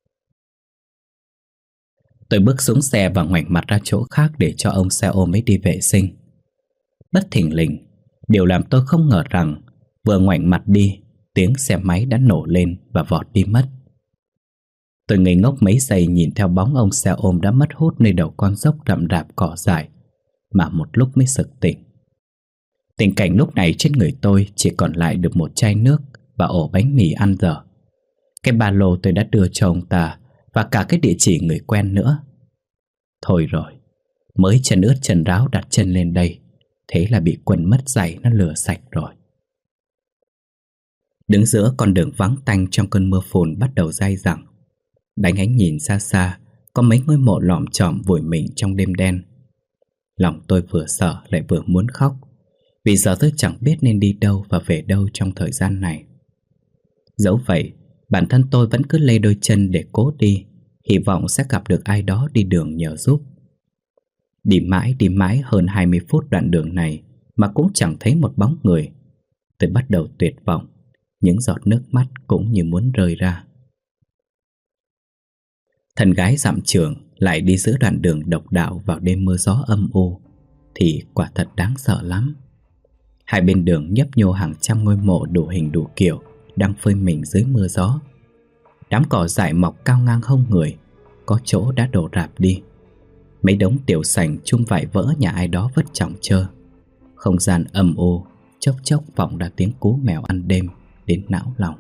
Tôi bước xuống xe và ngoảnh mặt ra chỗ khác để cho ông xe ôm ấy đi vệ sinh. Bất thình lình, điều làm tôi không ngờ rằng vừa ngoảnh mặt đi, tiếng xe máy đã nổ lên và vọt đi mất. Tôi ngây ngốc mấy giây nhìn theo bóng ông xe ôm đã mất hút nơi đầu con dốc rậm rạp cỏ dại, mà một lúc mới sực tỉnh. Tình cảnh lúc này trên người tôi chỉ còn lại được một chai nước và ổ bánh mì ăn dở. Cái ba lô tôi đã đưa cho ông ta và cả cái địa chỉ người quen nữa. Thôi rồi, mới chân ướt chân ráo đặt chân lên đây, thế là bị quần mất giày nó lừa sạch rồi. Đứng giữa con đường vắng tanh trong cơn mưa phùn bắt đầu dai dẳng. Đánh ánh nhìn xa xa, có mấy ngôi mộ lọm chọm vùi mình trong đêm đen. Lòng tôi vừa sợ lại vừa muốn khóc, vì giờ tôi chẳng biết nên đi đâu và về đâu trong thời gian này. Dẫu vậy, bản thân tôi vẫn cứ lê đôi chân để cố đi, hy vọng sẽ gặp được ai đó đi đường nhờ giúp. Đi mãi đi mãi hơn hai mươi phút đoạn đường này mà cũng chẳng thấy một bóng người. Tôi bắt đầu tuyệt vọng, những giọt nước mắt cũng như muốn rơi ra. Thân gái dặm trường lại đi giữa đoạn đường độc đạo vào đêm mưa gió âm u thì quả thật đáng sợ lắm. Hai bên đường nhấp nhô hàng trăm ngôi mộ đủ hình đủ kiểu đang phơi mình dưới mưa gió. Đám cỏ dại mọc cao ngang hông người, có chỗ đã đổ rạp đi. Mấy đống tiểu sành chum vải vỡ nhà ai đó vứt chỏng chơ. Không gian âm u, chốc chốc vọng ra tiếng cú mèo ăn đêm đến não lòng.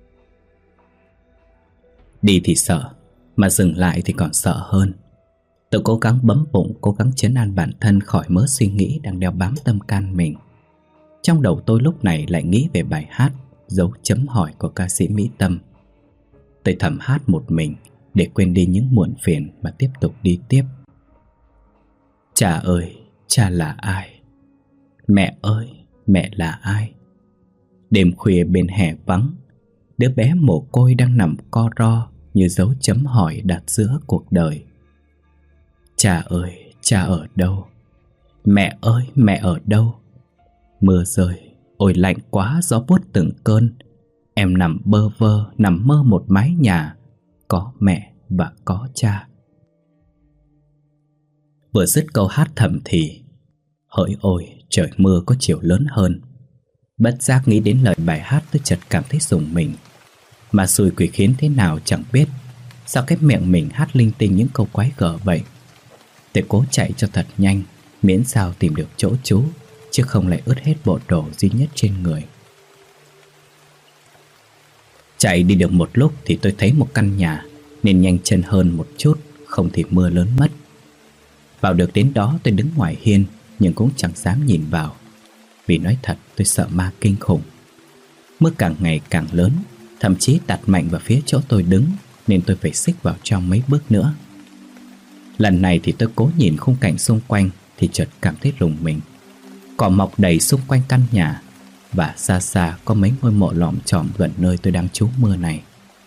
Đi thì sợ, mà dừng lại thì còn sợ hơn. Tôi cố gắng bấm bụng, cố gắng trấn an bản thân khỏi mớ suy nghĩ đang đeo bám tâm can mình. Trong đầu tôi lúc này lại nghĩ về bài hát Dấu chấm hỏi của ca sĩ Mỹ Tâm. Tôi thầm hát một mình để quên đi những muộn phiền mà tiếp tục đi tiếp. Cha ơi, cha là ai? Mẹ ơi, mẹ là ai? Đêm khuya bên hè vắng, đứa bé mồ côi đang nằm co ro như dấu chấm hỏi đặt giữa cuộc đời. Cha ơi, cha ở đâu? Mẹ ơi, mẹ ở đâu? Mưa rơi, ôi lạnh quá, gió buốt từng cơn. Em nằm bơ vơ, nằm mơ một mái nhà, có mẹ và có cha. Vừa dứt câu hát thầm thì, hỡi ôi, trời mưa có chiều lớn hơn. Bất giác nghĩ đến lời bài hát, tôi chợt cảm thấy rùng mình. Mà xui quỷ khiến thế nào chẳng biết, sao cái miệng mình hát linh tinh những câu quái gở vậy. Tôi cố chạy cho thật nhanh, miễn sao tìm được chỗ trú, chứ không lại ướt hết bộ đồ duy nhất trên người. Chạy đi được một lúc thì tôi thấy một căn nhà, nên nhanh chân hơn một chút, không thì mưa lớn mất. Vào được đến đó tôi đứng ngoài hiên, nhưng cũng chẳng dám nhìn vào, vì nói thật tôi sợ ma kinh khủng. Mưa càng ngày càng lớn, thậm chí tạt mạnh vào phía chỗ tôi đứng, nên tôi phải xích vào trong mấy bước nữa. Lần này thì tôi cố nhìn khung cảnh xung quanh thì chợt cảm thấy rùng mình. Cỏ mọc đầy xung quanh căn nhà, và xa xa có mấy ngôi mộ lọm chọm gần nơi tôi đang trú mưa này.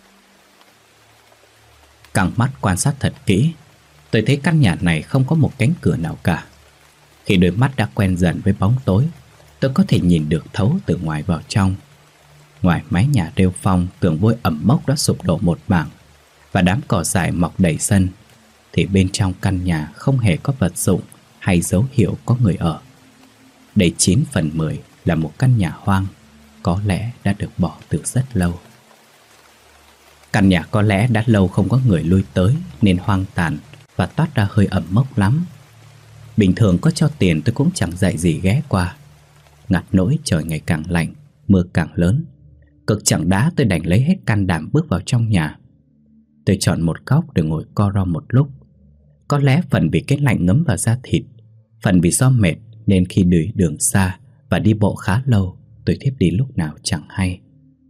Căng mắt quan sát thật kỹ, tôi thấy căn nhà này không có một cánh cửa nào cả. Khi đôi mắt đã quen dần với bóng tối, tôi có thể nhìn được thấu từ ngoài vào trong. Ngoài mái nhà rêu phong, tường vôi ẩm mốc đã sụp đổ một mảng, và đám cỏ dại mọc đầy sân, thì bên trong căn nhà không hề có vật dụng hay dấu hiệu có người ở. Đây chín phần mười là một căn nhà hoang, có lẽ đã được bỏ từ rất lâu. Căn nhà có lẽ đã lâu không có người lui tới nên hoang tàn và toát ra hơi ẩm mốc lắm. Bình thường có cho tiền tôi cũng chẳng dạy gì ghé qua. Ngặt nỗi trời ngày càng lạnh, mưa càng lớn. Cực chẳng đá tôi đành lấy hết can đảm bước vào trong nhà. Tôi chọn một góc để ngồi co ro một lúc. Có lẽ phần vì cái lạnh ngấm vào da thịt, phần vì do mệt nên khi đi đường xa và đi bộ khá lâu, tôi thiếp đi lúc nào chẳng hay.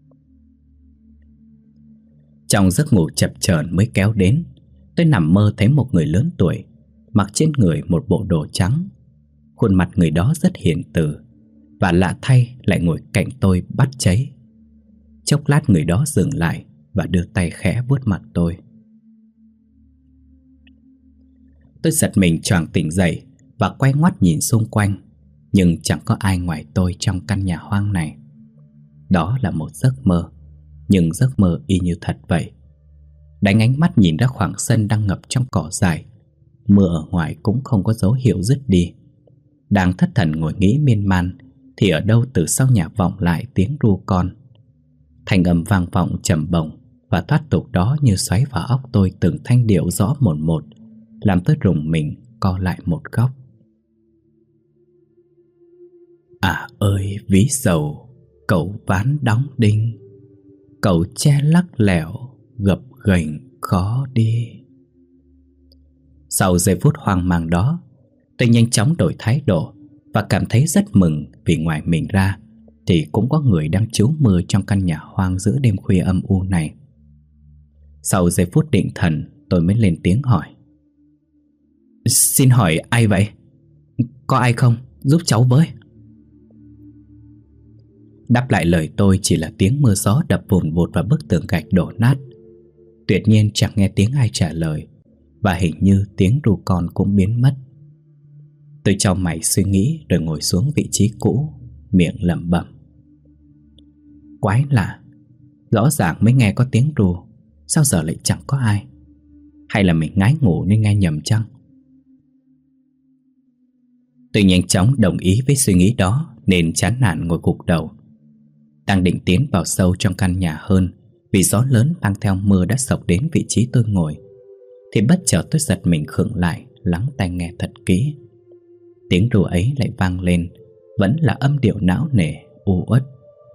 Trong giấc ngủ chập chờn mới kéo đến, tôi nằm mơ thấy một người lớn tuổi, mặc trên người một bộ đồ trắng. Khuôn mặt người đó rất hiền từ, và lạ thay lại ngồi cạnh tôi bắt cháy. Chốc lát người đó dừng lại và đưa tay khẽ vuốt mặt tôi. Tôi giật mình choàng tỉnh dậy và quay ngoắt nhìn xung quanh, nhưng chẳng có ai ngoài tôi trong căn nhà hoang này. Đó là một giấc mơ, nhưng giấc mơ y như thật vậy. Đánh ánh mắt nhìn ra khoảng sân đang ngập trong cỏ dại. Mưa ở ngoài cũng không có dấu hiệu dứt đi. Đang thất thần ngồi nghĩ miên man thì ở đâu từ sau nhà vọng lại tiếng ru con. Thanh âm vang vọng trầm bổng và thoát tục đó như xoáy vào óc tôi từng thanh điệu rõ một một, làm tôi rùng mình co lại một góc. À ơi ví dầu, cậu ván đóng đinh, cậu che lắc lẻo, gập ghềnh khó đi. Sau giây phút hoang mang đó, tôi nhanh chóng đổi thái độ và cảm thấy rất mừng vì ngoài mình ra thì cũng có người đang trú mưa trong căn nhà hoang giữa đêm khuya âm u này. Sau giây phút định thần, tôi mới lên tiếng hỏi. Xin hỏi ai vậy? Có ai không? Giúp cháu với. Đáp lại lời tôi chỉ là tiếng mưa gió đập vùn vụt vào bức tường gạch đổ nát. Tuyệt nhiên chẳng nghe tiếng ai trả lời, và hình như tiếng ru con cũng biến mất. Tôi chau mày suy nghĩ rồi ngồi xuống vị trí cũ, miệng lẩm bẩm. Quái lạ, rõ ràng mới nghe có tiếng ru, sao giờ lại chẳng có ai? Hay là mình ngái ngủ nên nghe nhầm chăng? Tôi nhanh chóng đồng ý với suy nghĩ đó nên chán nản ngồi gục đầu. Đang định tiến vào sâu trong căn nhà hơn vì gió lớn mang theo mưa đã sộc đến vị trí tôi ngồi, thì bất chợt tôi giật mình khựng lại, lắng tai nghe thật kỹ. Tiếng ru ấy lại vang lên, vẫn là âm điệu não nề, u uất.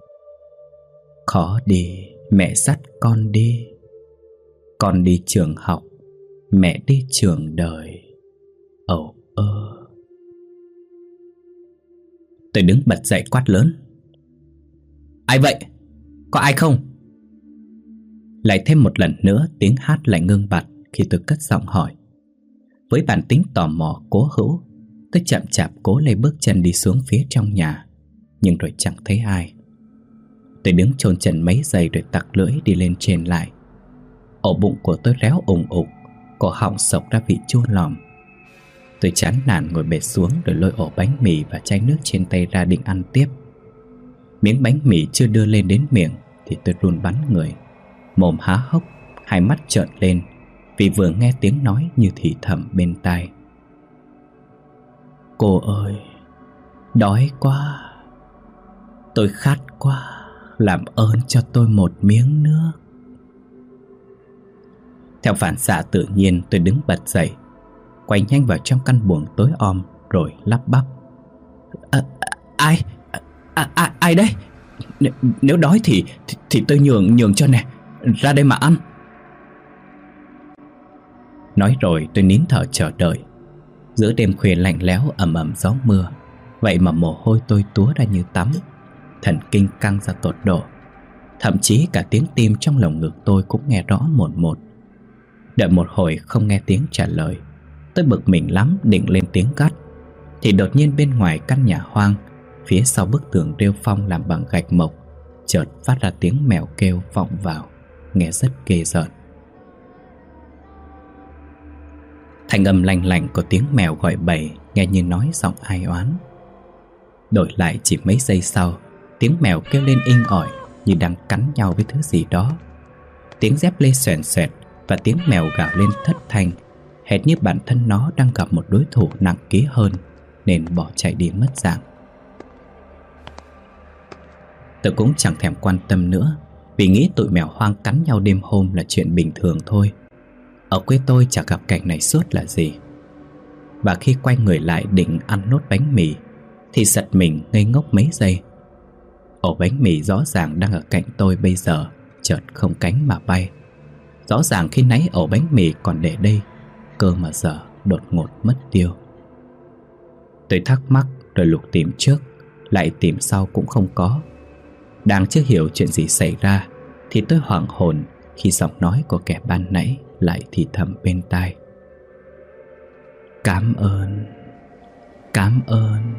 Khó đi, mẹ dắt con đi. Con đi trường học, mẹ đi trường đời. Ồ ơ. Tôi đứng bật dậy quát lớn. Ai vậy? Có ai không? Lại thêm một lần nữa tiếng hát lại ngưng bặt khi tôi cất giọng hỏi. Với bản tính tò mò cố hữu, tôi chậm chạp cố lấy bước chân đi xuống phía trong nhà, nhưng rồi chẳng thấy ai. Tôi đứng chôn chân mấy giây rồi tặc lưỡi đi lên trên lại. Ổ bụng của tôi réo ủng ục, cổ họng sộc ra vị chua lòm. Tôi chán nản ngồi bệt xuống rồi lôi ổ bánh mì và chai nước trên tay ra định ăn tiếp. Miếng bánh mì chưa đưa lên đến miệng thì tôi run bắn người, mồm há hốc, hai mắt trợn lên vì vừa nghe tiếng nói như thì thầm bên tai. Cô ơi, đói quá, tôi khát quá, làm ơn cho tôi một miếng nước. Theo phản xạ tự nhiên tôi đứng bật dậy, quay nhanh vào trong căn buồng tối om rồi lắp bắp. À, ai? À, à, ai đấy? N nếu đói thì, thì thì tôi nhường nhường cho nè, ra đây mà ăn. Nói rồi tôi nín thở chờ đợi. Giữa đêm khuya lạnh lẽo ầm ầm gió mưa, vậy mà mồ hôi tôi túa ra như tắm, thần kinh căng ra tột độ. Thậm chí cả tiếng tim trong lồng ngực tôi cũng nghe rõ một một. Đợi một hồi không nghe tiếng trả lời, tôi bực mình lắm định lên tiếng gắt, thì đột nhiên bên ngoài căn nhà hoang, phía sau bức tường rêu phong làm bằng gạch mộc, chợt phát ra tiếng mèo kêu vọng vào, nghe rất ghê rợn. Thanh âm lanh lảnh của tiếng mèo gọi bầy nghe như nói giọng ai oán. Đổi lại chỉ mấy giây sau, tiếng mèo kêu lên inh ỏi như đang cắn nhau với thứ gì đó. Tiếng dép lê xoèn xoẹt và tiếng mèo gào lên thất thanh, hệt như bản thân nó đang gặp một đối thủ nặng ký hơn nên bỏ chạy đi mất dạng. Tôi cũng chẳng thèm quan tâm nữa, vì nghĩ tụi mèo hoang cắn nhau đêm hôm là chuyện bình thường thôi. Ở quê tôi chẳng gặp cảnh này suốt là gì. Và khi quay người lại định ăn nốt bánh mì thì giật mình ngây ngốc mấy giây. Ổ bánh mì rõ ràng đang ở cạnh tôi bây giờ chợt không cánh mà bay. Rõ ràng khi nãy ổ bánh mì còn để đây, cơ mà giờ đột ngột mất tiêu. Tôi thắc mắc rồi lục tìm trước, lại tìm sau cũng không có. Đang chưa hiểu chuyện gì xảy ra thì tôi hoảng hồn khi giọng nói của kẻ ban nãy lại thì thầm bên tai: "Cảm ơn, cảm ơn."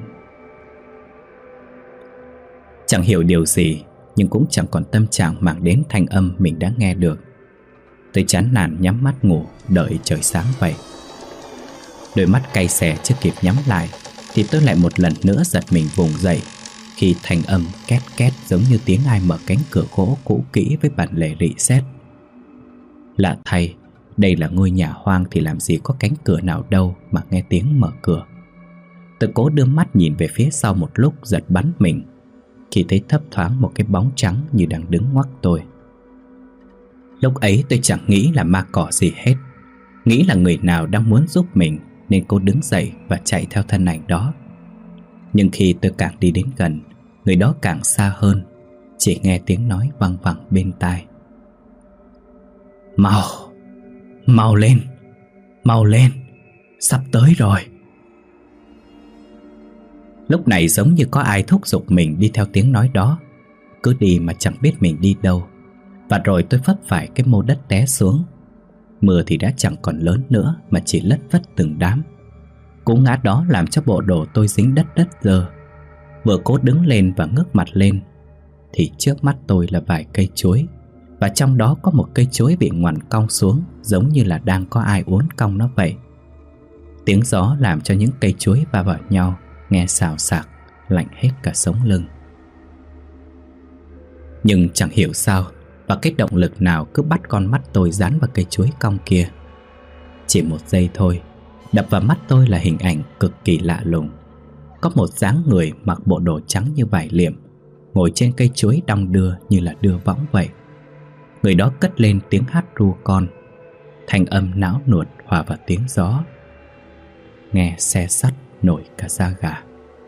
Chẳng hiểu điều gì, nhưng cũng chẳng còn tâm trạng màng đến thanh âm mình đã nghe được. Tôi chán nản nhắm mắt ngủ, đợi trời sáng vậy. Đôi mắt cay xè chưa kịp nhắm lại thì tôi lại một lần nữa giật mình vùng dậy khi thanh âm két két giống như tiếng ai mở cánh cửa gỗ cũ kỹ với bản lề rỉ sét. Lạ thay, đây là ngôi nhà hoang thì làm gì có cánh cửa nào đâu mà nghe tiếng mở cửa. Tôi cố đưa mắt nhìn về phía sau một lúc, giật bắn mình khi thấy thấp thoáng một cái bóng trắng như đang đứng ngoắc tôi. Lúc ấy tôi chẳng nghĩ là ma cỏ gì hết, nghĩ là người nào đang muốn giúp mình nên cô đứng dậy và chạy theo thân ảnh đó. Nhưng khi tôi càng đi đến gần, người đó càng xa hơn, chỉ nghe tiếng nói văng vẳng bên tai: "Mau, mau lên, mau lên, sắp tới rồi." Lúc này giống như có ai thúc giục mình đi theo tiếng nói đó. Cứ đi mà chẳng biết mình đi đâu. Và rồi tôi vấp phải cái mô đất té xuống. Mưa thì đã chẳng còn lớn nữa mà chỉ lất vất từng đám. Cú ngã đó làm cho bộ đồ tôi dính đất đất dơ. Vừa cố đứng lên và ngước mặt lên thì trước mắt tôi là vài cây chuối, và trong đó có một cây chuối bị ngoằn cong xuống, giống như là đang có ai uốn cong nó vậy. Tiếng gió làm cho những cây chuối va vào nhau nghe xào xạc, lạnh hết cả sống lưng. Nhưng chẳng hiểu sao, và cái động lực nào cứ bắt con mắt tôi dán vào cây chuối cong kia. Chỉ một giây thôi, đập vào mắt tôi là hình ảnh cực kỳ lạ lùng. Có một dáng người mặc bộ đồ trắng như vải liệm, ngồi trên cây chuối đong đưa như là đưa võng vậy. Người đó cất lên tiếng hát ru con, thanh âm não nuột hòa vào tiếng gió, nghe xe sắt nổi cả da gà.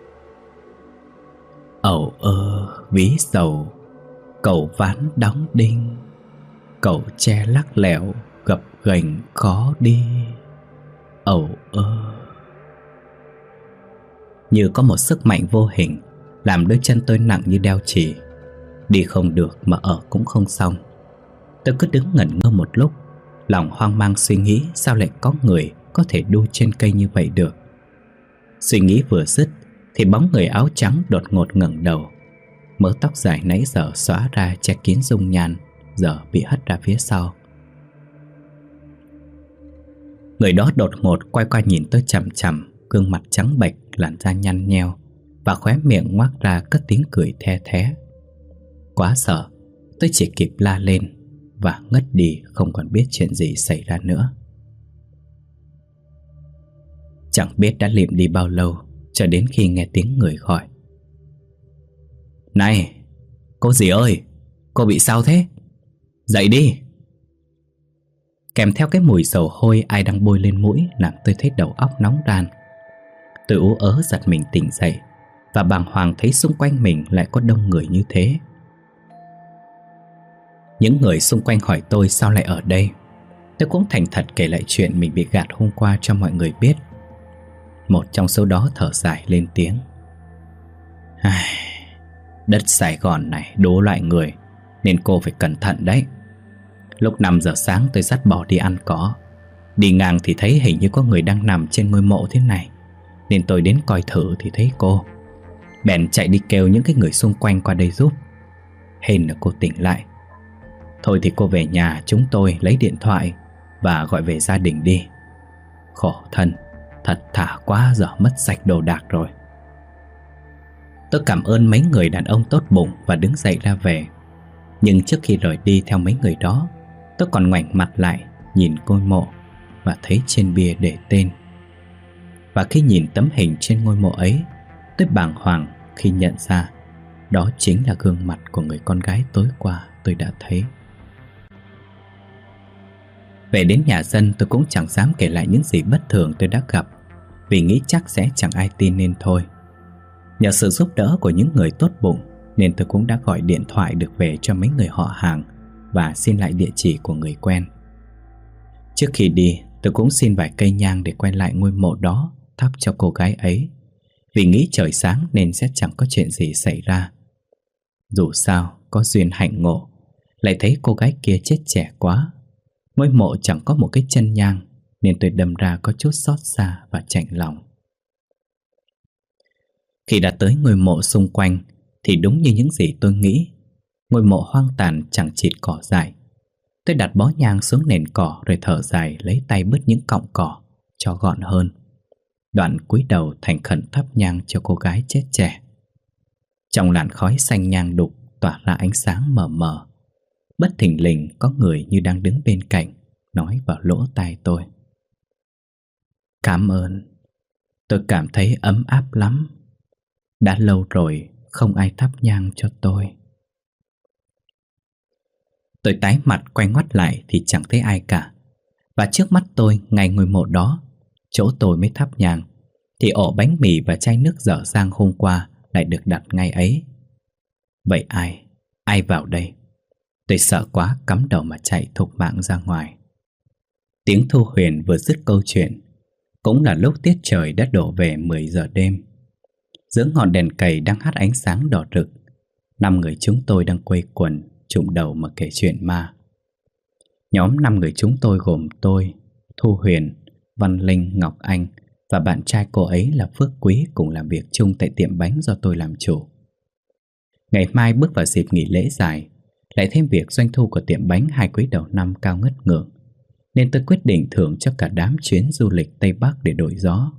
Ẩu ơ ví dầu, cầu ván đóng đinh, cầu tre lắc lẻo gập ghềnh khó đi. Ẩu ơ. Như có một sức mạnh vô hình làm đôi chân tôi nặng như đeo chì. Đi không được mà ở cũng không xong. Tôi cứ đứng ngẩn ngơ một lúc, lòng hoang mang suy nghĩ sao lại có người có thể đu trên cây như vậy được. Suy nghĩ vừa dứt thì bóng người áo trắng đột ngột ngẩng đầu. Mớ tóc dài nãy giờ xóa ra che kín dung nhan giờ bị hất ra phía sau. Người đó đột ngột quay qua nhìn tôi chằm chằm, gương mặt trắng bệch, làn da nhăn nheo, và khóe miệng ngoác ra cất tiếng cười the thé. Quá sợ, tôi chỉ kịp la lên và ngất đi, không còn biết chuyện gì xảy ra nữa. Chẳng biết đã liệm đi bao lâu cho đến khi nghe tiếng người gọi: "Này, cô dì ơi, cô bị sao thế? Dậy đi!" Kèm theo cái mùi dầu hôi ai đang bôi lên mũi làm tôi thấy đầu óc nóng ran. Tôi ú ớ giật mình tỉnh dậy và bàng hoàng thấy xung quanh mình lại có đông người như thế. Những người xung quanh hỏi tôi sao lại ở đây. Tôi cũng thành thật kể lại chuyện mình bị gạt hôm qua cho mọi người biết. Một trong số đó thở dài lên tiếng: "Ai, đất Sài Gòn này đố loại người, nên cô phải cẩn thận đấy. Lúc năm giờ sáng tôi dắt bò đi ăn cỏ. Đi ngang thì thấy hình như có người đang nằm trên ngôi mộ thế này, nên tôi đến coi thử thì thấy cô. Bèn chạy đi kêu những cái người xung quanh qua đây giúp. Hên là cô tỉnh lại. Thôi thì cô về nhà chúng tôi lấy điện thoại và gọi về gia đình đi. Khổ thân, thật thà quá, giờ mất sạch đồ đạc rồi." Tôi cảm ơn mấy người đàn ông tốt bụng và đứng dậy ra về. Nhưng trước khi rời đi theo mấy người đó, tôi còn ngoảnh mặt lại nhìn ngôi mộ và thấy trên bia để tên. Và khi nhìn tấm hình trên ngôi mộ ấy, tôi bàng hoàng khi nhận ra đó chính là gương mặt của người con gái tối qua tôi đã thấy. Về đến nhà dân, tôi cũng chẳng dám kể lại những gì bất thường tôi đã gặp, vì nghĩ chắc sẽ chẳng ai tin nên thôi. Nhờ sự giúp đỡ của những người tốt bụng nên tôi cũng đã gọi điện thoại được về cho mấy người họ hàng và xin lại địa chỉ của người quen. Trước khi đi, tôi cũng xin vài cây nhang để quay lại ngôi mộ đó thắp cho cô gái ấy, vì nghĩ trời sáng nên sẽ chẳng có chuyện gì xảy ra. Dù sao, có duyên hạnh ngộ, lại thấy cô gái kia chết trẻ quá. Ngôi mộ chẳng có một cái chân nhang, nên tôi đâm ra có chút xót xa và chạnh lòng. Khi đã tới ngôi mộ xung quanh thì đúng như những gì tôi nghĩ. Ngôi mộ hoang tàn chẳng chịt cỏ dại. Tôi đặt bó nhang xuống nền cỏ rồi thở dài lấy tay bứt những cọng cỏ cho gọn hơn. Đoạn cúi đầu thành khẩn thắp nhang cho cô gái chết trẻ. Trong làn khói xanh nhang đục tỏa ra ánh sáng mờ mờ. Bất thình lình có người như đang đứng bên cạnh nói vào lỗ tai tôi: "Cảm ơn, tôi cảm thấy ấm áp lắm. Đã lâu rồi không ai thắp nhang cho tôi." Tôi tái mặt quay ngoắt lại thì chẳng thấy ai cả. Và trước mắt tôi, ngay ngôi mộ đó, chỗ tôi mới thắp nhang, thì ổ bánh mì và chai nước dở dang hôm qua lại được đặt ngay ấy. Vậy ai, ai vào đây? Tôi sợ quá, cắm đầu mà chạy thục mạng ra ngoài. Tiếng Thu Huyền vừa dứt câu chuyện, cũng là lúc tiết trời đã đổ về mười giờ đêm. Giữa ngọn đèn cầy đang hắt ánh sáng đỏ rực, năm người chúng tôi đang quây quần chụm đầu mà kể chuyện ma. Nhóm năm người chúng tôi gồm tôi, Thu Huyền, Văn Linh, Ngọc Anh và bạn trai cô ấy là Phước Quý cùng làm việc chung tại tiệm bánh do tôi làm chủ. Ngày mai bước vào dịp nghỉ lễ dài, lại thêm việc doanh thu của tiệm bánh hai quý đầu năm cao ngất ngưỡng, nên tôi quyết định thưởng cho cả đám chuyến du lịch Tây Bắc để đổi gió.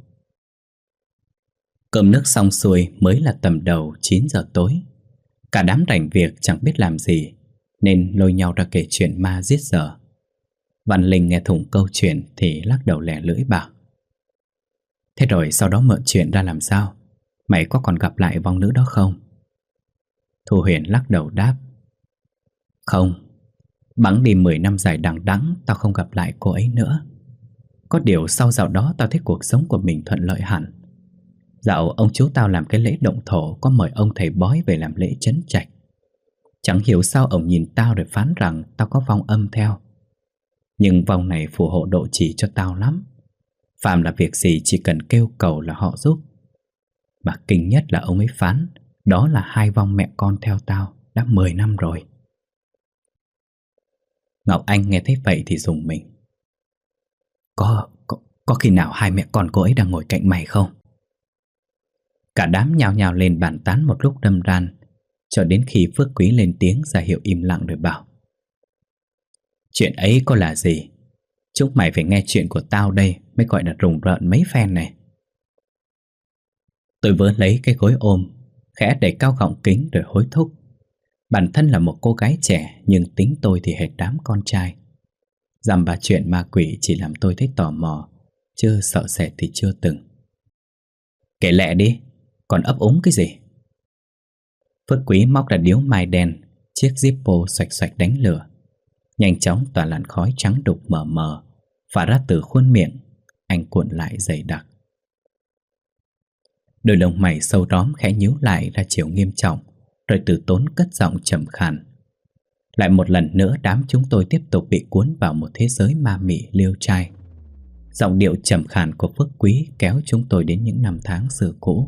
Cơm nước xong xuôi mới là tầm đầu chín giờ tối. Cả đám rảnh việc chẳng biết làm gì nên lôi nhau ra kể chuyện ma giết giờ. Văn Linh nghe thủng câu chuyện thì lắc đầu lẻ lưỡi bảo: "Thế rồi sau đó mượn chuyện ra làm sao? Mày có còn gặp lại vong nữ đó không?" Thu Huyền lắc đầu đáp: "Không, bẵng đi mười năm dài đằng đẵng, tao không gặp lại cô ấy nữa. Có điều sau dạo đó tao thấy cuộc sống của mình thuận lợi hẳn. Dạo ông chú tao làm cái lễ động thổ có mời ông thầy bói về làm lễ trấn trạch. Chẳng hiểu sao ông nhìn tao rồi phán rằng tao có vong âm theo. Nhưng vong này phù hộ độ trì cho tao lắm. Phàm là việc gì chỉ cần kêu cầu là họ giúp. Mà kinh nhất là ông ấy phán đó là hai vong mẹ con theo tao đã mười năm rồi." Ngọc Anh nghe thấy vậy thì rùng mình. Có, có, có khi nào hai mẹ con cô ấy đang ngồi cạnh mày không?" Cả đám nhao nhao lên bàn tán một lúc đâm ran, cho đến khi Phước Quý lên tiếng ra hiệu im lặng rồi bảo: "Chuyện ấy có là gì? Chúng mày phải nghe chuyện của tao đây mới gọi là rùng rợn mấy phen này." Tôi vớ lấy cái gối ôm, khẽ đẩy cao gọng kính rồi hối thúc. Bản thân là một cô gái trẻ, nhưng tính tôi thì hệt đám con trai. Dăm ba chuyện ma quỷ chỉ làm tôi thấy tò mò, chứ sợ sệt thì chưa từng. "Kể lẹ đi, còn ấp úng cái gì?" Phước Quý móc ra điếu mai đen, chiếc Zippo xoạch xoạch đánh lửa. Nhanh chóng tỏa làn khói trắng đục mờ mờ phả ra từ khuôn miệng, anh cuộn lại dày đặc. Đôi lông mày sâu đóm khẽ nhíu lại ra chiều nghiêm trọng, rồi Từ Tốn cất giọng trầm khàn. Lại một lần nữa đám chúng tôi tiếp tục bị cuốn vào một thế giới ma mị liêu trai. Giọng điệu trầm khàn của Phước Quý kéo chúng tôi đến những năm tháng xưa cũ.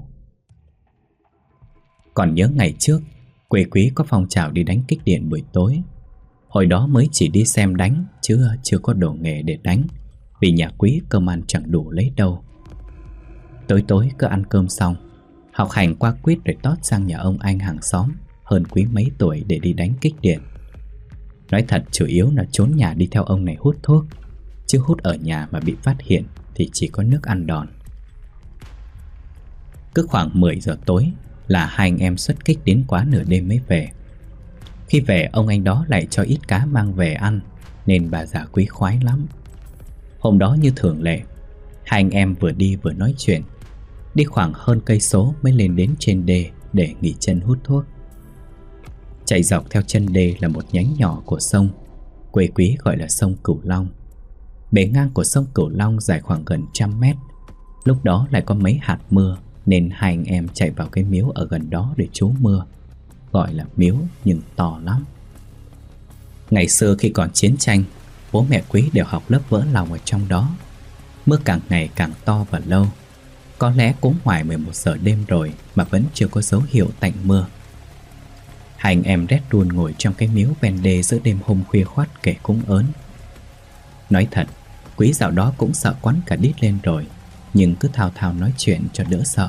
Còn nhớ ngày trước, quê Quý có phong trào đi đánh kích điện buổi tối. Hồi đó mới chỉ đi xem đánh, chứ chưa có đồ nghề để đánh, vì nhà Quý cơm ăn chẳng đủ lấy đâu. Tối tối cứ ăn cơm xong, học hành qua quýt rồi tót sang nhà ông anh hàng xóm hơn Quý mấy tuổi để đi đánh kích điện. Nói thật chủ yếu là trốn nhà đi theo ông này hút thuốc, chứ hút ở nhà mà bị phát hiện thì chỉ có nước ăn đòn. Cứ khoảng mười giờ tối là hai anh em xuất kích đến quá nửa đêm mới về. Khi về ông anh đó lại cho ít cá mang về ăn, nên bà già Quý khoái lắm. Hôm đó như thường lệ, hai anh em vừa đi vừa nói chuyện. Đi khoảng hơn cây số mới lên đến trên đê để nghỉ chân hút thuốc. Chạy dọc theo chân đê là một nhánh nhỏ của sông, quê Quý gọi là sông Cửu Long. Bề ngang của sông Cửu Long dài khoảng gần trăm mét. Lúc đó lại có mấy hạt mưa, nên hai anh em chạy vào cái miếu ở gần đó để trú mưa. Gọi là miếu nhưng to lắm. Ngày xưa khi còn chiến tranh, bố mẹ Quý đều học lớp vỡ lòng ở trong đó. Mưa càng ngày càng to và lâu. Có lẽ cũng ngoài mười một giờ đêm rồi mà vẫn chưa có dấu hiệu tạnh mưa. Hai anh em rét run ngồi trong cái miếu ven đê giữa đêm hôm khuya khoắt kể cúng ớn. Nói thật, Quý dạo đó cũng sợ quắn cả đít lên rồi, nhưng cứ thao thao nói chuyện cho đỡ sợ.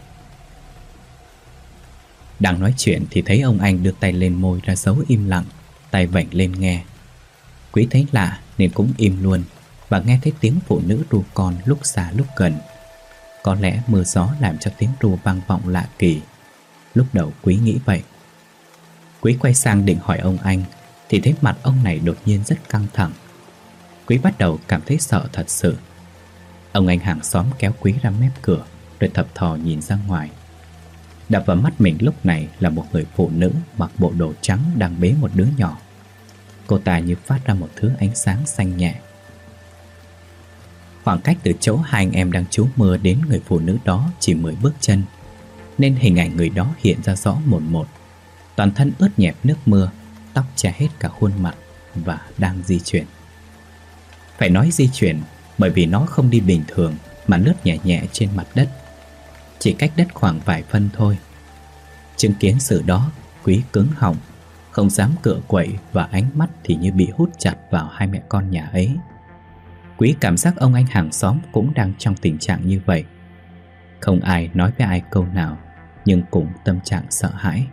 Đang nói chuyện thì thấy ông anh đưa tay lên môi ra dấu im lặng, tay vểnh lên nghe. Quý thấy lạ nên cũng im luôn, và nghe thấy tiếng phụ nữ ru con lúc xa lúc gần. Có lẽ mưa gió làm cho tiếng ru vang vọng lạ kỳ. Lúc đầu Quý nghĩ vậy. Quý quay sang định hỏi ông anh thì thấy mặt ông này đột nhiên rất căng thẳng. Quý bắt đầu cảm thấy sợ thật sự. Ông anh hàng xóm kéo Quý ra mép cửa, rồi thập thò nhìn ra ngoài. Đập vào mắt mình lúc này là một người phụ nữ mặc bộ đồ trắng đang bế một đứa nhỏ. Cô ta như phát ra một thứ ánh sáng xanh nhẹ. Khoảng cách từ chỗ hai anh em đang trú mưa đến người phụ nữ đó chỉ mười bước chân, nên hình ảnh người đó hiện ra rõ mồn một. Toàn thân ướt nhẹp nước mưa, tóc che hết cả khuôn mặt và đang di chuyển. Phải nói di chuyển bởi vì nó không đi bình thường mà lướt nhẹ nhẹ trên mặt đất, chỉ cách đất khoảng vài phân thôi. Chứng kiến sự đó, Quý cứng họng, không dám cựa quậy, và ánh mắt thì như bị hút chặt vào hai mẹ con nhà ấy. Quý cảm giác ông anh hàng xóm cũng đang trong tình trạng như vậy. Không ai nói với ai câu nào, nhưng cũng tâm trạng sợ hãi.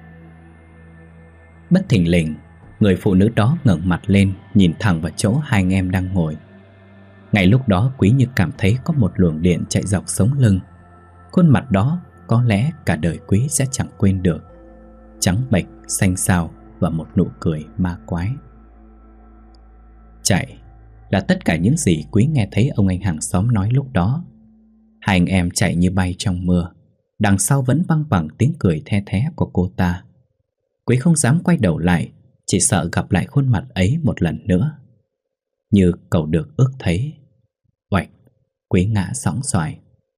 Bất thình lình, người phụ nữ đó ngẩng mặt lên, nhìn thẳng vào chỗ hai anh em đang ngồi. Ngay lúc đó Quý như cảm thấy có một luồng điện chạy dọc sống lưng. Khuôn mặt đó có lẽ cả đời Quý sẽ chẳng quên được. Trắng bệch, xanh xao và một nụ cười ma quái. Chạy là tất cả những gì Quý nghe thấy ông anh hàng xóm nói lúc đó. Hai anh em chạy như bay trong mưa. Đằng sau vẫn văng vẳng tiếng cười the thé của cô ta. Quý không dám quay đầu lại, chỉ sợ gặp lại khuôn mặt ấy một lần nữa. Như cầu được ước thấy. Oạch, Quý ngã sõng xoài.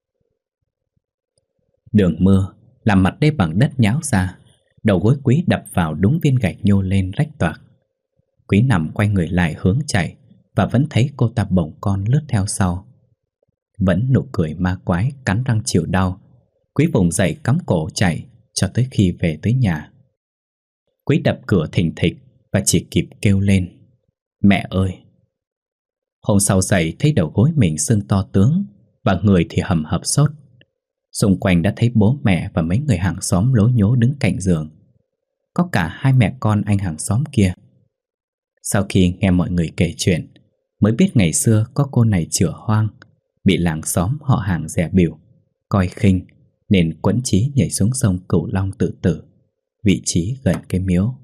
Đường mưa làm mặt đê bằng đất nhão ra. Đầu gối Quý đập vào đúng viên gạch nhô lên rách toạc. Quý nằm quay người lại hướng chạy, và vẫn thấy cô ta bồng con lướt theo sau. Vẫn nụ cười ma quái, cắn răng chịu đau. Quý vùng dậy cắm cổ chạy cho tới khi về tới nhà. Quý đập cửa thình thịch và chỉ kịp kêu lên: Mẹ ơi! Hôm sau dậy thấy đầu gối mình sưng to tướng, và người thì hầm hập sốt. Xung quanh đã thấy bố mẹ và mấy người hàng xóm lố nhố đứng cạnh giường. Có cả hai mẹ con anh hàng xóm kia. Sau khi nghe mọi người kể chuyện, mới biết ngày xưa có cô này chửa hoang, bị làng xóm họ hàng dè bỉu, coi khinh, nên quẫn chí nhảy xuống sông Cửu Long tự tử, vị trí gần cái miếu.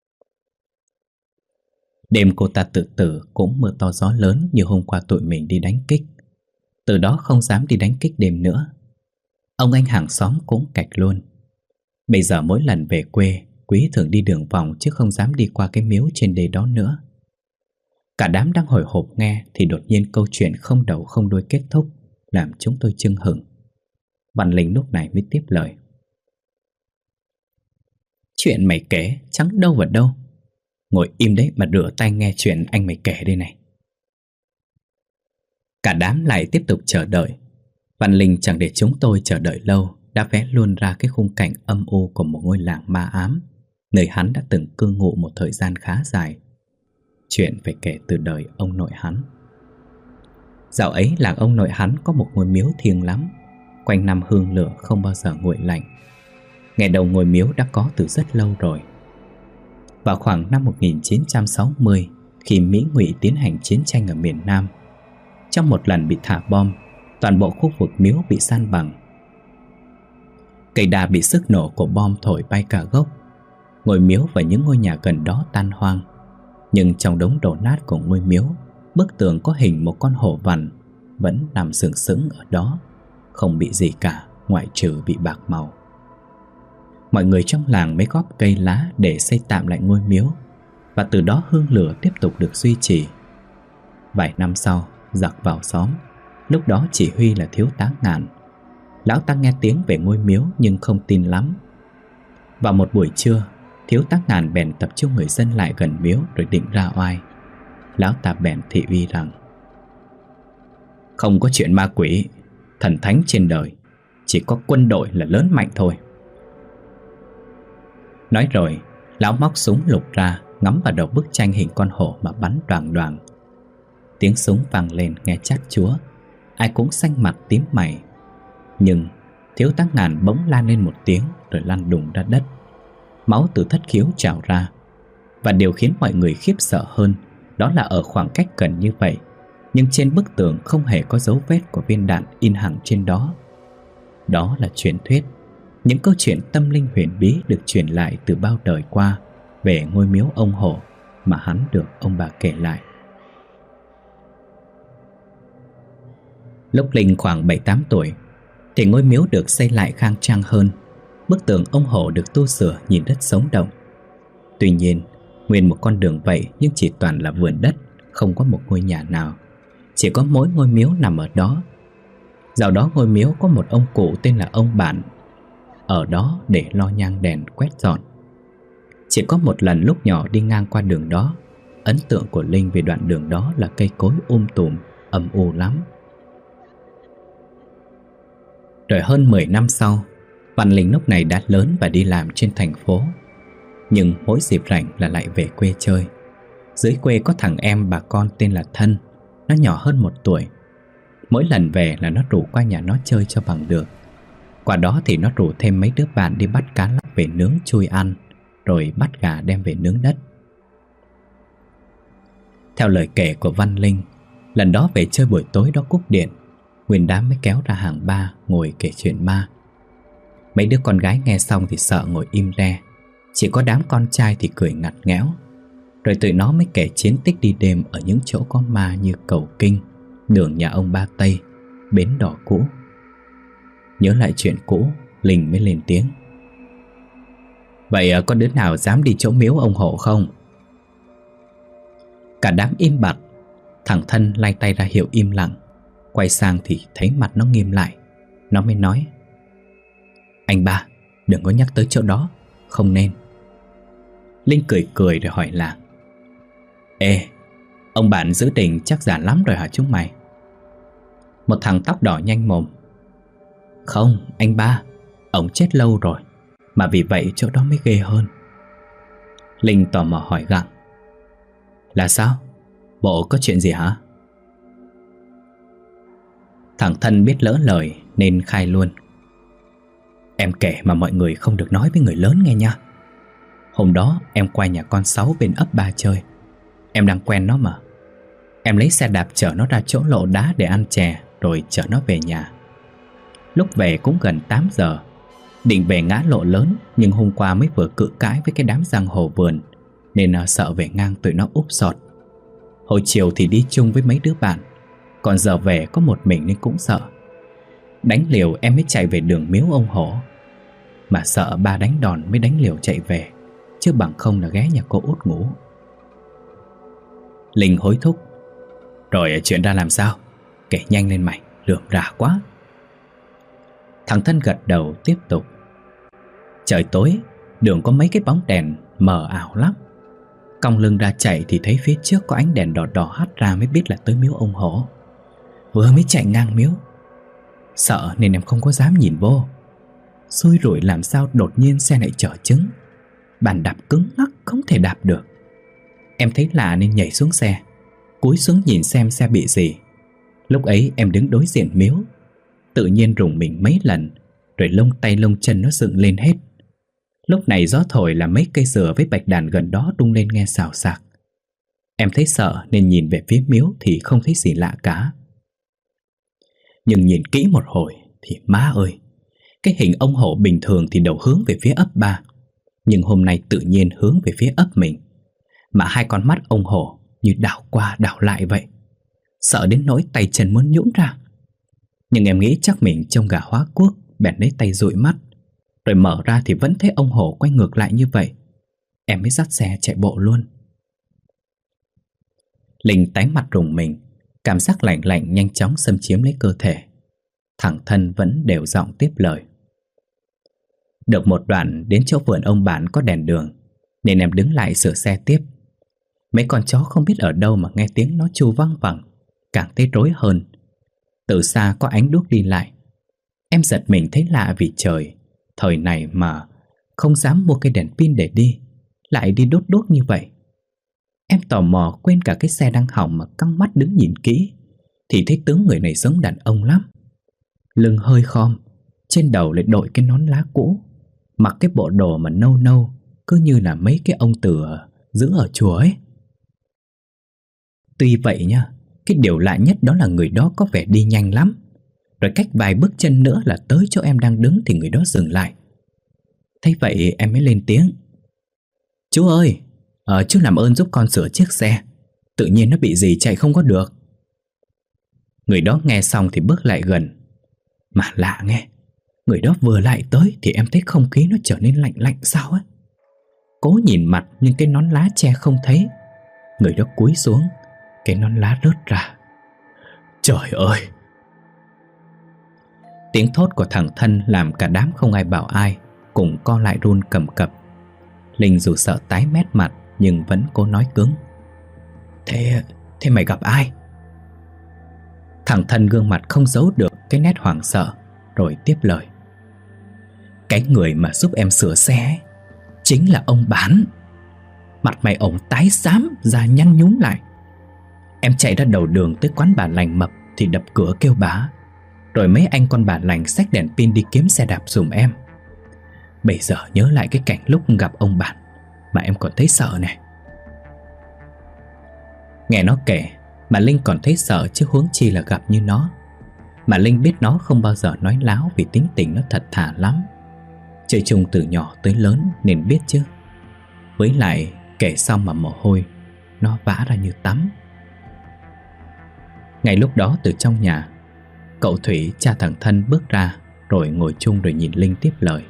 Đêm cô ta tự tử cũng mưa to gió lớn như hôm qua tụi mình đi đánh kích. Từ đó không dám đi đánh kích đêm nữa. Ông anh hàng xóm cũng cạch luôn. Bây giờ mỗi lần về quê, Quý thường đi đường vòng chứ không dám đi qua cái miếu trên đê đó nữa. Cả đám đang hồi hộp nghe thì đột nhiên câu chuyện không đầu không đuôi kết thúc, làm chúng tôi chưng hửng. Văn Linh lúc này mới tiếp lời: Chuyện mày kể chẳng đâu vào đâu. Ngồi im đấy mà rửa tay nghe chuyện anh mày kể đây này. Cả đám lại tiếp tục chờ đợi. Văn Linh chẳng để chúng tôi chờ đợi lâu, đã vẽ luôn ra cái khung cảnh âm u của một ngôi làng ma ám, nơi hắn đã từng cư ngụ một thời gian khá dài. Chuyện phải kể từ đời ông nội hắn. Dạo ấy làng ông nội hắn có một ngôi miếu thiêng lắm, quanh năm hương lửa không bao giờ nguội lạnh. Ngày đầu ngôi miếu đã có từ rất lâu rồi. Vào khoảng năm một nghìn chín trăm sáu mươi, khi Mỹ Ngụy tiến hành chiến tranh ở miền Nam, trong một lần bị thả bom, toàn bộ khu vực miếu bị san bằng. Cây đa bị sức nổ của bom thổi bay cả gốc. Ngôi miếu và những ngôi nhà gần đó tan hoang. Nhưng trong đống đổ nát của ngôi miếu, bức tường có hình một con hổ vằn vẫn nằm sừng sững ở đó, không bị gì cả ngoại trừ bị bạc màu. mọi người trong làng mới góp cây lá để xây tạm lại ngôi miếu, và từ đó hương lửa tiếp tục được duy trì. Vài năm sau, giặc vào xóm. Lúc đó chỉ huy là thiếu tá Ngàn. Lão ta nghe tiếng về ngôi miếu nhưng không tin lắm. Vào một buổi trưa, thiếu tá Ngàn bèn tập trung người dân lại gần miếu rồi định ra oai. Lão ta bèn thị uy rằng: không có chuyện ma quỷ, thần thánh trên đời, chỉ có quân đội là lớn mạnh thôi. Nói rồi, lão móc súng lục ra, ngắm vào đầu bức tranh hình con hổ mà bắn đoàng đoàng. Tiếng súng vang lên nghe chát chúa, ai cũng xanh mặt tím mày. Nhưng thiếu tá Ngàn bỗng la lên một tiếng rồi lăn đùng ra đất. Máu từ thất khiếu trào ra. Và điều khiến mọi người khiếp sợ hơn, đó là ở khoảng cách gần như vậy, nhưng trên bức tường không hề có dấu vết của viên đạn in hẳn trên đó. Đó là truyền thuyết, những câu chuyện tâm linh huyền bí được truyền lại từ bao đời qua về ngôi miếu ông hổ mà hắn được ông bà kể lại. Lúc Linh khoảng bảy tám tuổi thì ngôi miếu được xây lại khang trang hơn. Bức tường ông hổ được tu sửa nhìn rất sống động. Tuy nhiên, nguyên một con đường vậy nhưng chỉ toàn là vườn đất, không có một ngôi nhà nào. Chỉ có mỗi ngôi miếu nằm ở đó. Dạo đó ngôi miếu có một ông cụ tên là ông Bản, ở đó để lo nhang đèn quét dọn. Chỉ có một lần lúc nhỏ đi ngang qua đường đó, ấn tượng của Linh về đoạn đường đó là cây cối um tùm, âm u lắm. Rồi hơn mười năm sau, Văn Linh lúc này đã lớn và đi làm trên thành phố. Nhưng mỗi dịp rảnh là lại về quê chơi. Dưới quê có thằng em bà con tên là Thân, nó nhỏ hơn một tuổi. Mỗi lần về là nó rủ qua nhà nó chơi cho bằng được. Qua đó thì nó rủ thêm mấy đứa bạn đi bắt cá lóc về nướng chui ăn, rồi bắt gà đem về nướng đất. Theo lời kể của Văn Linh, lần đó về chơi buổi tối đó cúp điện, nguyên đám mới kéo ra hàng ba ngồi kể chuyện ma. Mấy đứa con gái nghe xong thì sợ ngồi im re, chỉ có đám con trai thì cười ngặt nghẽo. Rồi tụi nó mới kể chiến tích đi đêm ở những chỗ có ma như cầu Kinh, đường nhà ông Ba Tây, bến đỏ cũ. Nhớ lại chuyện cũ, Linh mới lên tiếng: vậy có đứa nào dám đi chỗ miếu ông Hổ không? Cả đám im bặt. Thằng Thân lay tay ra hiệu im lặng. Quay sang thì thấy mặt nó nghiêm lại. Nó mới nói: anh ba, đừng có nhắc tới chỗ đó, không nên. Linh cười cười rồi hỏi là: ê, ông bạn giữ tình chắc già lắm rồi hả chúng mày? Một thằng tóc đỏ nhanh mồm: không, anh ba, ông chết lâu rồi, mà vì vậy chỗ đó mới ghê hơn. Linh tò mò hỏi gặng: là sao? Bộ có chuyện gì hả? Thằng Thân biết lỡ lời nên khai luôn: em kể mà mọi người không được nói với người lớn nghe nha. Hôm đó em qua nhà con Sáu bên ấp Ba chơi. Em đang quen nó mà. Em lấy xe đạp chở nó ra chỗ lộ đá để ăn chè, rồi chở nó về nhà. Lúc về cũng gần tám giờ. Định về ngã lộ lớn, nhưng hôm qua mới vừa cự cãi với cái đám giang hồ vườn, nên sợ về ngang tụi nó úp sọt. Hồi chiều thì đi chung với mấy đứa bạn, còn giờ về có một mình nên cũng sợ. Đánh liều em mới chạy về đường miếu ông Hổ. Mà sợ ba đánh đòn mới đánh liều chạy về, chứ bằng không là ghé nhà cô út ngủ. Linh hối thúc: rồi chuyện ra làm sao? Kể nhanh lên mày, rườm rà quá. Thằng Thân gật đầu tiếp tục: trời tối, đường có mấy cái bóng đèn mờ ảo lắm. Cong lưng ra chạy thì thấy phía trước có ánh đèn đỏ đỏ hắt ra, mới biết là tới miếu ông Hổ. Vừa mới chạy ngang miếu, sợ nên em không có dám nhìn vô. Xui rủi làm sao đột nhiên xe lại chở trứng. Bàn đạp cứng ngắc không thể đạp được. Em thấy lạ nên nhảy xuống xe, cúi xuống nhìn xem xe bị gì. Lúc ấy em đứng đối diện miếu, tự nhiên rùng mình mấy lần, rồi lông tay lông chân nó dựng lên hết. Lúc này gió thổi làm mấy cây dừa với bạch đàn gần đó rung lên nghe xào xạc. Em thấy sợ nên nhìn về phía miếu thì không thấy gì lạ cả. Nhưng nhìn kỹ một hồi thì má ơi, cái hình ông Hổ bình thường thì đầu hướng về phía ấp Ba, nhưng hôm nay tự nhiên hướng về phía ấp mình. Mà hai con mắt ông Hổ như đảo qua đảo lại vậy. Sợ đến nỗi tay chân muốn nhũn ra. Nhưng em nghĩ chắc mình trông gà hóa cuốc, bèn lấy tay dụi mắt, Rồi mở ra thì vẫn thấy ông hổ quay ngược lại như vậy. Em mới dắt xe chạy bộ luôn. Linh tái mặt rùng mình. Cảm giác lạnh lạnh nhanh chóng xâm chiếm lấy cơ thể. Thằng Thân vẫn đều giọng tiếp lời. Được một đoạn đến chỗ vườn ông bạn có đèn đường, nên em đứng lại sửa xe tiếp. Mấy con chó không biết ở đâu mà nghe tiếng nó chu văng vẳng, càng thấy rối hơn. Từ xa có ánh đuốc đi lại. Em giật mình thấy lạ vì trời thời này mà không dám mua cây đèn pin để đi, lại đi đốt đốt như vậy. Em tò mò quên cả cái xe đang hỏng mà căng mắt đứng nhìn kỹ, thì thấy tướng người này giống đàn ông lắm. Lưng hơi khom, trên đầu lại đội cái nón lá cũ, mặc cái bộ đồ mà nâu nâu, cứ như là mấy cái ông tử giữ ở chùa ấy. Tuy vậy nha, cái điều lạ nhất đó là người đó có vẻ đi nhanh lắm. Rồi cách vài bước chân nữa là tới chỗ em đang đứng thì người đó dừng lại. Thấy vậy em mới lên tiếng. Chú ơi, ờ, chú làm ơn giúp con sửa chiếc xe, tự nhiên nó bị gì chạy không có được. Người đó nghe xong thì bước lại gần. Mà lạ nghe, người đó vừa lại tới thì em thấy không khí nó trở nên lạnh lạnh sao ấy. Cố nhìn mặt nhưng cái nón lá che không thấy. Người đó cúi xuống, cái nón lá rớt ra. Trời ơi! Tiếng thốt của thằng Thân làm cả đám không ai bảo ai, cùng co lại run cầm cập. Linh dù sợ tái mét mặt nhưng vẫn cố nói cứng. Thế, thế mày gặp ai? Thằng Thân gương mặt không giấu được cái nét hoảng sợ, rồi tiếp lời. Cái người mà giúp em sửa xe ấy, chính là ông Bán. Mặt mày ổng tái xám, da nhăn nhúm lại. Em chạy ra đầu đường tới quán bà Lành mập thì đập cửa kêu bá. Rồi mấy anh con bà Lành xách đèn pin đi kiếm xe đạp giùm em. Bây giờ nhớ lại cái cảnh lúc gặp ông Bản mà em còn thấy sợ này. Nghe nó kể mà Linh còn thấy sợ chứ huống chi là gặp như nó. Mà Linh biết nó không bao giờ nói láo vì tính tình nó thật thà lắm. Chơi chung từ nhỏ tới lớn nên biết chứ. Với lại kể xong mà mồ hôi nó vã ra như tắm. Ngay lúc đó từ trong nhà, cậu Thủy, cha thằng Thân bước ra, rồi ngồi chung rồi nhìn Linh tiếp lời.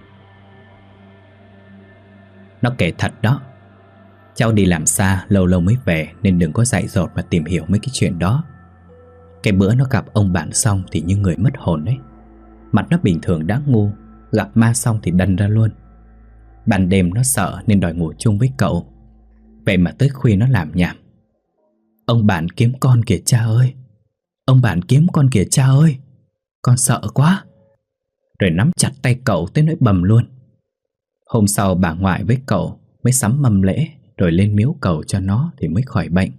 Nó kể thật đó. Cháu đi làm xa lâu lâu mới về, nên đừng có dại dột mà tìm hiểu mấy cái chuyện đó. Cái bữa nó gặp ông bạn xong thì như người mất hồn đấy. Mặt nó bình thường đã ngu, gặp ma xong thì đần ra luôn. Ban đêm nó sợ nên đòi ngủ chung với cậu. Vậy mà tới khuya nó làm nhảm. Ông bạn kiếm con kìa cha ơi! Ông bạn kiếm con kìa cha ơi! Con sợ quá! Rồi nắm chặt tay cậu tới nỗi bầm luôn. Hôm sau bà ngoại với cậu mới sắm mâm lễ, rồi lên miếu cầu cho nó thì mới khỏi bệnh.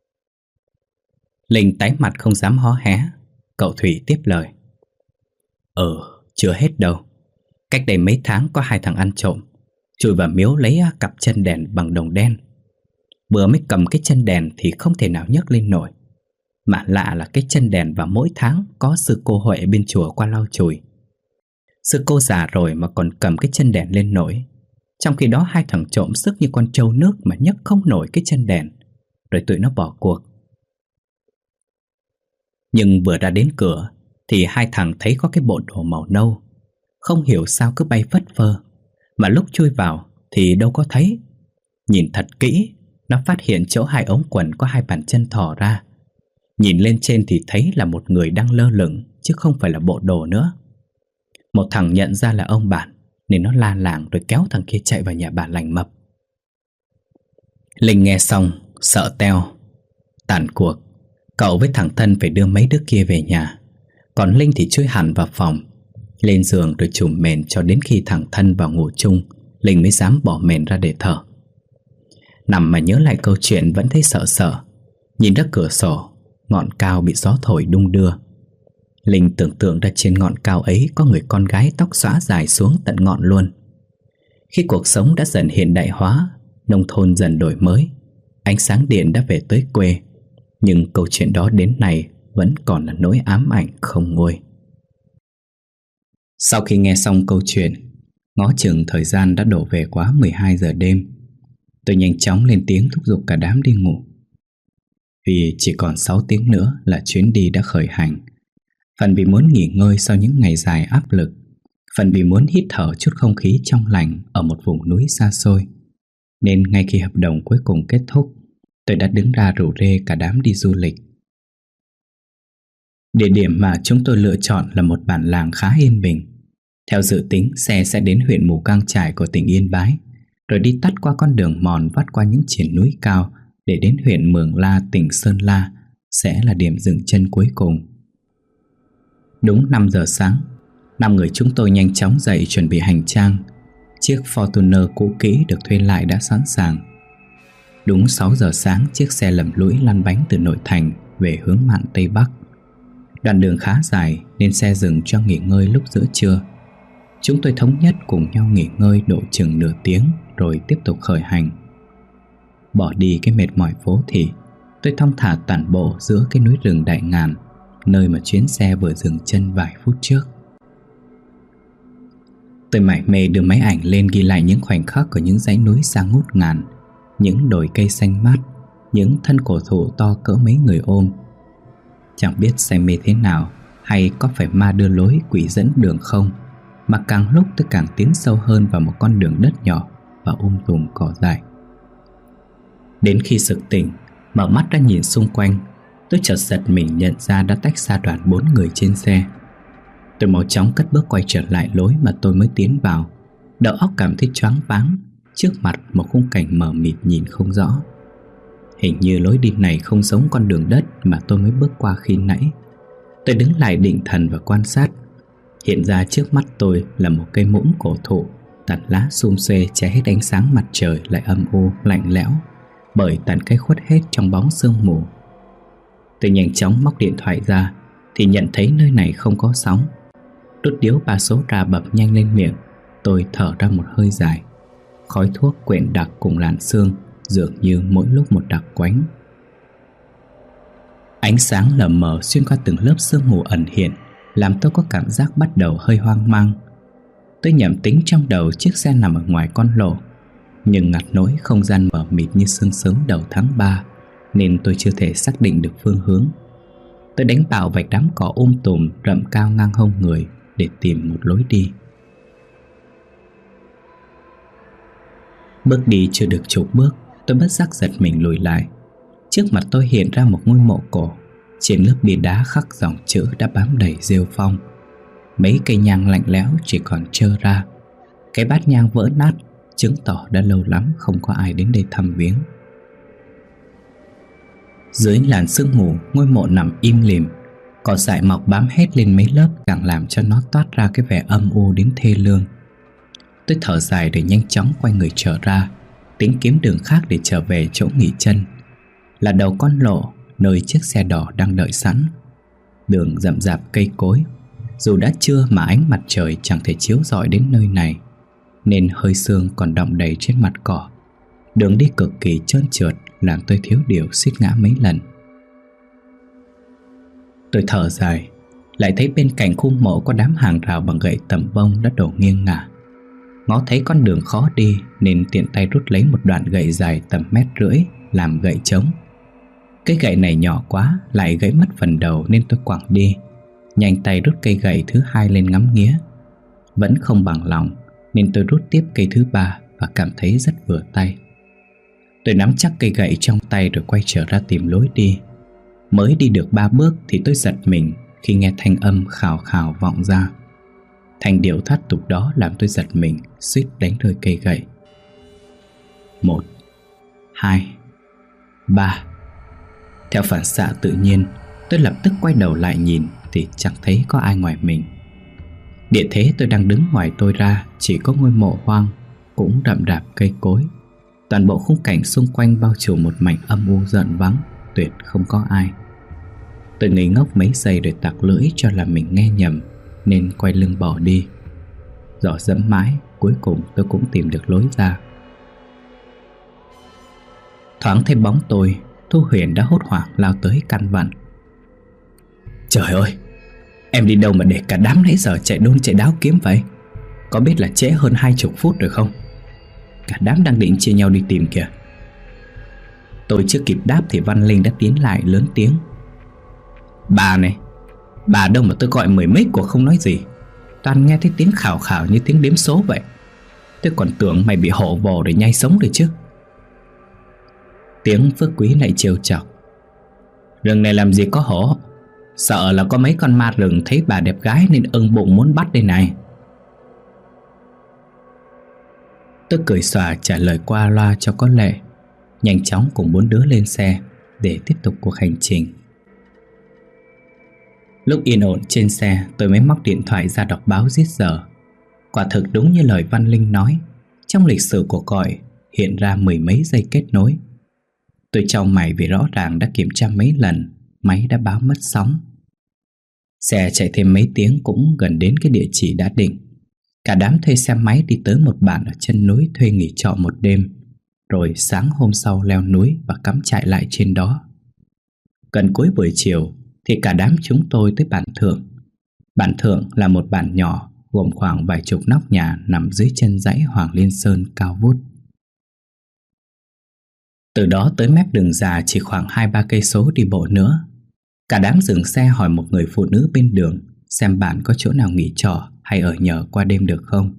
Linh tái mặt không dám hó hé. Cậu Thủy tiếp lời. Ừ, chưa hết đâu. Cách đây mấy tháng có hai thằng ăn trộm chui vào miếu lấy cặp chân đèn bằng đồng đen. Vừa mới cầm cái chân đèn thì không thể nào nhấc lên nổi. Mà lạ là cái chân đèn vào mỗi tháng có sư cô Huệ bên chùa qua lau chùi. Sư cô già rồi mà còn cầm cái chân đèn lên nổi. Trong khi đó hai thằng trộm sức như con trâu nước mà nhấc không nổi cái chân đèn. Rồi tụi nó bỏ cuộc. Nhưng vừa ra đến cửa thì hai thằng thấy có cái bộ đồ màu nâu. Không hiểu sao cứ bay phất phơ. Mà lúc chui vào thì đâu có thấy. Nhìn thật kỹ, nó phát hiện chỗ hai ống quần có hai bàn chân thò ra. Nhìn lên trên thì thấy là một người đang lơ lửng, chứ không phải là bộ đồ nữa. Một thằng nhận ra là ông Bản, nên nó la làng rồi kéo thằng kia chạy vào nhà bà Lành mập. Linh nghe xong sợ teo. Tàn cuộc, cậu với thằng Thân phải đưa mấy đứa kia về nhà. Còn Linh thì chui hẳn vào phòng, lên giường rồi trùm mền cho đến khi thằng Thân vào ngủ chung, Linh mới dám bỏ mền ra để thở. Nằm mà nhớ lại câu chuyện vẫn thấy sợ sợ. Nhìn ra cửa sổ, ngọn cao bị gió thổi đung đưa. Linh tưởng tượng ra trên ngọn cao ấy có người con gái tóc xõa dài xuống tận ngọn luôn. Khi cuộc sống đã dần hiện đại hóa, nông thôn dần đổi mới, ánh sáng điện đã về tới quê, nhưng câu chuyện đó đến nay vẫn còn là nỗi ám ảnh không nguôi. Sau khi nghe xong câu chuyện, ngó chừng thời gian đã đổ về quá mười hai giờ đêm. Tôi nhanh chóng lên tiếng thúc giục cả đám đi ngủ. Vì chỉ còn sáu tiếng nữa là chuyến đi đã khởi hành. Phần vì muốn nghỉ ngơi sau những ngày dài áp lực, Phần vì muốn hít thở chút không khí trong lành ở một vùng núi xa xôi, nên ngay khi hợp đồng cuối cùng kết thúc, tôi đã đứng ra rủ rê cả đám đi du lịch. Địa điểm mà chúng tôi lựa chọn là một bản làng khá yên bình. Theo dự tính, xe sẽ đến huyện Mù Cang Chải của tỉnh Yên Bái, rồi đi tắt qua con đường mòn vắt qua những triển núi cao để đến huyện Mường La, tỉnh Sơn La sẽ là điểm dừng chân cuối cùng. Đúng năm giờ sáng, năm người chúng tôi nhanh chóng dậy chuẩn bị hành trang. Chiếc Fortuner cũ kỹ được thuê lại đã sẵn sàng. Đúng sáu giờ sáng, chiếc xe lầm lũi lăn bánh từ nội thành về hướng mạn Tây Bắc. Đoạn đường khá dài nên xe dừng cho nghỉ ngơi lúc giữa trưa. Chúng tôi thống nhất cùng nhau nghỉ ngơi độ chừng nửa tiếng rồi tiếp tục khởi hành. Bỏ đi cái mệt mỏi phố thì, tôi thong thả tản bộ giữa cái núi rừng Đại Ngàn, nơi mà chuyến xe vừa dừng chân vài phút trước. Tôi mải mê đưa máy ảnh lên ghi lại những khoảnh khắc của những dãy núi xa ngút ngàn, những đồi cây xanh mát, những thân cổ thụ to cỡ mấy người ôm. Chẳng biết say mê thế nào, hay có phải ma đưa lối quỷ dẫn đường không, mà càng lúc tôi càng tiến sâu hơn vào một con đường đất nhỏ và um tùm cỏ dại. Đến khi sực tỉnh, mở mắt ra nhìn xung quanh, tôi chợt giật mình nhận ra đã tách xa đoàn bốn người trên xe. Tôi mau chóng cất bước quay trở lại lối mà tôi mới tiến vào. Đầu óc cảm thấy choáng váng, trước mặt một khung cảnh mờ mịt nhìn không rõ. Hình như lối đi này không giống con đường đất mà tôi mới bước qua khi nãy. Tôi đứng lại định thần và quan sát. Hiện ra trước mắt tôi là một cây muỗng cổ thụ, tàn lá sum xuê che hết ánh sáng mặt trời, lại âm u lạnh lẽo bởi tàn cây khuất hết trong bóng sương mù. Tôi nhanh chóng móc điện thoại ra thì nhận thấy nơi này không có sóng. Rút điếu ba số ra bập nhanh lên miệng. Tôi thở ra một hơi dài. Khói thuốc quyện đặc cùng làn sương dường như mỗi lúc một đặc quánh. Ánh sáng lờ mờ xuyên qua từng lớp sương mù ẩn hiện làm tôi có cảm giác bắt đầu hơi hoang mang. Tôi nhẩm tính trong đầu chiếc xe nằm ở ngoài con lộ, nhưng ngặt nỗi không gian mờ mịt như sương sớm đầu tháng ba, nên tôi chưa thể xác định được phương hướng. Tôi đánh bạo vạch đám cỏ um tùm rậm cao ngang hông người để tìm một lối đi. Bước đi chưa được chục bước, tôi bất giác giật mình lùi lại. Trước mặt tôi hiện ra một ngôi mộ cổ. Trên lớp bia đá khắc dòng chữ đã bám đầy rêu phong. Mấy cây nhang lạnh lẽo chỉ còn trơ ra. Cái bát nhang vỡ nát, chứng tỏ đã lâu lắm không có ai đến đây thăm viếng. Dưới làn sương mù, ngôi mộ nằm im lìm. Cỏ dại mọc bám hết lên mấy lớp, càng làm cho nó toát ra cái vẻ âm u đến thê lương. Tôi thở dài để nhanh chóng quay người trở ra, tính kiếm đường khác để trở về chỗ nghỉ chân. Là đầu con lộ, nơi chiếc xe đỏ đang đợi sẵn. Đường rậm rạp cây cối, dù đã trưa mà ánh mặt trời chẳng thể chiếu rọi đến nơi này, nên hơi sương còn đọng đầy trên mặt cỏ. Đường đi cực kỳ trơn trượt, làm tôi thiếu điều suýt ngã mấy lần. Tôi thở dài, lại thấy bên cạnh khu mộ có đám hàng rào bằng gậy tầm bông đã đổ nghiêng ngả. Ngó thấy con đường khó đi nên tiện tay rút lấy một đoạn gậy dài tầm mét rưỡi làm gậy trống. Cái gậy này nhỏ quá, lại gãy mất phần đầu nên tôi quẳng đi. Nhanh tay rút cây gậy thứ hai lên ngắm nghía. Vẫn không bằng lòng nên tôi rút tiếp cây thứ ba và cảm thấy rất vừa tay. Tôi nắm chắc cây gậy trong tay rồi quay trở ra tìm lối đi. Mới đi được ba bước thì tôi giật mình khi nghe thanh âm khào khào vọng ra. Thành điệu thoát tục đó làm tôi giật mình, suýt đánh rơi cây gậy. Một, hai, ba. Theo phản xạ tự nhiên, tôi lập tức quay đầu lại nhìn thì chẳng thấy có ai ngoài mình. Địa thế tôi đang đứng ngoài tôi ra chỉ có ngôi mộ hoang, cũng rậm rạp cây cối. Toàn bộ khung cảnh xung quanh bao trùm một mảnh âm u rợn vắng, tuyệt không có ai. Tôi ngây ngốc mấy giây rồi tặc lưỡi cho là mình nghe nhầm, nên quay lưng bỏ đi. Dò dẫm mãi, cuối cùng tôi cũng tìm được lối ra. Thoáng thấy bóng tôi, Thu Huyền đã hốt hoảng lao tới căn vặn. Trời ơi, em đi đâu mà để cả đám nãy giờ chạy đôn chạy đáo kiếm vậy? Có biết là trễ hơn hai chục phút rồi không? Cả đám đang định chia nhau đi tìm kìa. Tôi chưa kịp đáp thì Văn Linh đã tiến lại lớn tiếng. Bà này, bà đâu mà tôi gọi mười mấy cuộc không nói gì. toàn nghe thấy tiếng khảo khảo như tiếng đếm số vậy. Tôi còn tưởng mày bị hổ vồ để nhai sống rồi chứ. Tiếng Phước Quý lại trêu chọc: Rừng này làm gì có hổ, sợ là có mấy con ma rừng thấy bà đẹp gái nên ưng bụng muốn bắt đây này. Tôi cười xòa trả lời qua loa cho có lệ, nhanh chóng cùng bốn đứa lên xe để tiếp tục cuộc hành trình. Lúc yên ổn trên xe, tôi mới móc điện thoại ra đọc báo giết giờ. Quả thực đúng như lời Văn Linh nói, trong lịch sử cuộc gọi hiện ra mười mấy giây kết nối. Tôi chau mày vì rõ ràng đã kiểm tra mấy lần, máy đã báo mất sóng. Xe chạy thêm mấy tiếng cũng gần đến cái địa chỉ đã định. Cả đám thuê xe máy đi tới một bản ở chân núi thuê nghỉ trọ một đêm, rồi sáng hôm sau leo núi và cắm trại lại trên đó. Gần cuối buổi chiều thì cả đám chúng tôi tới bản Thượng. Bản Thượng là một bản nhỏ gồm khoảng vài chục nóc nhà nằm dưới chân dãy Hoàng Liên Sơn cao vút. Từ đó tới mép đường già chỉ khoảng hai ba cây số đi bộ nữa. Cả đám dừng xe hỏi một người phụ nữ bên đường xem bản có chỗ nào nghỉ trọ hay ở nhờ qua đêm được không.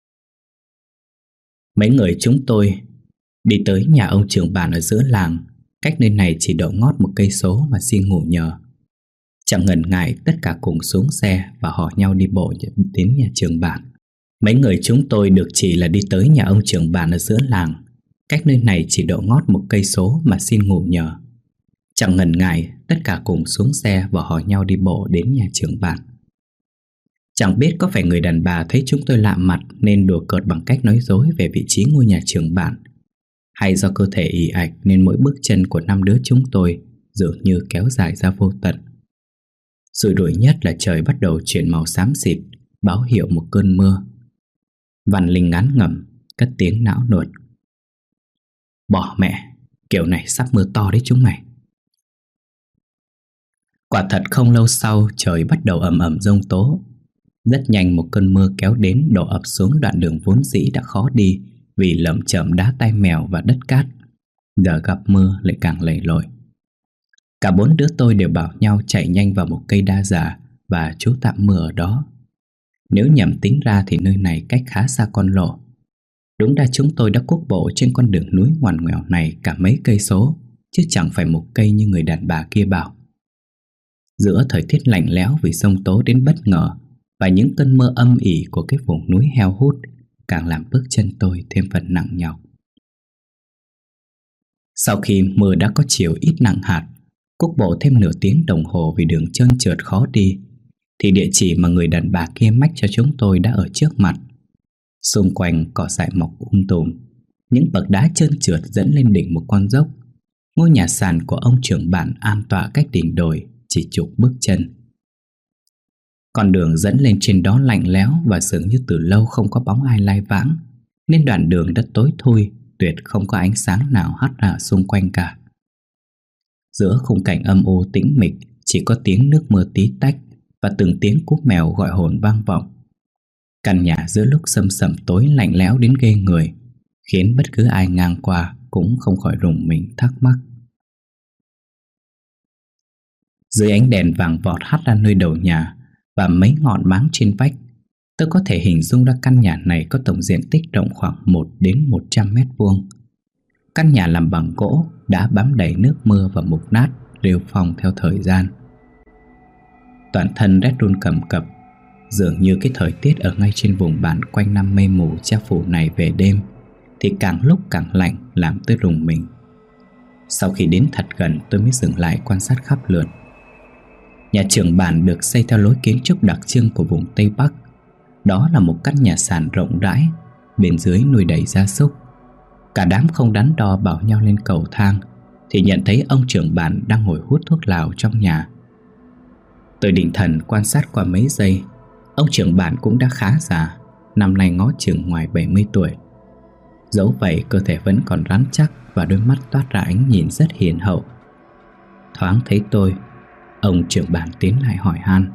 Mấy người chúng tôi đi tới nhà ông trưởng bản ở giữa làng, cách nơi này chỉ độ ngót một cây số mà xin ngủ nhờ. Chẳng ngần ngại, tất cả cùng xuống xe và hò nhau đi bộ đến nhà trưởng bản. Mấy người chúng tôi được chỉ là đi tới nhà ông trưởng bản ở giữa làng, cách nơi này chỉ độ ngót một cây số mà xin ngủ nhờ. Chẳng ngần ngại, tất cả cùng xuống xe và hò nhau đi bộ đến nhà trưởng bản. Chẳng biết có phải người đàn bà thấy chúng tôi lạ mặt nên đùa cợt bằng cách nói dối về vị trí ngôi nhà trưởng bản, hay do cơ thể ì ạch nên mỗi bước chân của năm đứa chúng tôi dường như kéo dài ra vô tận. Rủi rủi nhất là trời bắt đầu chuyển màu xám xịt, báo hiệu một cơn mưa. Văn Linh ngán ngẩm, cất tiếng não nuột: Bỏ mẹ, kiểu này sắp mưa to đấy chúng mày. Quả thật không lâu sau trời bắt đầu ầm ầm giông tố. Rất nhanh một cơn mưa kéo đến đổ ập xuống đoạn đường vốn dĩ đã khó đi vì lởm chởm đá tai mèo và đất cát. Giờ gặp mưa lại càng lầy lội. Cả bốn đứa tôi đều bảo nhau chạy nhanh vào một cây đa già và trú tạm mưa ở đó. Nếu nhầm tính ra thì nơi này cách khá xa con lộ. Đúng ra chúng tôi đã cuốc bộ trên con đường núi ngoằn ngoèo này cả mấy cây số, chứ chẳng phải một cây như người đàn bà kia bảo. Giữa thời tiết lạnh lẽo vì giông tố đến bất ngờ và những cơn mưa âm ỉ của cái vùng núi heo hút càng làm bước chân tôi thêm phần nặng nhọc. Sau khi mưa đã có chiều ít nặng hạt, cuốc bộ thêm nửa tiếng đồng hồ vì đường trơn trượt khó đi, thì địa chỉ mà người đàn bà kia mách cho chúng tôi đã ở trước mặt. Xung quanh cỏ dại mọc um tùm, những bậc đá trơn trượt dẫn lên đỉnh một con dốc. Ngôi nhà sàn của ông trưởng bản an tọa cách đỉnh đồi chỉ chục bước chân. Con đường dẫn lên trên đó lạnh lẽo và dường như từ lâu không có bóng ai lai vãng, nên đoạn đường đất tối thui, tuyệt không có ánh sáng nào hắt ra xung quanh cả. Giữa khung cảnh âm u tĩnh mịch chỉ có tiếng nước mưa tí tách và từng tiếng cú mèo gọi hồn vang vọng. Căn nhà giữa lúc sầm sầm tối lạnh lẽo đến ghê người, khiến bất cứ ai ngang qua cũng không khỏi rùng mình thắc mắc. Dưới ánh đèn vàng vọt hắt ra nơi đầu nhà và mấy ngọn máng trên vách, tôi có thể hình dung ra căn nhà này có tổng diện tích rộng khoảng một đến một trăm mét vuông. Căn nhà làm bằng gỗ đã bám đầy nước mưa và mục nát, rêu phong theo thời gian. Toàn thân rét run cầm cập, dường như cái thời tiết ở ngay trên vùng bản quanh năm mây mù che phủ này về đêm thì càng lúc càng lạnh, làm tôi rùng mình. Sau khi đến thật gần, tôi mới dừng lại quan sát khắp lượt. Nhà trưởng bản được xây theo lối kiến trúc đặc trưng của vùng Tây Bắc. Đó là một căn nhà sàn rộng rãi, bên dưới nuôi đầy gia súc. Cả đám không đắn đo bảo nhau lên cầu thang thì nhận thấy ông trưởng bản đang ngồi hút thuốc lào trong nhà. Tôi định thần quan sát qua mấy giây. Ông trưởng bản cũng đã khá già, năm nay ngó chừng ngoài bảy mươi tuổi. Dẫu vậy cơ thể vẫn còn rắn chắc và đôi mắt toát ra ánh nhìn rất hiền hậu. Thoáng thấy tôi, ông trưởng bản tiến lại hỏi han: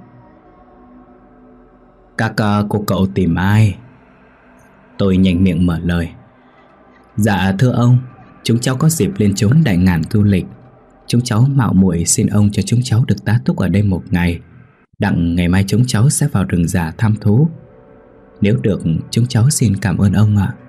Các uh, cô cậu tìm ai? Tôi nhanh miệng mở lời: Dạ thưa ông, chúng cháu có dịp lên chốn Đại Ngàn du lịch. Chúng cháu mạo muội xin ông cho chúng cháu được tá túc ở đây một ngày, Đặng ngày mai chúng cháu sẽ vào rừng già thăm thú. Nếu được, chúng cháu xin cảm ơn ông ạ.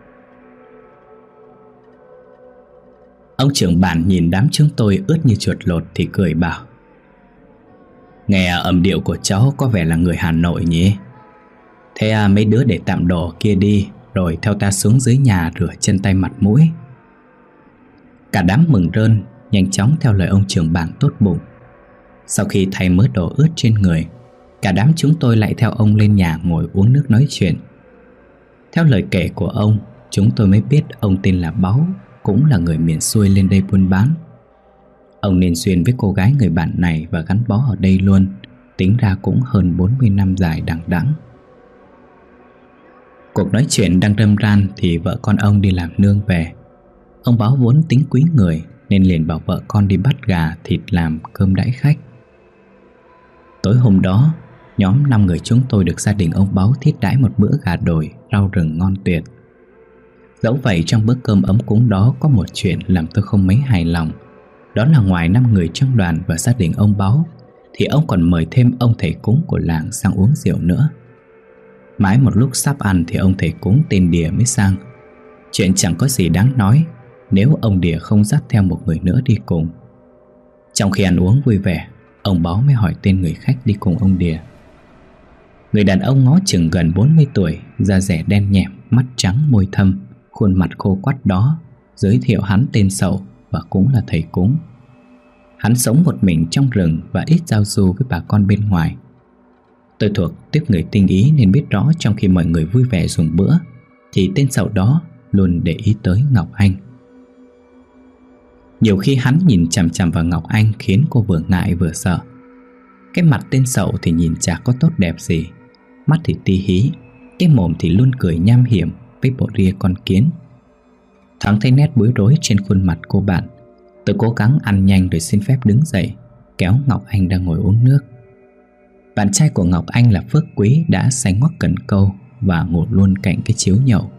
Ông trưởng bản nhìn đám chúng tôi ướt như chuột lột thì cười bảo: Nghe âm điệu của cháu có vẻ là người Hà Nội nhỉ? Thế à, mấy đứa để tạm đồ kia đi, rồi theo ta xuống dưới nhà rửa chân tay mặt mũi. Cả đám mừng rơn nhanh chóng theo lời ông trưởng bản tốt bụng. Sau khi thay mớ đồ ướt trên người, cả đám chúng tôi lại theo ông lên nhà ngồi uống nước nói chuyện. Theo lời kể của ông, chúng tôi mới biết ông tên là Báu, cũng là người miền xuôi lên đây buôn bán. Ông nên duyên với cô gái người bạn này và gắn bó ở đây luôn. Tính ra cũng hơn bốn mươi năm dài đằng đẵng. Cuộc nói chuyện đang râm ran thì vợ con ông đi làm nương về. Ông Báu vốn tính quý người nên liền bảo vợ con đi bắt gà thịt làm cơm đãi khách. Tối hôm đó, nhóm năm người chúng tôi được gia đình ông Báu thiết đãi một bữa gà đồi, rau rừng ngon tuyệt. Dẫu vậy, trong bữa cơm ấm cúng đó có một chuyện làm tôi không mấy hài lòng. Đó là ngoài năm người trong đoàn và gia đình ông Báu thì ông còn mời thêm ông thầy cúng của làng sang uống rượu nữa. Mãi một lúc sắp ăn thì ông thầy cúng tên Đìa mới sang. Chuyện chẳng có gì đáng nói nếu ông Đìa không dắt theo một người nữa đi cùng. Trong khi ăn uống vui vẻ, ông Báu mới hỏi tên người khách đi cùng ông Đìa. Người đàn ông ngó chừng gần bốn mươi tuổi, da dẻ đen nhẹm, mắt trắng môi thâm, khuôn mặt khô quắt đó giới thiệu hắn tên Sậu và cũng là thầy cúng. Hắn sống một mình trong rừng và ít giao du với bà con bên ngoài. Tôi thuộc tiếp người tinh ý nên biết rõ trong khi mọi người vui vẻ dùng bữa thì tên Sậu đó luôn để ý tới Ngọc Anh. Nhiều khi hắn nhìn chằm chằm vào Ngọc Anh khiến cô vừa ngại vừa sợ. Cái mặt tên Sậu thì nhìn chả có tốt đẹp gì, mắt thì ti hí, cái mồm thì luôn cười nham hiểm với bộ ria con kiến. Thoáng thấy nét bối rối trên khuôn mặt cô bạn, tôi cố gắng ăn nhanh rồi xin phép đứng dậy kéo Ngọc Anh đang ngồi uống nước. Bạn trai của Ngọc Anh là Phước Quý đã say ngoắc cần câu và ngủ luôn cạnh cái chiếu nhậu.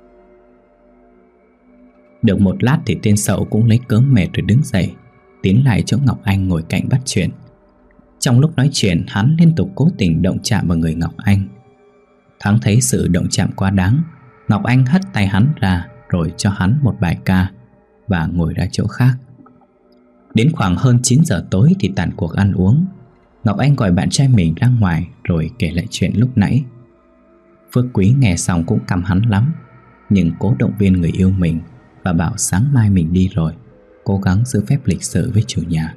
Được một lát thì tên Sậu cũng lấy cớ mệt rồi đứng dậy, tiến lại chỗ Ngọc Anh ngồi cạnh bắt chuyện. Trong lúc nói chuyện, hắn liên tục cố tình động chạm vào người Ngọc Anh. Thoáng thấy sự động chạm quá đáng, Ngọc Anh hất tay hắn ra rồi cho hắn một bài ca và ngồi ra chỗ khác. Đến khoảng hơn chín giờ tối thì tàn cuộc ăn uống. Ngọc Anh gọi bạn trai mình ra ngoài rồi kể lại chuyện lúc nãy. Phước Quý nghe xong cũng căm hắn lắm, nhưng cố động viên người yêu mình và bảo sáng mai mình đi rồi, cố gắng giữ phép lịch sự với chủ nhà.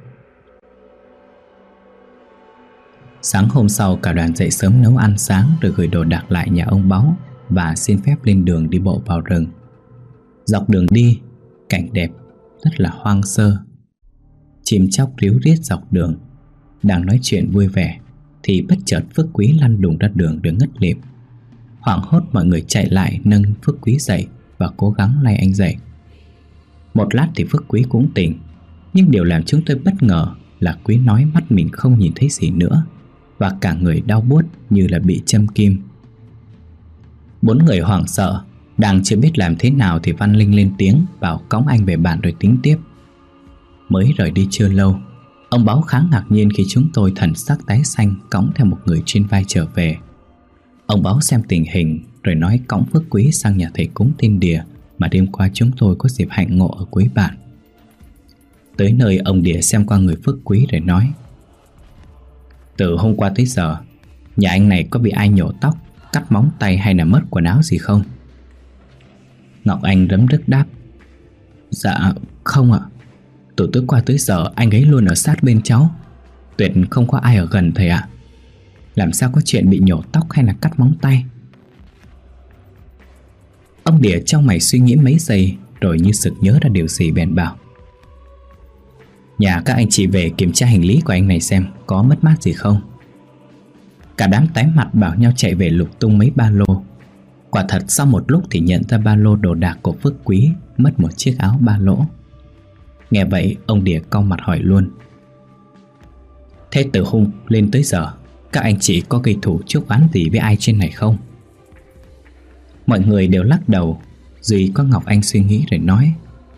Sáng hôm sau, cả đoàn dậy sớm nấu ăn sáng rồi gửi đồ đạc lại nhà ông Báu và xin phép lên đường đi bộ vào rừng. Dọc đường đi, cảnh đẹp rất là hoang sơ. Chim chóc ríu rít dọc đường. Đang nói chuyện vui vẻ thì bất chợt Phước Quý lăn đùng ra đường để ngất lịm. Hoảng hốt mọi người chạy lại nâng Phước Quý dậy và cố gắng lay anh dậy. Một lát thì Phước Quý cũng tỉnh, nhưng điều làm chúng tôi bất ngờ là Quý nói mắt mình không nhìn thấy gì nữa và cả người đau buốt như là bị châm kim. Bốn người hoảng sợ, đang chưa biết làm thế nào thì Văn Linh lên tiếng bảo cõng anh về bản rồi tính tiếp. Mới rời đi chưa lâu, ông Báu khá ngạc nhiên khi chúng tôi thần sắc tái xanh cõng theo một người trên vai trở về. Ông Báu xem tình hình rồi nói cõng Phước Quý sang nhà thầy cúng tên Đìa mà đêm qua chúng tôi có dịp hạnh ngộ ở cuối bản. Tới nơi, ông Đìa xem qua người Phước Quý rồi nói: Từ hôm qua tới giờ, nhà anh này có bị ai nhổ tóc, cắt móng tay hay là mất quần áo gì không? Ngọc Anh rấm rứt đáp: Dạ không ạ. Từ tối qua tới giờ anh ấy luôn ở sát bên cháu, tuyệt không có ai ở gần thầy ạ. Làm sao có chuyện bị nhổ tóc hay là cắt móng tay? Ông Đìa trong mày suy nghĩ mấy giây rồi như sực nhớ ra điều gì bèn bảo: Nhà các anh chị về kiểm tra hành lý của anh này xem có mất mát gì không. Cả đám tái mặt bảo nhau chạy về lục tung mấy ba lô. Quả thật sau một lúc thì nhận ra ba lô đồ đạc của Phước Quý mất một chiếc áo ba lỗ. Nghe vậy, ông Đìa cau mặt hỏi luôn: Thế từ hôm lên tới giờ, các anh chị có gây thủ chuốc oán gì với ai trên này không? Mọi người đều lắc đầu, duy có Ngọc Anh suy nghĩ rồi nói: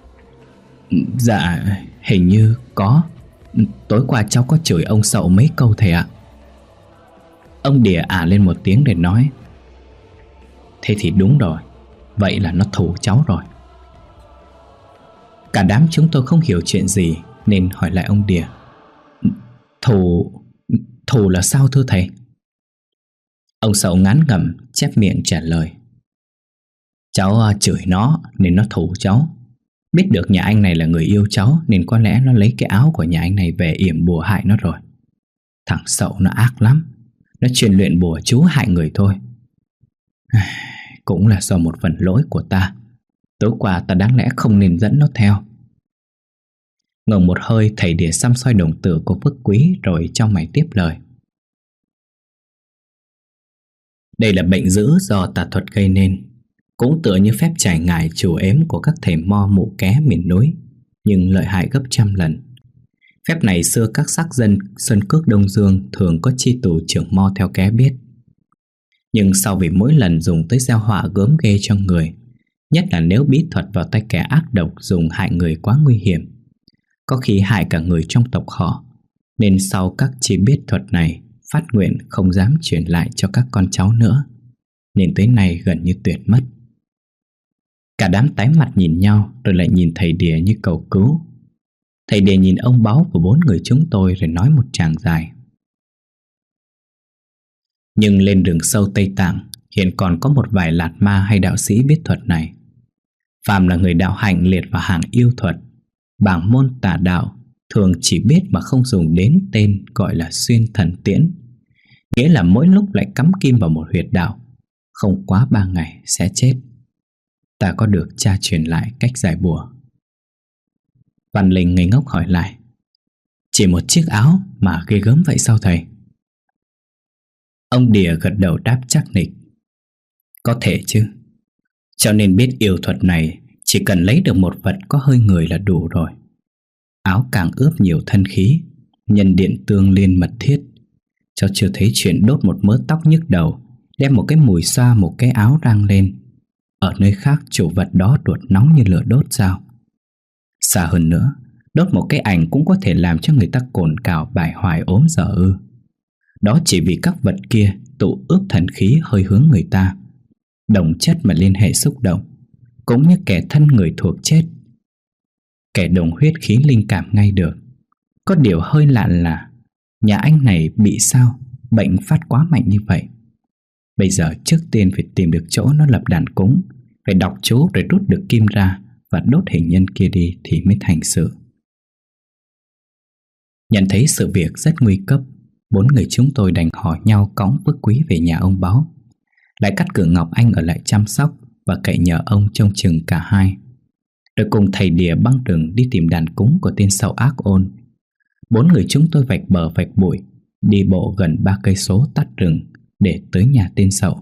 Dạ hình như có. Tối qua cháu có chửi ông Sậu mấy câu thầy ạ. Ông Đìa ả lên một tiếng để nói: Thế thì đúng rồi, vậy là nó thù cháu rồi. Cả đám chúng tôi không hiểu chuyện gì nên hỏi lại ông Đìa: Thù... thù là sao thưa thầy? Ông Sậu ngán ngẩm chép miệng trả lời: Cháu chửi nó nên nó thù cháu. Biết được nhà anh này là người yêu cháu nên có lẽ nó lấy cái áo của nhà anh này về yểm bùa hại nó rồi. Thằng Sậu nó ác lắm, nó chuyên luyện bùa chú hại người thôi. Cũng là do một phần lỗi của ta. Tối qua ta đáng lẽ không nên dẫn nó theo. Ngừng một hơi, thầy Đìa xăm soi đồng tử của Phước Quý rồi trong mày tiếp lời: Đây là bệnh dữ do tà thuật gây nên, cũng tựa như phép trải ngải chủ ếm của các thầy mo mụ ké miền núi, nhưng lợi hại gấp trăm lần. Phép này xưa các sắc dân Sơn Cước Đông Dương thường có chi tù trưởng mo theo ké biết. Nhưng sau vì mỗi lần dùng tới gieo họa gớm ghê cho người, nhất là nếu bí thuật vào tay kẻ ác độc dùng hại người quá nguy hiểm, có khi hại cả người trong tộc họ, nên sau các chi biết thuật này phát nguyện không dám truyền lại cho các con cháu nữa, nên tới nay gần như tuyệt mất. Cả đám tái mặt nhìn nhau rồi lại nhìn thầy Đìa như cầu cứu. Thầy Đìa nhìn ông báu của bốn người chúng tôi rồi nói một tràng dài: Nhưng lên rừng sâu Tây Tạng hiện còn có một vài lạt ma hay đạo sĩ biết thuật này. Phàm là người đạo hạnh liệt vào hàng yêu thuật, bảng môn tà đạo, thường chỉ biết mà không dùng đến tên gọi là xuyên thần tiễn, nghĩa là mỗi lúc lại cắm kim vào một huyệt đạo, không quá ba ngày sẽ chết. Ta có được cha truyền lại cách giải bùa. Văn Linh ngây ngốc hỏi lại: Chỉ một chiếc áo mà ghê gớm vậy sao thầy? Ông Đìa gật đầu đáp chắc nịch: Có thể chứ. Cho nên biết yêu thuật này chỉ cần lấy được một vật có hơi người là đủ rồi. Áo càng ướp nhiều thân khí, nhân điện tương liên mật thiết. Cháu chưa thấy chuyện đốt một mớ tóc nhức đầu, đem một cái mùi xoa một cái áo rang lên. Ở nơi khác chủ vật đó ruột nóng như lửa đốt sao? Xa hơn nữa, đốt một cái ảnh cũng có thể làm cho người ta cồn cào bại hoại ốm dở ư? Đó chỉ vì các vật kia tụ ướp thần khí hơi hướng người ta, đồng chất mà liên hệ xúc động, cũng như kẻ thân người thuộc chết. Kẻ đồng huyết khí linh cảm ngay được. Có điều hơi lạ là nhà anh này bị sao bệnh phát quá mạnh như vậy. Bây giờ trước tiên phải tìm được chỗ nó lập đàn cúng, phải đọc chú rồi rút được kim ra và đốt hình nhân kia đi thì mới thành sự. Nhận thấy sự việc rất nguy cấp, bốn người chúng tôi đành hò nhau cõng Phước Quý về nhà ông Báo, lại cắt cử Ngọc Anh ở lại chăm sóc và cậy nhờ ông trông chừng cả hai, rồi cùng thầy Đìa băng rừng đi tìm đàn cúng của tên Sậu ác ôn. Bốn người chúng tôi vạch bờ vạch bụi, đi bộ gần ba cây số tắt rừng để tới nhà tên Sậu.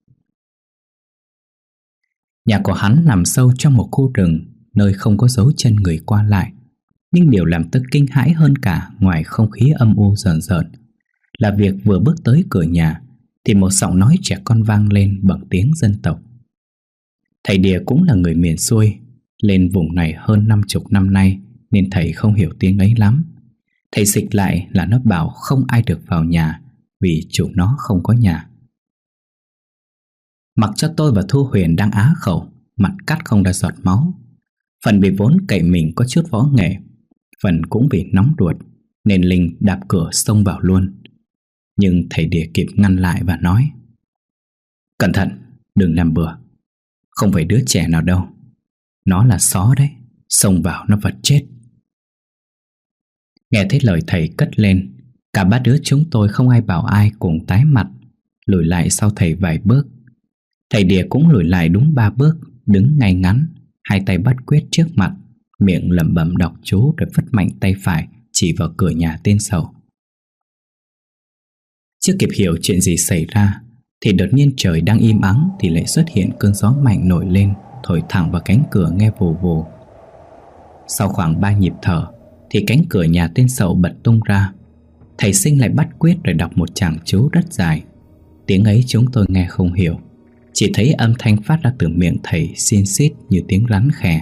Nhà của hắn nằm sâu trong một khu rừng, nơi không có dấu chân người qua lại. Nhưng điều làm tôi kinh hãi hơn cả, ngoài không khí âm u rợn rợn, là việc vừa bước tới cửa nhà thì một giọng nói trẻ con vang lên bằng tiếng dân tộc. Thầy Đìa cũng là người miền xuôi, lên vùng này hơn năm chục năm nay nên thầy không hiểu tiếng ấy lắm. Thầy dịch lại là nó bảo không ai được vào nhà vì chủ nó không có nhà. Mặc cho tôi và Thu Huyền đang á khẩu, mặt cắt không ra giọt máu. Phần vì vốn cậy mình có chút võ nghệ, phần cũng vì nóng ruột nên Linh đạp cửa xông vào luôn. Nhưng thầy Đìa kịp ngăn lại và nói: Cẩn thận, đừng làm bừa. Không phải đứa trẻ nào đâu, nó là só đấy, xông vào nó vật chết. Nghe thấy lời thầy cất lên, cả ba đứa chúng tôi không ai bảo ai cùng tái mặt, lùi lại sau thầy vài bước. Thầy Đìa cũng lùi lại đúng ba bước, đứng ngay ngắn, hai tay bắt quyết trước mặt, miệng lẩm bẩm đọc chú rồi phất mạnh tay phải chỉ vào cửa nhà tên Sậu. Chưa kịp hiểu chuyện gì xảy ra thì đột nhiên trời đang im ắng thì lại xuất hiện cơn gió mạnh nổi lên, thổi thẳng vào cánh cửa nghe vù vù. Sau khoảng ba nhịp thở thì cánh cửa nhà tên Sậu bật tung ra. Thầy Sinh lại bắt quyết rồi đọc một tràng chú rất dài. Tiếng ấy chúng tôi nghe không hiểu, chỉ thấy âm thanh phát ra từ miệng thầy xin xít như tiếng rắn khè.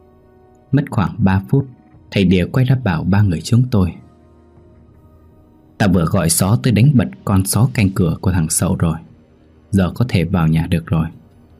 Mất khoảng ba phút, thầy Đìa quay ra bảo ba người chúng tôi: Ta vừa gọi xó tới đánh bật con xó canh cửa của thằng Sậu rồi. Giờ có thể vào nhà được rồi.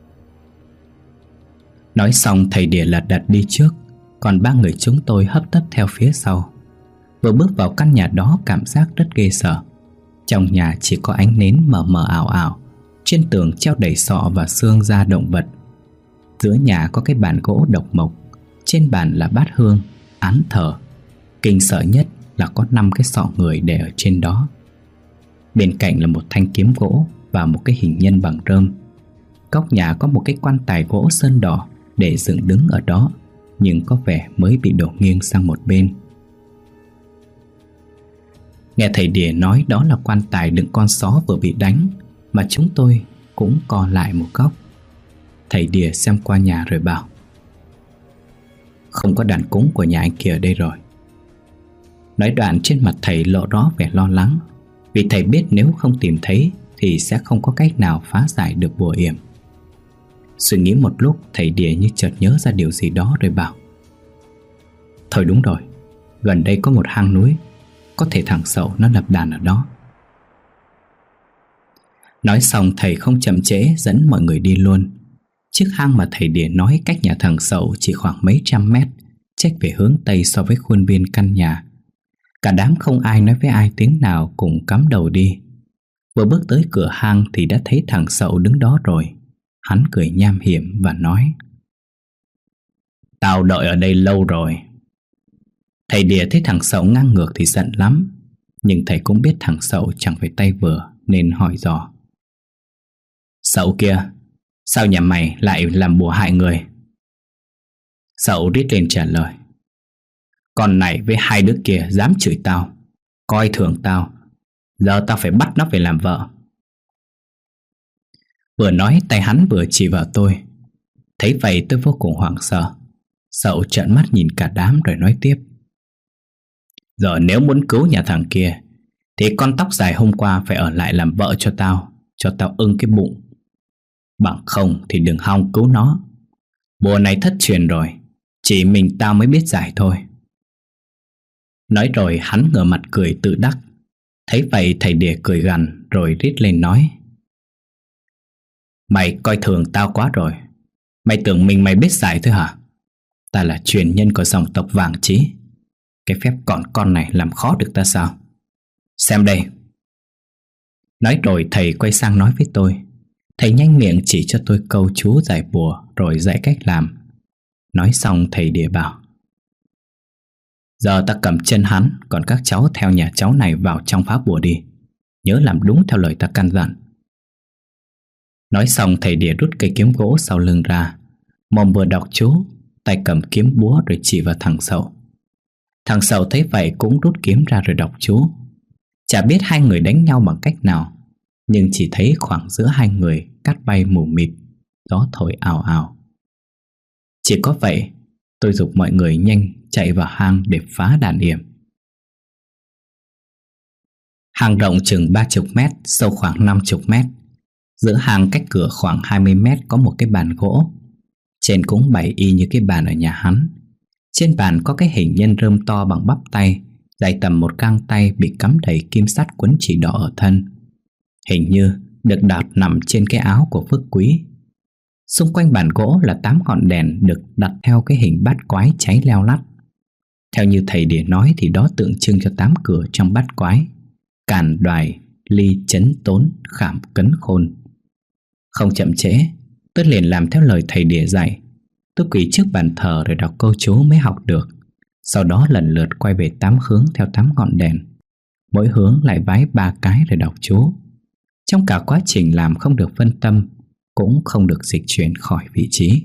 Nói xong thầy Đỉa lật đật đi trước, còn ba người chúng tôi hấp tấp theo phía sau. Vừa bước vào căn nhà đó cảm giác rất ghê sợ. Trong nhà chỉ có ánh nến mờ mờ ảo ảo, trên tường treo đầy sọ và xương da động vật. Giữa nhà có cái bàn gỗ độc mộc, trên bàn là bát hương, án thờ. Kinh sợ nhất là có năm cái sọ người để ở trên đó. Bên cạnh là một thanh kiếm gỗ và một cái hình nhân bằng rơm. Góc nhà có một cái quan tài gỗ sơn đỏ để dựng đứng ở đó, nhưng có vẻ mới bị đổ nghiêng sang một bên. Nghe thầy Đỉa nói đó là quan tài đựng con só vừa bị đánh, mà chúng tôi cũng co lại một góc. Thầy Đỉa xem qua nhà rồi bảo: không có đàn cúng của nhà anh kia ở đây rồi. Nói đoạn trên mặt thầy lộ rõ vẻ lo lắng, vì thầy biết nếu không tìm thấy thì sẽ không có cách nào phá giải được bùa yểm. Suy nghĩ một lúc, thầy Đỉa như chợt nhớ ra điều gì đó rồi bảo: thôi đúng rồi, gần đây có một hang núi, có thể thằng Sậu nó lập đàn ở đó. Nói xong thầy không chậm trễ dẫn mọi người đi luôn. Chiếc hang mà thầy Đỉa nói cách nhà thằng Sậu chỉ khoảng mấy trăm mét, chếch về hướng tây so với khuôn viên căn nhà. Cả đám không ai nói với ai tiếng nào, cùng cắm đầu đi. Vừa bước tới cửa hang thì đã thấy thằng Sậu đứng đó rồi. Hắn cười nham hiểm và nói: tao đợi ở đây lâu rồi. Thầy Đỉa thấy thằng Sậu ngang ngược thì giận lắm, nhưng thầy cũng biết thằng Sậu chẳng phải tay vừa nên hỏi dò: Sậu kia, sao nhà mày lại làm bùa hại người? Sậu rít lên trả lời: con này với hai đứa kia dám chửi tao, coi thường tao, giờ tao phải bắt nó về làm vợ. Vừa nói tay hắn vừa chỉ vào tôi. Thấy vậy tôi vô cùng hoảng sợ. Sậu trợn mắt nhìn cả đám rồi nói tiếp: giờ nếu muốn cứu nhà thằng kia thì con tóc dài hôm qua phải ở lại làm vợ cho tao, cho tao ưng cái bụng. Bằng không thì đừng hòng cứu nó. Bùa này thất truyền rồi, chỉ mình tao mới biết giải thôi. Nói rồi hắn ngửa mặt cười tự đắc. Thấy vậy thầy Đỉa cười gằn rồi rít lên nói: mày coi thường tao quá rồi. Mày tưởng mình mày biết giải thôi hả? Ta là truyền nhân của dòng tộc Vàng Chí. Cái phép còn con này làm khó được ta sao? Xem đây. Nói rồi thầy quay sang nói với tôi. Thầy nhanh miệng chỉ cho tôi câu chú giải bùa rồi dạy cách làm. Nói xong thầy Đỉa bảo: giờ ta cầm chân hắn, còn các cháu theo nhà cháu này vào trong phá bùa đi. Nhớ làm đúng theo lời ta căn dặn. Nói xong thầy Đỉa rút cây kiếm gỗ sau lưng ra, mồm vừa đọc chú, tay cầm kiếm búa rồi chỉ vào thằng Sậu. Thằng Sậu thấy vậy cũng rút kiếm ra rồi đọc chú. Chả biết hai người đánh nhau bằng cách nào, nhưng chỉ thấy khoảng giữa hai người cát bay mù mịt, gió thổi ào ào. Chỉ có vậy, tôi giục mọi người nhanh chạy vào hang để phá đàn yểm. Hang rộng chừng ba mươi mét, sâu khoảng năm mươi mét. Giữa hang cách cửa khoảng hai mươi mét có một cái bàn gỗ. Trên cũng bày y như cái bàn ở nhà hắn. Trên bàn có cái hình nhân rơm to bằng bắp tay, dài tầm một gang tay, bị cắm đầy kim sắt quấn chỉ đỏ ở thân. Hình như được đặt nằm trên cái áo của Phước Quý. Xung quanh bàn gỗ là tám ngọn đèn được đặt theo cái hình bát quái cháy leo lắt. Theo như thầy Đỉa nói thì đó tượng trưng cho tám cửa trong bát quái: càn, đoài, ly, chấn, tốn, khảm, cấn, khôn. Không chậm trễ, tôi liền làm theo lời thầy Đỉa dạy. Tôi quỳ trước bàn thờ rồi đọc câu chú mới học được. Sau đó lần lượt quay về tám hướng theo tám ngọn đèn. Mỗi hướng lại vái ba cái rồi đọc chú. Trong cả quá trình làm không được phân tâm, cũng không được dịch chuyển khỏi vị trí.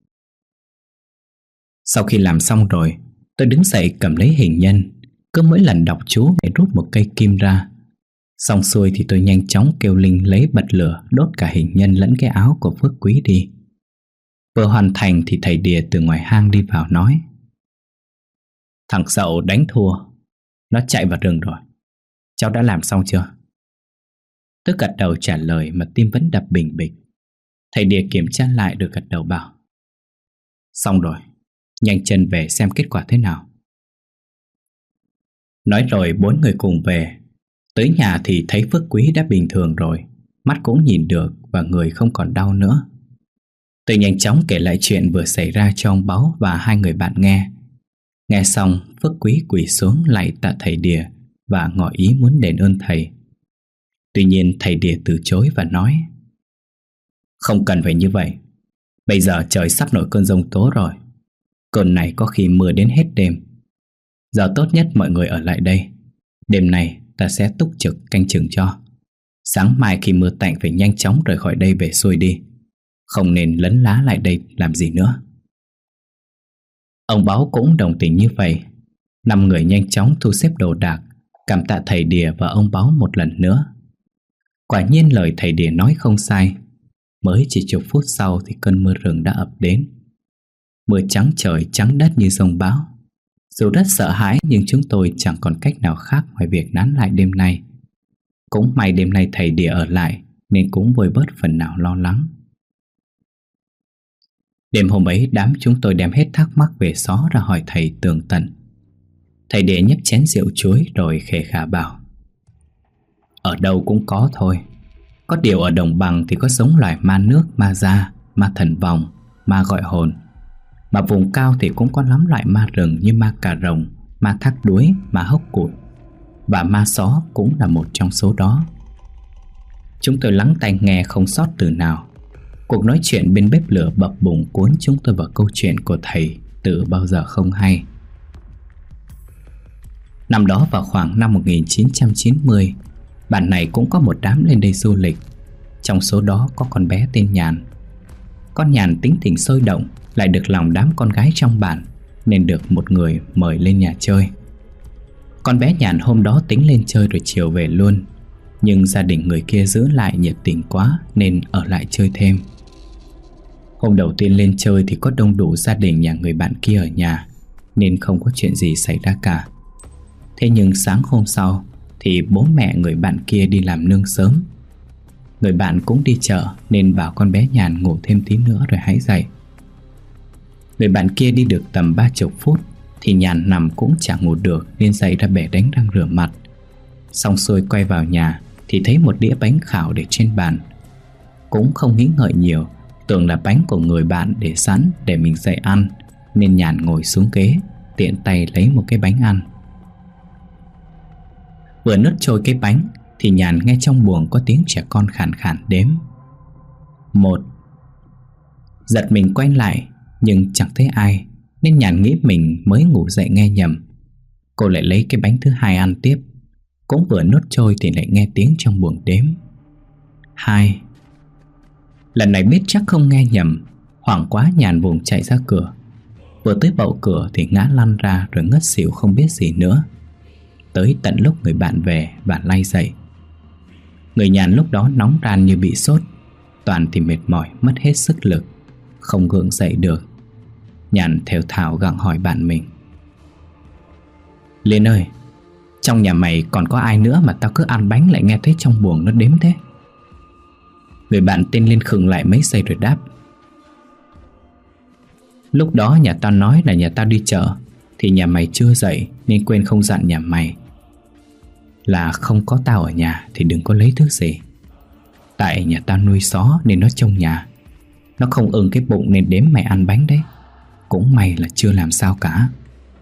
Sau khi làm xong rồi, tôi đứng dậy cầm lấy hình nhân. Cứ mỗi lần đọc chú để rút một cây kim ra. Xong xuôi thì tôi nhanh chóng kêu Linh lấy bật lửa đốt cả hình nhân lẫn cái áo của Phước Quý đi. Vừa hoàn thành thì thầy Đỉa từ ngoài hang đi vào nói: thằng Sậu đánh thua, nó chạy vào rừng rồi. Cháu đã làm xong chưa? Tôi gật đầu trả lời mà tim vẫn đập bình bịch. Thầy Đỉa kiểm tra lại được gật đầu bảo: xong rồi, nhanh chân về xem kết quả thế nào. Nói rồi bốn người cùng về. Tới nhà thì thấy Phước Quý đã bình thường rồi, mắt cũng nhìn được và người không còn đau nữa. Tôi nhanh chóng kể lại chuyện vừa xảy ra cho ông Báu và hai người bạn nghe. Nghe xong, Phước Quý quỳ xuống lạy tạ thầy Đìa và ngỏ ý muốn đền ơn thầy. Tuy nhiên thầy Đìa từ chối và nói: Không cần phải như vậy. Bây giờ trời sắp nổi cơn giông tố rồi. Cơn này có khi mưa đến hết đêm. Giờ tốt nhất mọi người ở lại đây. Đêm nay ta sẽ túc trực canh chừng cho. Sáng mai khi mưa tạnh phải nhanh chóng rời khỏi đây về xuôi đi. Không nên lấn lá lại đây làm gì nữa. Ông Báu cũng đồng tình như vậy. Năm người nhanh chóng thu xếp đồ đạc, cảm tạ thầy Đìa và ông Báu một lần nữa. Quả nhiên lời thầy Đìa nói không sai. Mới chỉ chục phút sau thì cơn mưa rừng đã ập đến. Mưa trắng trời trắng đất như giông bão. Dù rất sợ hãi nhưng chúng tôi chẳng còn cách nào khác ngoài việc nán lại đêm nay. Cũng may đêm nay thầy Đìa ở lại nên cũng vơi bớt phần nào lo lắng. Đêm hôm ấy đám chúng tôi đem hết thắc mắc về xó ra hỏi thầy tường tận. Thầy Đìa nhấp chén rượu chuối rồi khề khà bảo: Ở đâu cũng có thôi. Có điều ở đồng bằng thì có sống loài ma nước, ma da, ma thần vòng, ma gọi hồn. Mà vùng cao thì cũng có lắm loại ma rừng như ma cà rồng, ma thác đuối, ma hốc cụt. Và ma só cũng là một trong số đó. Chúng tôi lắng tai nghe không sót từ nào. Cuộc nói chuyện bên bếp lửa bập bùng cuốn chúng tôi vào câu chuyện của thầy từ bao giờ không hay. Năm đó vào khoảng năm một nghìn chín trăm chín mươi, bản này cũng có một đám lên đây du lịch. Trong số đó có con bé tên Nhàn. Con Nhàn tính tình sôi động, lại được lòng đám con gái trong bản, nên được một người mời lên nhà chơi. Con bé Nhàn hôm đó tính lên chơi rồi chiều về luôn. Nhưng gia đình người kia giữ lại nhiệt tình quá nên ở lại chơi thêm. Hôm đầu tiên lên chơi thì có đông đủ gia đình nhà người bạn kia ở nhà, nên không có chuyện gì xảy ra cả. Thế nhưng sáng hôm sau thì bố mẹ người bạn kia đi làm nương sớm. Người bạn cũng đi chợ nên bảo con bé Nhàn ngủ thêm tí nữa rồi hãy dậy. Người bạn kia đi được tầm ba chục phút thì Nhàn nằm cũng chẳng ngủ được nên dậy ra bể đánh răng rửa mặt. Xong xuôi quay vào nhà thì thấy một đĩa bánh khảo để trên bàn. Cũng không nghĩ ngợi nhiều, tưởng là bánh của người bạn để sẵn để mình dậy ăn, nên Nhàn ngồi xuống ghế, tiện tay lấy một cái bánh ăn. Vừa nuốt trôi cái bánh thì Nhàn nghe trong buồng có tiếng trẻ con khàn khàn đếm: Một. Giật mình quay lại nhưng chẳng thấy ai, nên Nhàn nghĩ mình mới ngủ dậy nghe nhầm. Cô lại lấy cái bánh thứ hai ăn tiếp. Cũng vừa nuốt trôi thì lại nghe tiếng trong buồng đếm: Hai. Lần này biết chắc không nghe nhầm, hoảng quá Nhàn vùng chạy ra cửa. Vừa tới bậu cửa thì ngã lăn ra rồi ngất xỉu không biết gì nữa. Tới tận lúc người bạn về và lay dậy. Người Nhàn lúc đó nóng ran như bị sốt, toàn thì mệt mỏi mất hết sức lực, không gượng dậy được. Nhàn thều thào gặng hỏi bạn mình: Liên ơi, trong nhà mày còn có ai nữa mà tao cứ ăn bánh lại nghe thấy trong buồng nó đếm thế? Người bạn tên Liên khựng lại mấy giây rồi đáp: Lúc đó nhà tao nói là nhà tao đi chợ, thì nhà mày chưa dậy nên quên không dặn nhà mày là không có tao ở nhà thì đừng có lấy thứ gì. Tại nhà tao nuôi só nên nó trông nhà. Nó không ưng cái bụng nên đếm mày ăn bánh đấy. Cũng may là chưa làm sao cả.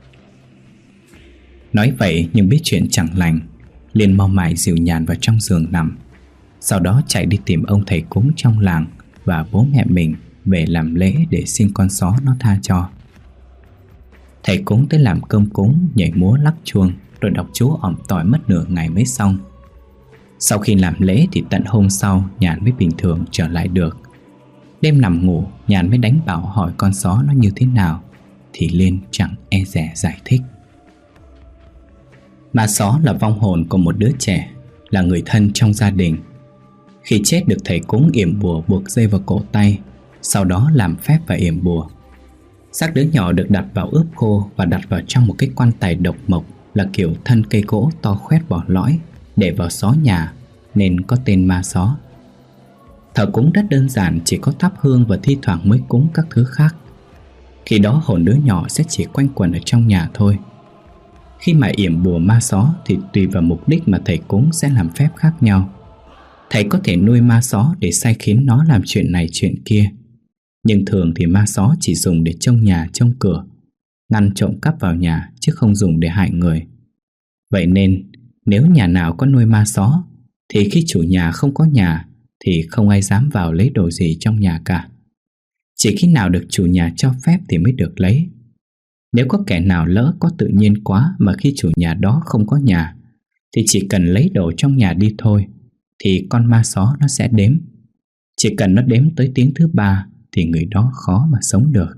Nói vậy nhưng biết chuyện chẳng lành, Liên mau mải dìu Nhàn vào trong giường nằm. Sau đó chạy đi tìm ông thầy cúng trong làng và bố mẹ mình về làm lễ để xin con só nó tha cho. Thầy cúng tới làm cơm cúng, nhảy múa lắc chuông, rồi đọc chú ỏm tỏi mất nửa ngày mới xong. Sau khi làm lễ thì tận hôm sau Nhàn mới bình thường trở lại được. Đêm nằm ngủ, Nhàn mới đánh bảo hỏi con só nó như thế nào, thì Liên chẳng e dè giải thích. Ma só là vong hồn của một đứa trẻ, là người thân trong gia đình. Khi chết được thầy cúng yểm bùa buộc dây vào cổ tay, sau đó làm phép và yểm bùa. Xác đứa nhỏ được đặt vào ướp khô và đặt vào trong một cái quan tài độc mộc, là kiểu thân cây gỗ to khoét bỏ lõi, để vào xó nhà, nên có tên ma só. Thờ cúng rất đơn giản, chỉ có thắp hương và thi thoảng mới cúng các thứ khác. Khi đó hồn đứa nhỏ sẽ chỉ quanh quẩn ở trong nhà thôi. Khi mà yểm bùa ma xó thì tùy vào mục đích mà thầy cúng sẽ làm phép khác nhau. Thầy có thể nuôi ma xó để sai khiến nó làm chuyện này chuyện kia, nhưng thường thì ma xó chỉ dùng để trông nhà trông cửa, ngăn trộm cắp vào nhà, chứ không dùng để hại người. Vậy nên nếu nhà nào có nuôi ma xó thì khi chủ nhà không có nhà thì không ai dám vào lấy đồ gì trong nhà cả. Chỉ khi nào được chủ nhà cho phép thì mới được lấy. Nếu có kẻ nào lỡ có tự nhiên quá mà khi chủ nhà đó không có nhà thì chỉ cần lấy đồ trong nhà đi thôi, thì con ma xó nó sẽ đếm. Chỉ cần nó đếm tới tiếng thứ ba thì người đó khó mà sống được.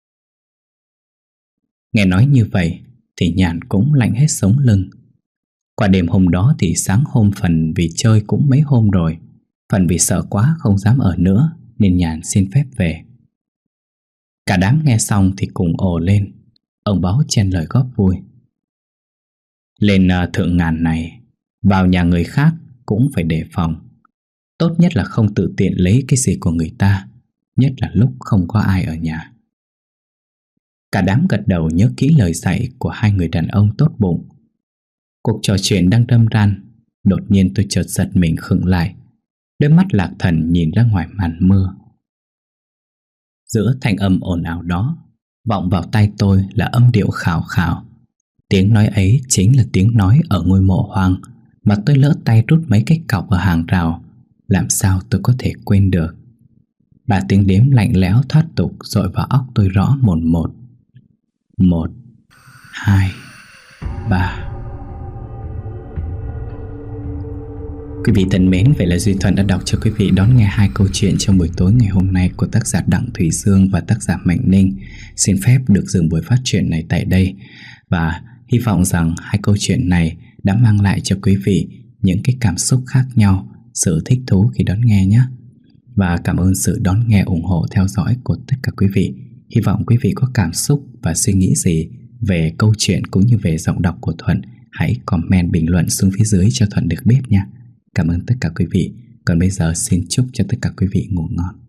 Nghe nói như vậy thì Nhàn cũng lạnh hết sống lưng. Qua đêm hôm đó thì sáng hôm phần vì chơi cũng mấy hôm rồi, phần vì sợ quá không dám ở nữa, nên Nhàn xin phép về. Cả đám nghe xong thì cùng ồ lên. Ông Báo chen lời góp vui: lên uh, thượng ngàn này, vào nhà người khác cũng phải đề phòng. Tốt nhất là không tự tiện lấy cái gì của người ta, nhất là lúc không có ai ở nhà. Cả đám gật đầu nhớ kỹ lời dạy của hai người đàn ông tốt bụng. Cuộc trò chuyện đang đâm ran, đột nhiên tôi chợt giật mình khựng lại, đôi mắt lạc thần nhìn ra ngoài màn mưa. Giữa thanh âm ồn ào đó, vọng vào tai tôi là âm điệu khảo khảo. Tiếng nói ấy chính là tiếng nói ở ngôi mộ hoang mà tôi lỡ tay rút mấy cái cọc ở hàng rào. Làm sao tôi có thể quên được. Ba tiếng đếm lạnh lẽo thoát tục dội vào óc tôi rõ mồn một. Một, hai, ba. Quý vị thân mến, vậy là Duy Thuận đã đọc cho quý vị đón nghe hai câu chuyện trong buổi tối ngày hôm nay của tác giả Đặng Thủy Dương và tác giả Mạnh Ninh. Xin phép được dừng buổi phát truyện này tại đây, và hy vọng rằng hai câu chuyện này đã mang lại cho quý vị những cái cảm xúc khác nhau, sự thích thú khi đón nghe nhé. Và cảm ơn sự đón nghe, ủng hộ, theo dõi của tất cả quý vị. Hy vọng quý vị có cảm xúc và suy nghĩ gì về câu chuyện cũng như về giọng đọc của Thuận, hãy comment bình luận xuống phía dưới cho Thuận được biết nha. Cảm ơn tất cả quý vị. Còn bây giờ xin chúc cho tất cả quý vị ngủ ngon.